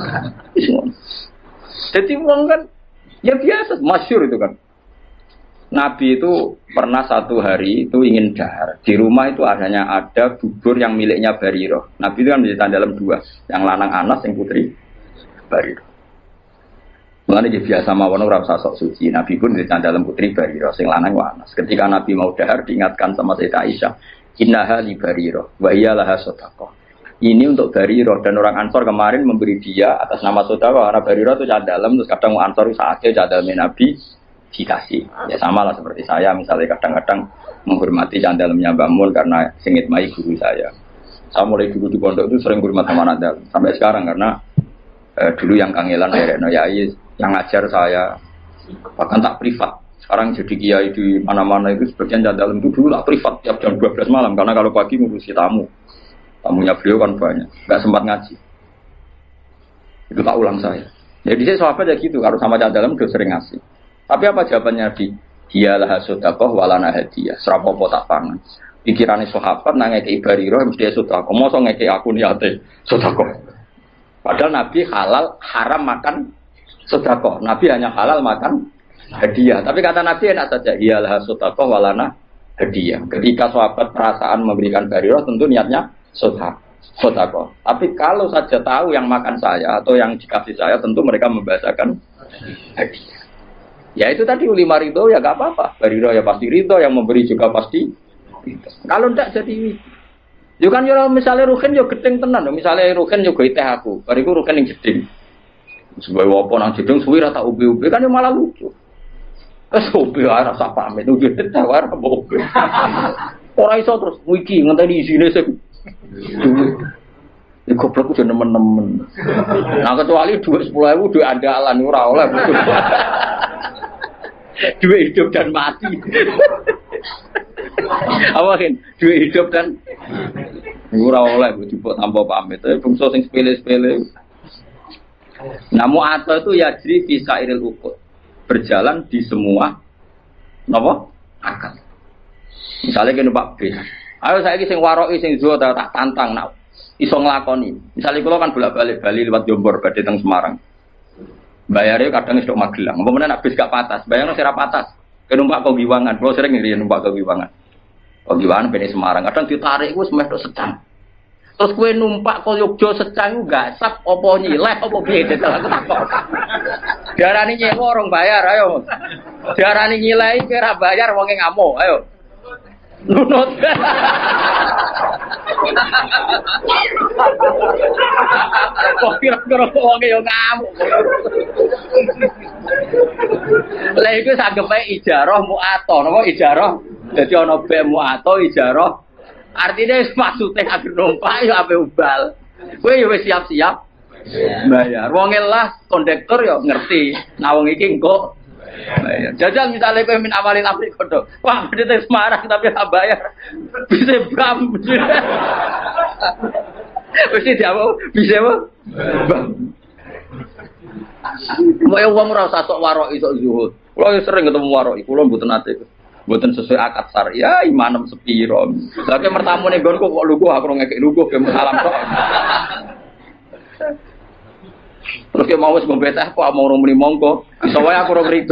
Jadi wong kan ya biasa, masyhur itu kan. Nabi itu pernah satu hari itu ingin dahar. Di rumah itu ada bubur yang miliknya Barirah. Nabi itu kan menceritakan dalam 2, yang lanang Anas, yang putri Barirah. Mulane dia biasa mawon ora usah sok suci. Nabi pun menceritakan dalam putri Barirah, sing lanang Anas. Ketika Nabi mau dahar diingatkan sama Sayyidah Aisyah, innaha li Barirah wa hiya laha shadaqah. Ini untuk Barirah, dan orang Ansor kemarin memberi dia atas nama shadaqah karena Barirah itu cah dalam, terus kadang Ansor itu sakit cah dalam Nabi dikasih. Ya sama lah seperti saya misalnya kadang-kadang menghormati cah dalamnya Mbah Mun karena singit mai guru saya. Saya mulai dulu di pondok itu sering hormat sama anak dalam sampai sekarang karena dulu yang kangelan Rekno Yai yang ngajar saya bahkan tak privat. Sekarang jadi kiai di mana-mana itu sebagian dalam itu dulu lah privat tiap jam 12 malam karena kalau pagi ngurusi tamunya beliau kan banyak, nggak sempat ngaji. Itu tak ulang saya. Jadi saya sahabat ya gitu, kalau sama dalam udah sering ngasih. Tapi apa jawabannya di dialah sedekah walana hadiah, serapopo tak pangan. Pikirannya sahabat nang ngekei Barirah mesti sedekah. Mosok ngekei aku niate sedekah. Padahal Nabi halal haram makan sedekah. Nabi hanya halal makan hadiah. Tapi kata Nabi enak saja, iyalah sedekah walana hadiah. Ketika sahabat perasaan memberikan Barirah tentu niatnya sedekah. Tapi kalau saja tahu yang makan saya atau yang dikasih saya tentu mereka membahasakan hadiah. Ya itu tadi ulima ridho ya gak apa-apa. Barirah ya pasti ridho, yang memberi juga pasti ridho. Kalau tidak jadi yo kan yo misalnya rugen yo gedeng tenan, misalnya rugen yo gawe teh aku, bariku rugen ning jeding. Sebagai apa nang jeding suwi ra tak ubi-ubi kan yo malah lucu. Wes ubi ora rasa pamit ubi teh ora ubi. Ora iso terus iki ngenteni isine sing. Iki goblok udah nemen-nemen. Nah kecuali duit 10.000 duit andalan ora oleh. Duit hidup dan mati. Apa kan? Duit hidup dan ora oleh dijupuk tanpa pamit. Bungsu sing sepele-sepele. Namu atau itu yajri fi sa'iril uqud. Berjalan di semua napa? Akal. Misalnya kene Pak B. Ayo saiki sing waroki sing zuwa tak tantang nak iso nglakoni. Misalnya kula kan bolak-balik Bali lewat Jombor badhe teng Semarang. Bayare kadang isuk Magelang. Apa meneh nak bis gak patas, bayangno sira patas. Numpak kok Giwangan, kula sering ngiriyen numpak kok Giwangan. Kok Giwangan ben Semarang, kadang ditarik wis meh tok Secang. Terus kowe numpak kok Yogya Secang gak sap apa nyileh apa piye dadal aku takok. Diarani nyewa orang bayar ayo. Diarani nyileh kira bayar wonge ngamuk, ayo. Nunut. Kok kira-kira wonge yo ngamuk. Lah iku sageme ijarah mu'ato, napa ijarah? Dadi ana be mu'ato ijarah. Artine maksude agar numpak yo ape ubal. Kowe yo wis siap-siap bayar. Wong lah kondektur ya ngerti. Nah wong iki engko bayar. Jajal misalnya kowe min awalin aplik kodho. Wah, bedhe Semarang tapi tak bayar. Bisa bam. Wis diawo bisa apa? Bam. Mau wong ora usah sok warok iso zuhud. Kulo sering ketemu warok, kulo mboten ate. Mboten sesuai akad syariah, imanem sepiro. Lah ke mertamu ning nggonku kok lugu aku ngekek lugu ke salam tok. Terus ke mau wis ngombe teh kok mau muni monggo. Iso wae aku ora rido.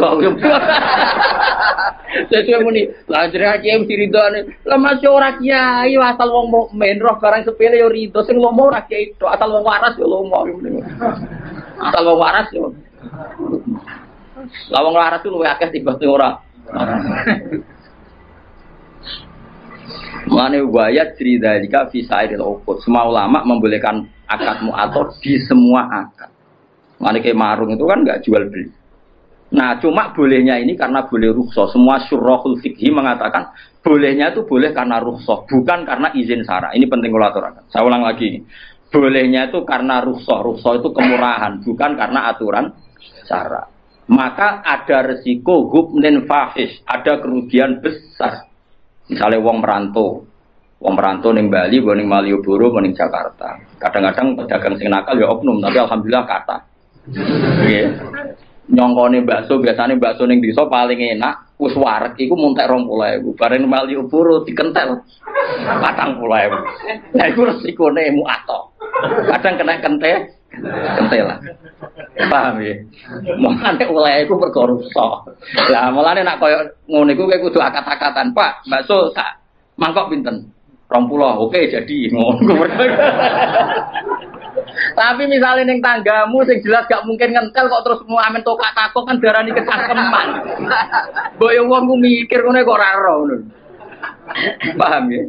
Sesuai muni, lah jenenge kiai mesti ridone. Lah masih ora kiai asal wong mukmin roh barang sepele yo rido, sing lomo ora kiai tok, asal wong waras yo lomo. Asal wong waras yo. Lah wong waras ku luwih akeh timbang sing ora. Mane wayat ceridalika fi sa'iril uqud. Semua ulama membolehkan akad mu'athar di semua akad. Mane kayak marung itu kan enggak jual beli. Nah, cuma bolehnya ini karena boleh rukhsah. Semua syurahul fikhi mengatakan bolehnya itu boleh karena rukhsah, bukan karena izin syara. Ini penting kula aturaken. Saya ulang lagi. Bolehnya itu karena rukhsah. Rukhsah itu kemurahan, bukan karena aturan syara. Maka ada resiko hubnin fahish, ada kerugian besar. Misalnya wong merantau ning Bali, ning Malioboro, ning Jakarta. Kadang-kadang pedagang sing nakal ya oknum, tapi alhamdulillah kata. Nggih. Nyongkone bakso, biasane bakso ning desa paling enak, wis wareg iku muntek 20.000. Bareng Malioboro dikentel 40.000. Nah iku resikone muato. Kadang kena kentelan. Paham ya? Mulane oleh iku perkara rusak. Lah mulane nek koyo ngono iku kowe kudu akat-akatan, Pak. Bakso sak mangkok pinten? 20. Oke, jadi ngono. Tapi misalnya ning tanggamu sing jelas gak mungkin ngentel kok terus mau amen tokak takok kan darani kecangkeman. Mbok yo wong ku mikir ngono kok ora ora ngono. Paham ya?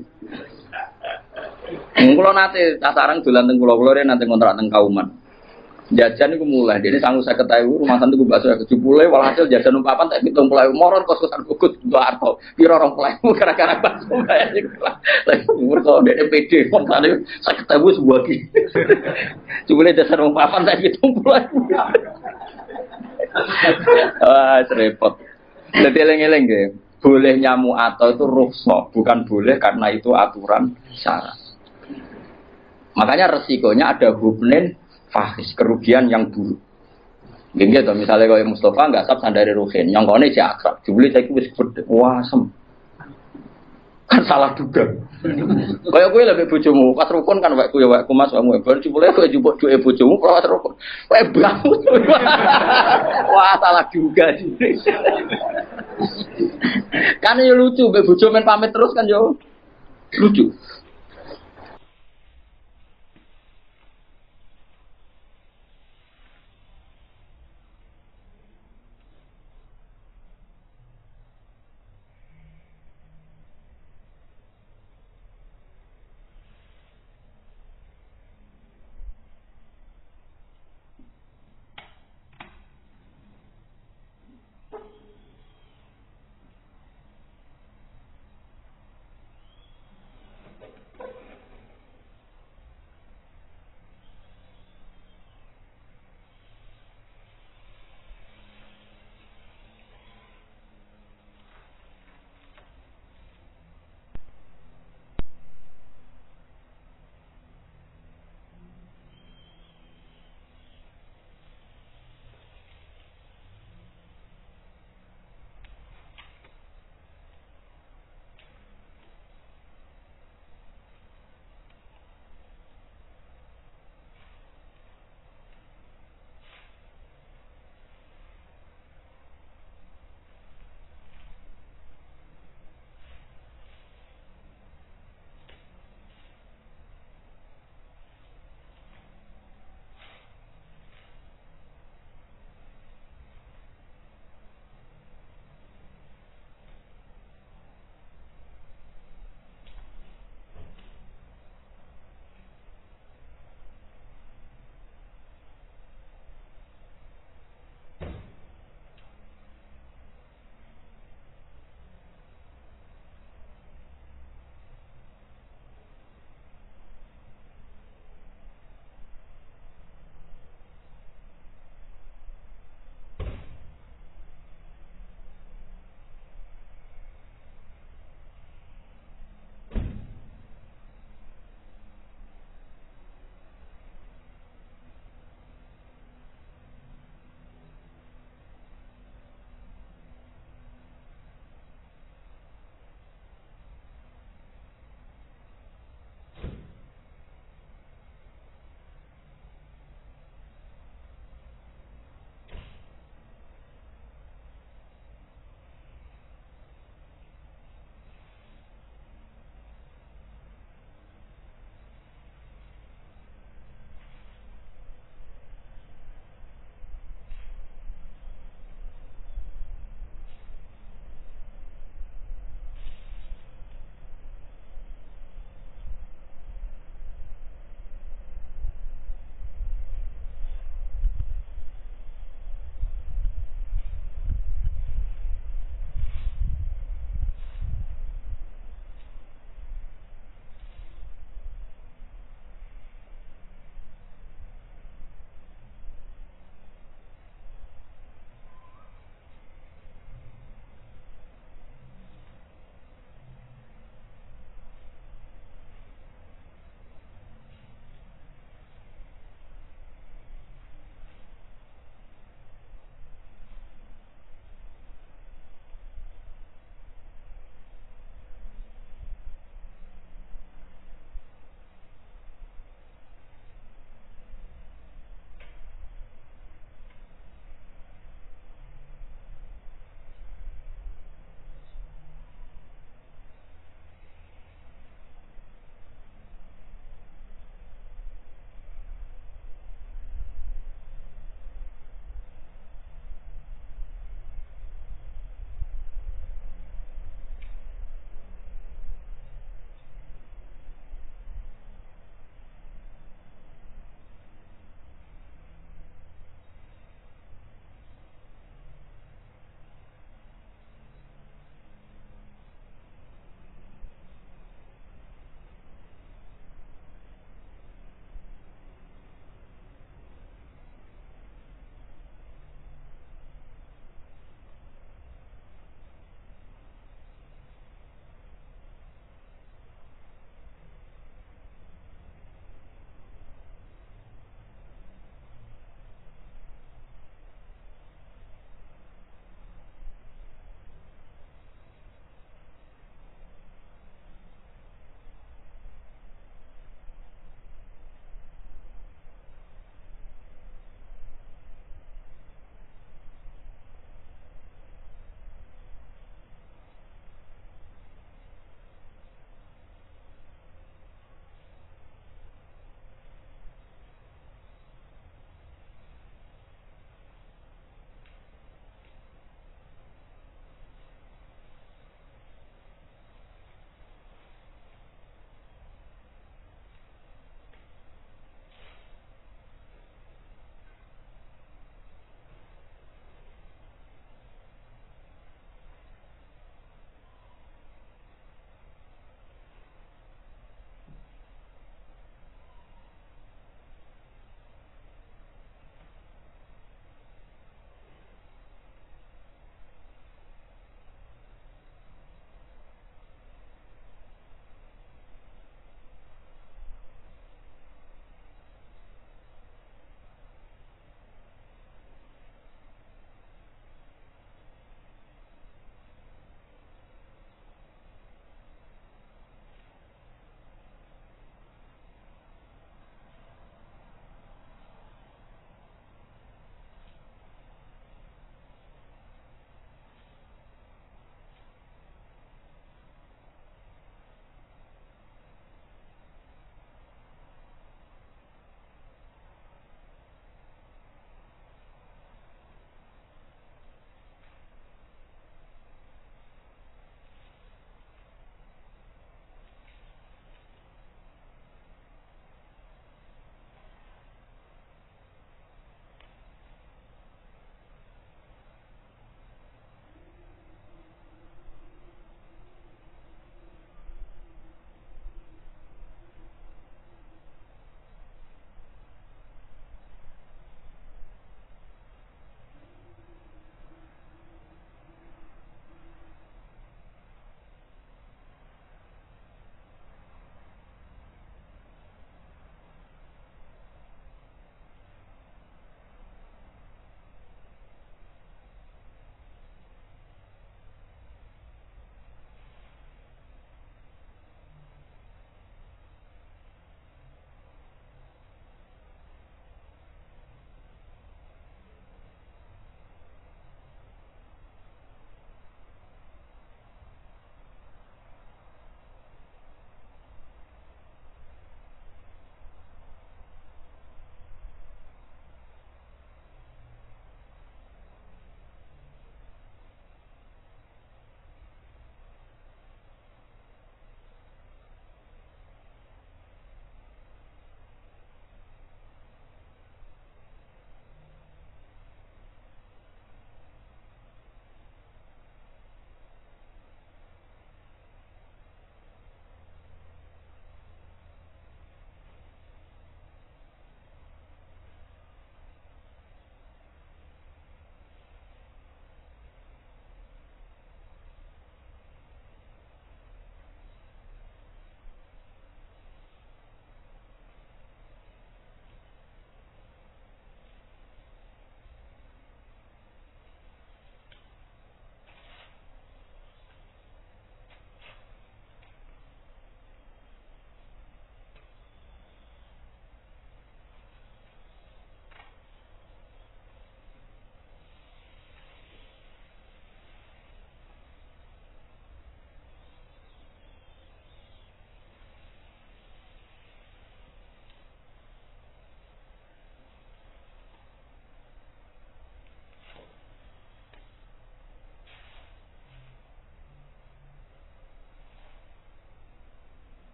Kula nate sasaran dolan teng kula nate kontrak teng Kauman. Jajan iku mulai dene 50.000 rumah santu bakso 70 walhasil jajan umpapan tak 70.000 moron kos-kosan gugut untuk arto piro 20.000 gara-gara bakso bayar iku lah. Lah umur kok dene PD wong tane 50.000 sebuah ki. Jebule jajan umpapan tak 70.000. Wah, repot. Dadi eling-eling nggih. Boleh nyamu atau itu rukhsah, bukan boleh karena itu aturan syara. Makanya resikonya ada hubnin fahis, kerugian yang buruk. Gini gitu, misalnya kalau Mustafa nggak sab sandari Ruhin, nyongkone si akrab, jubli saya wis gede, wah sem, kan salah duga. Kayak gue lebih bojomu, pas rukun kan waktu ya waktu mas kamu, baru jubli gue jubok jual bojomu, pas rukun, bangun, wah salah duga sih. Kan ya lucu, bojo main pamit terus kan yo lucu.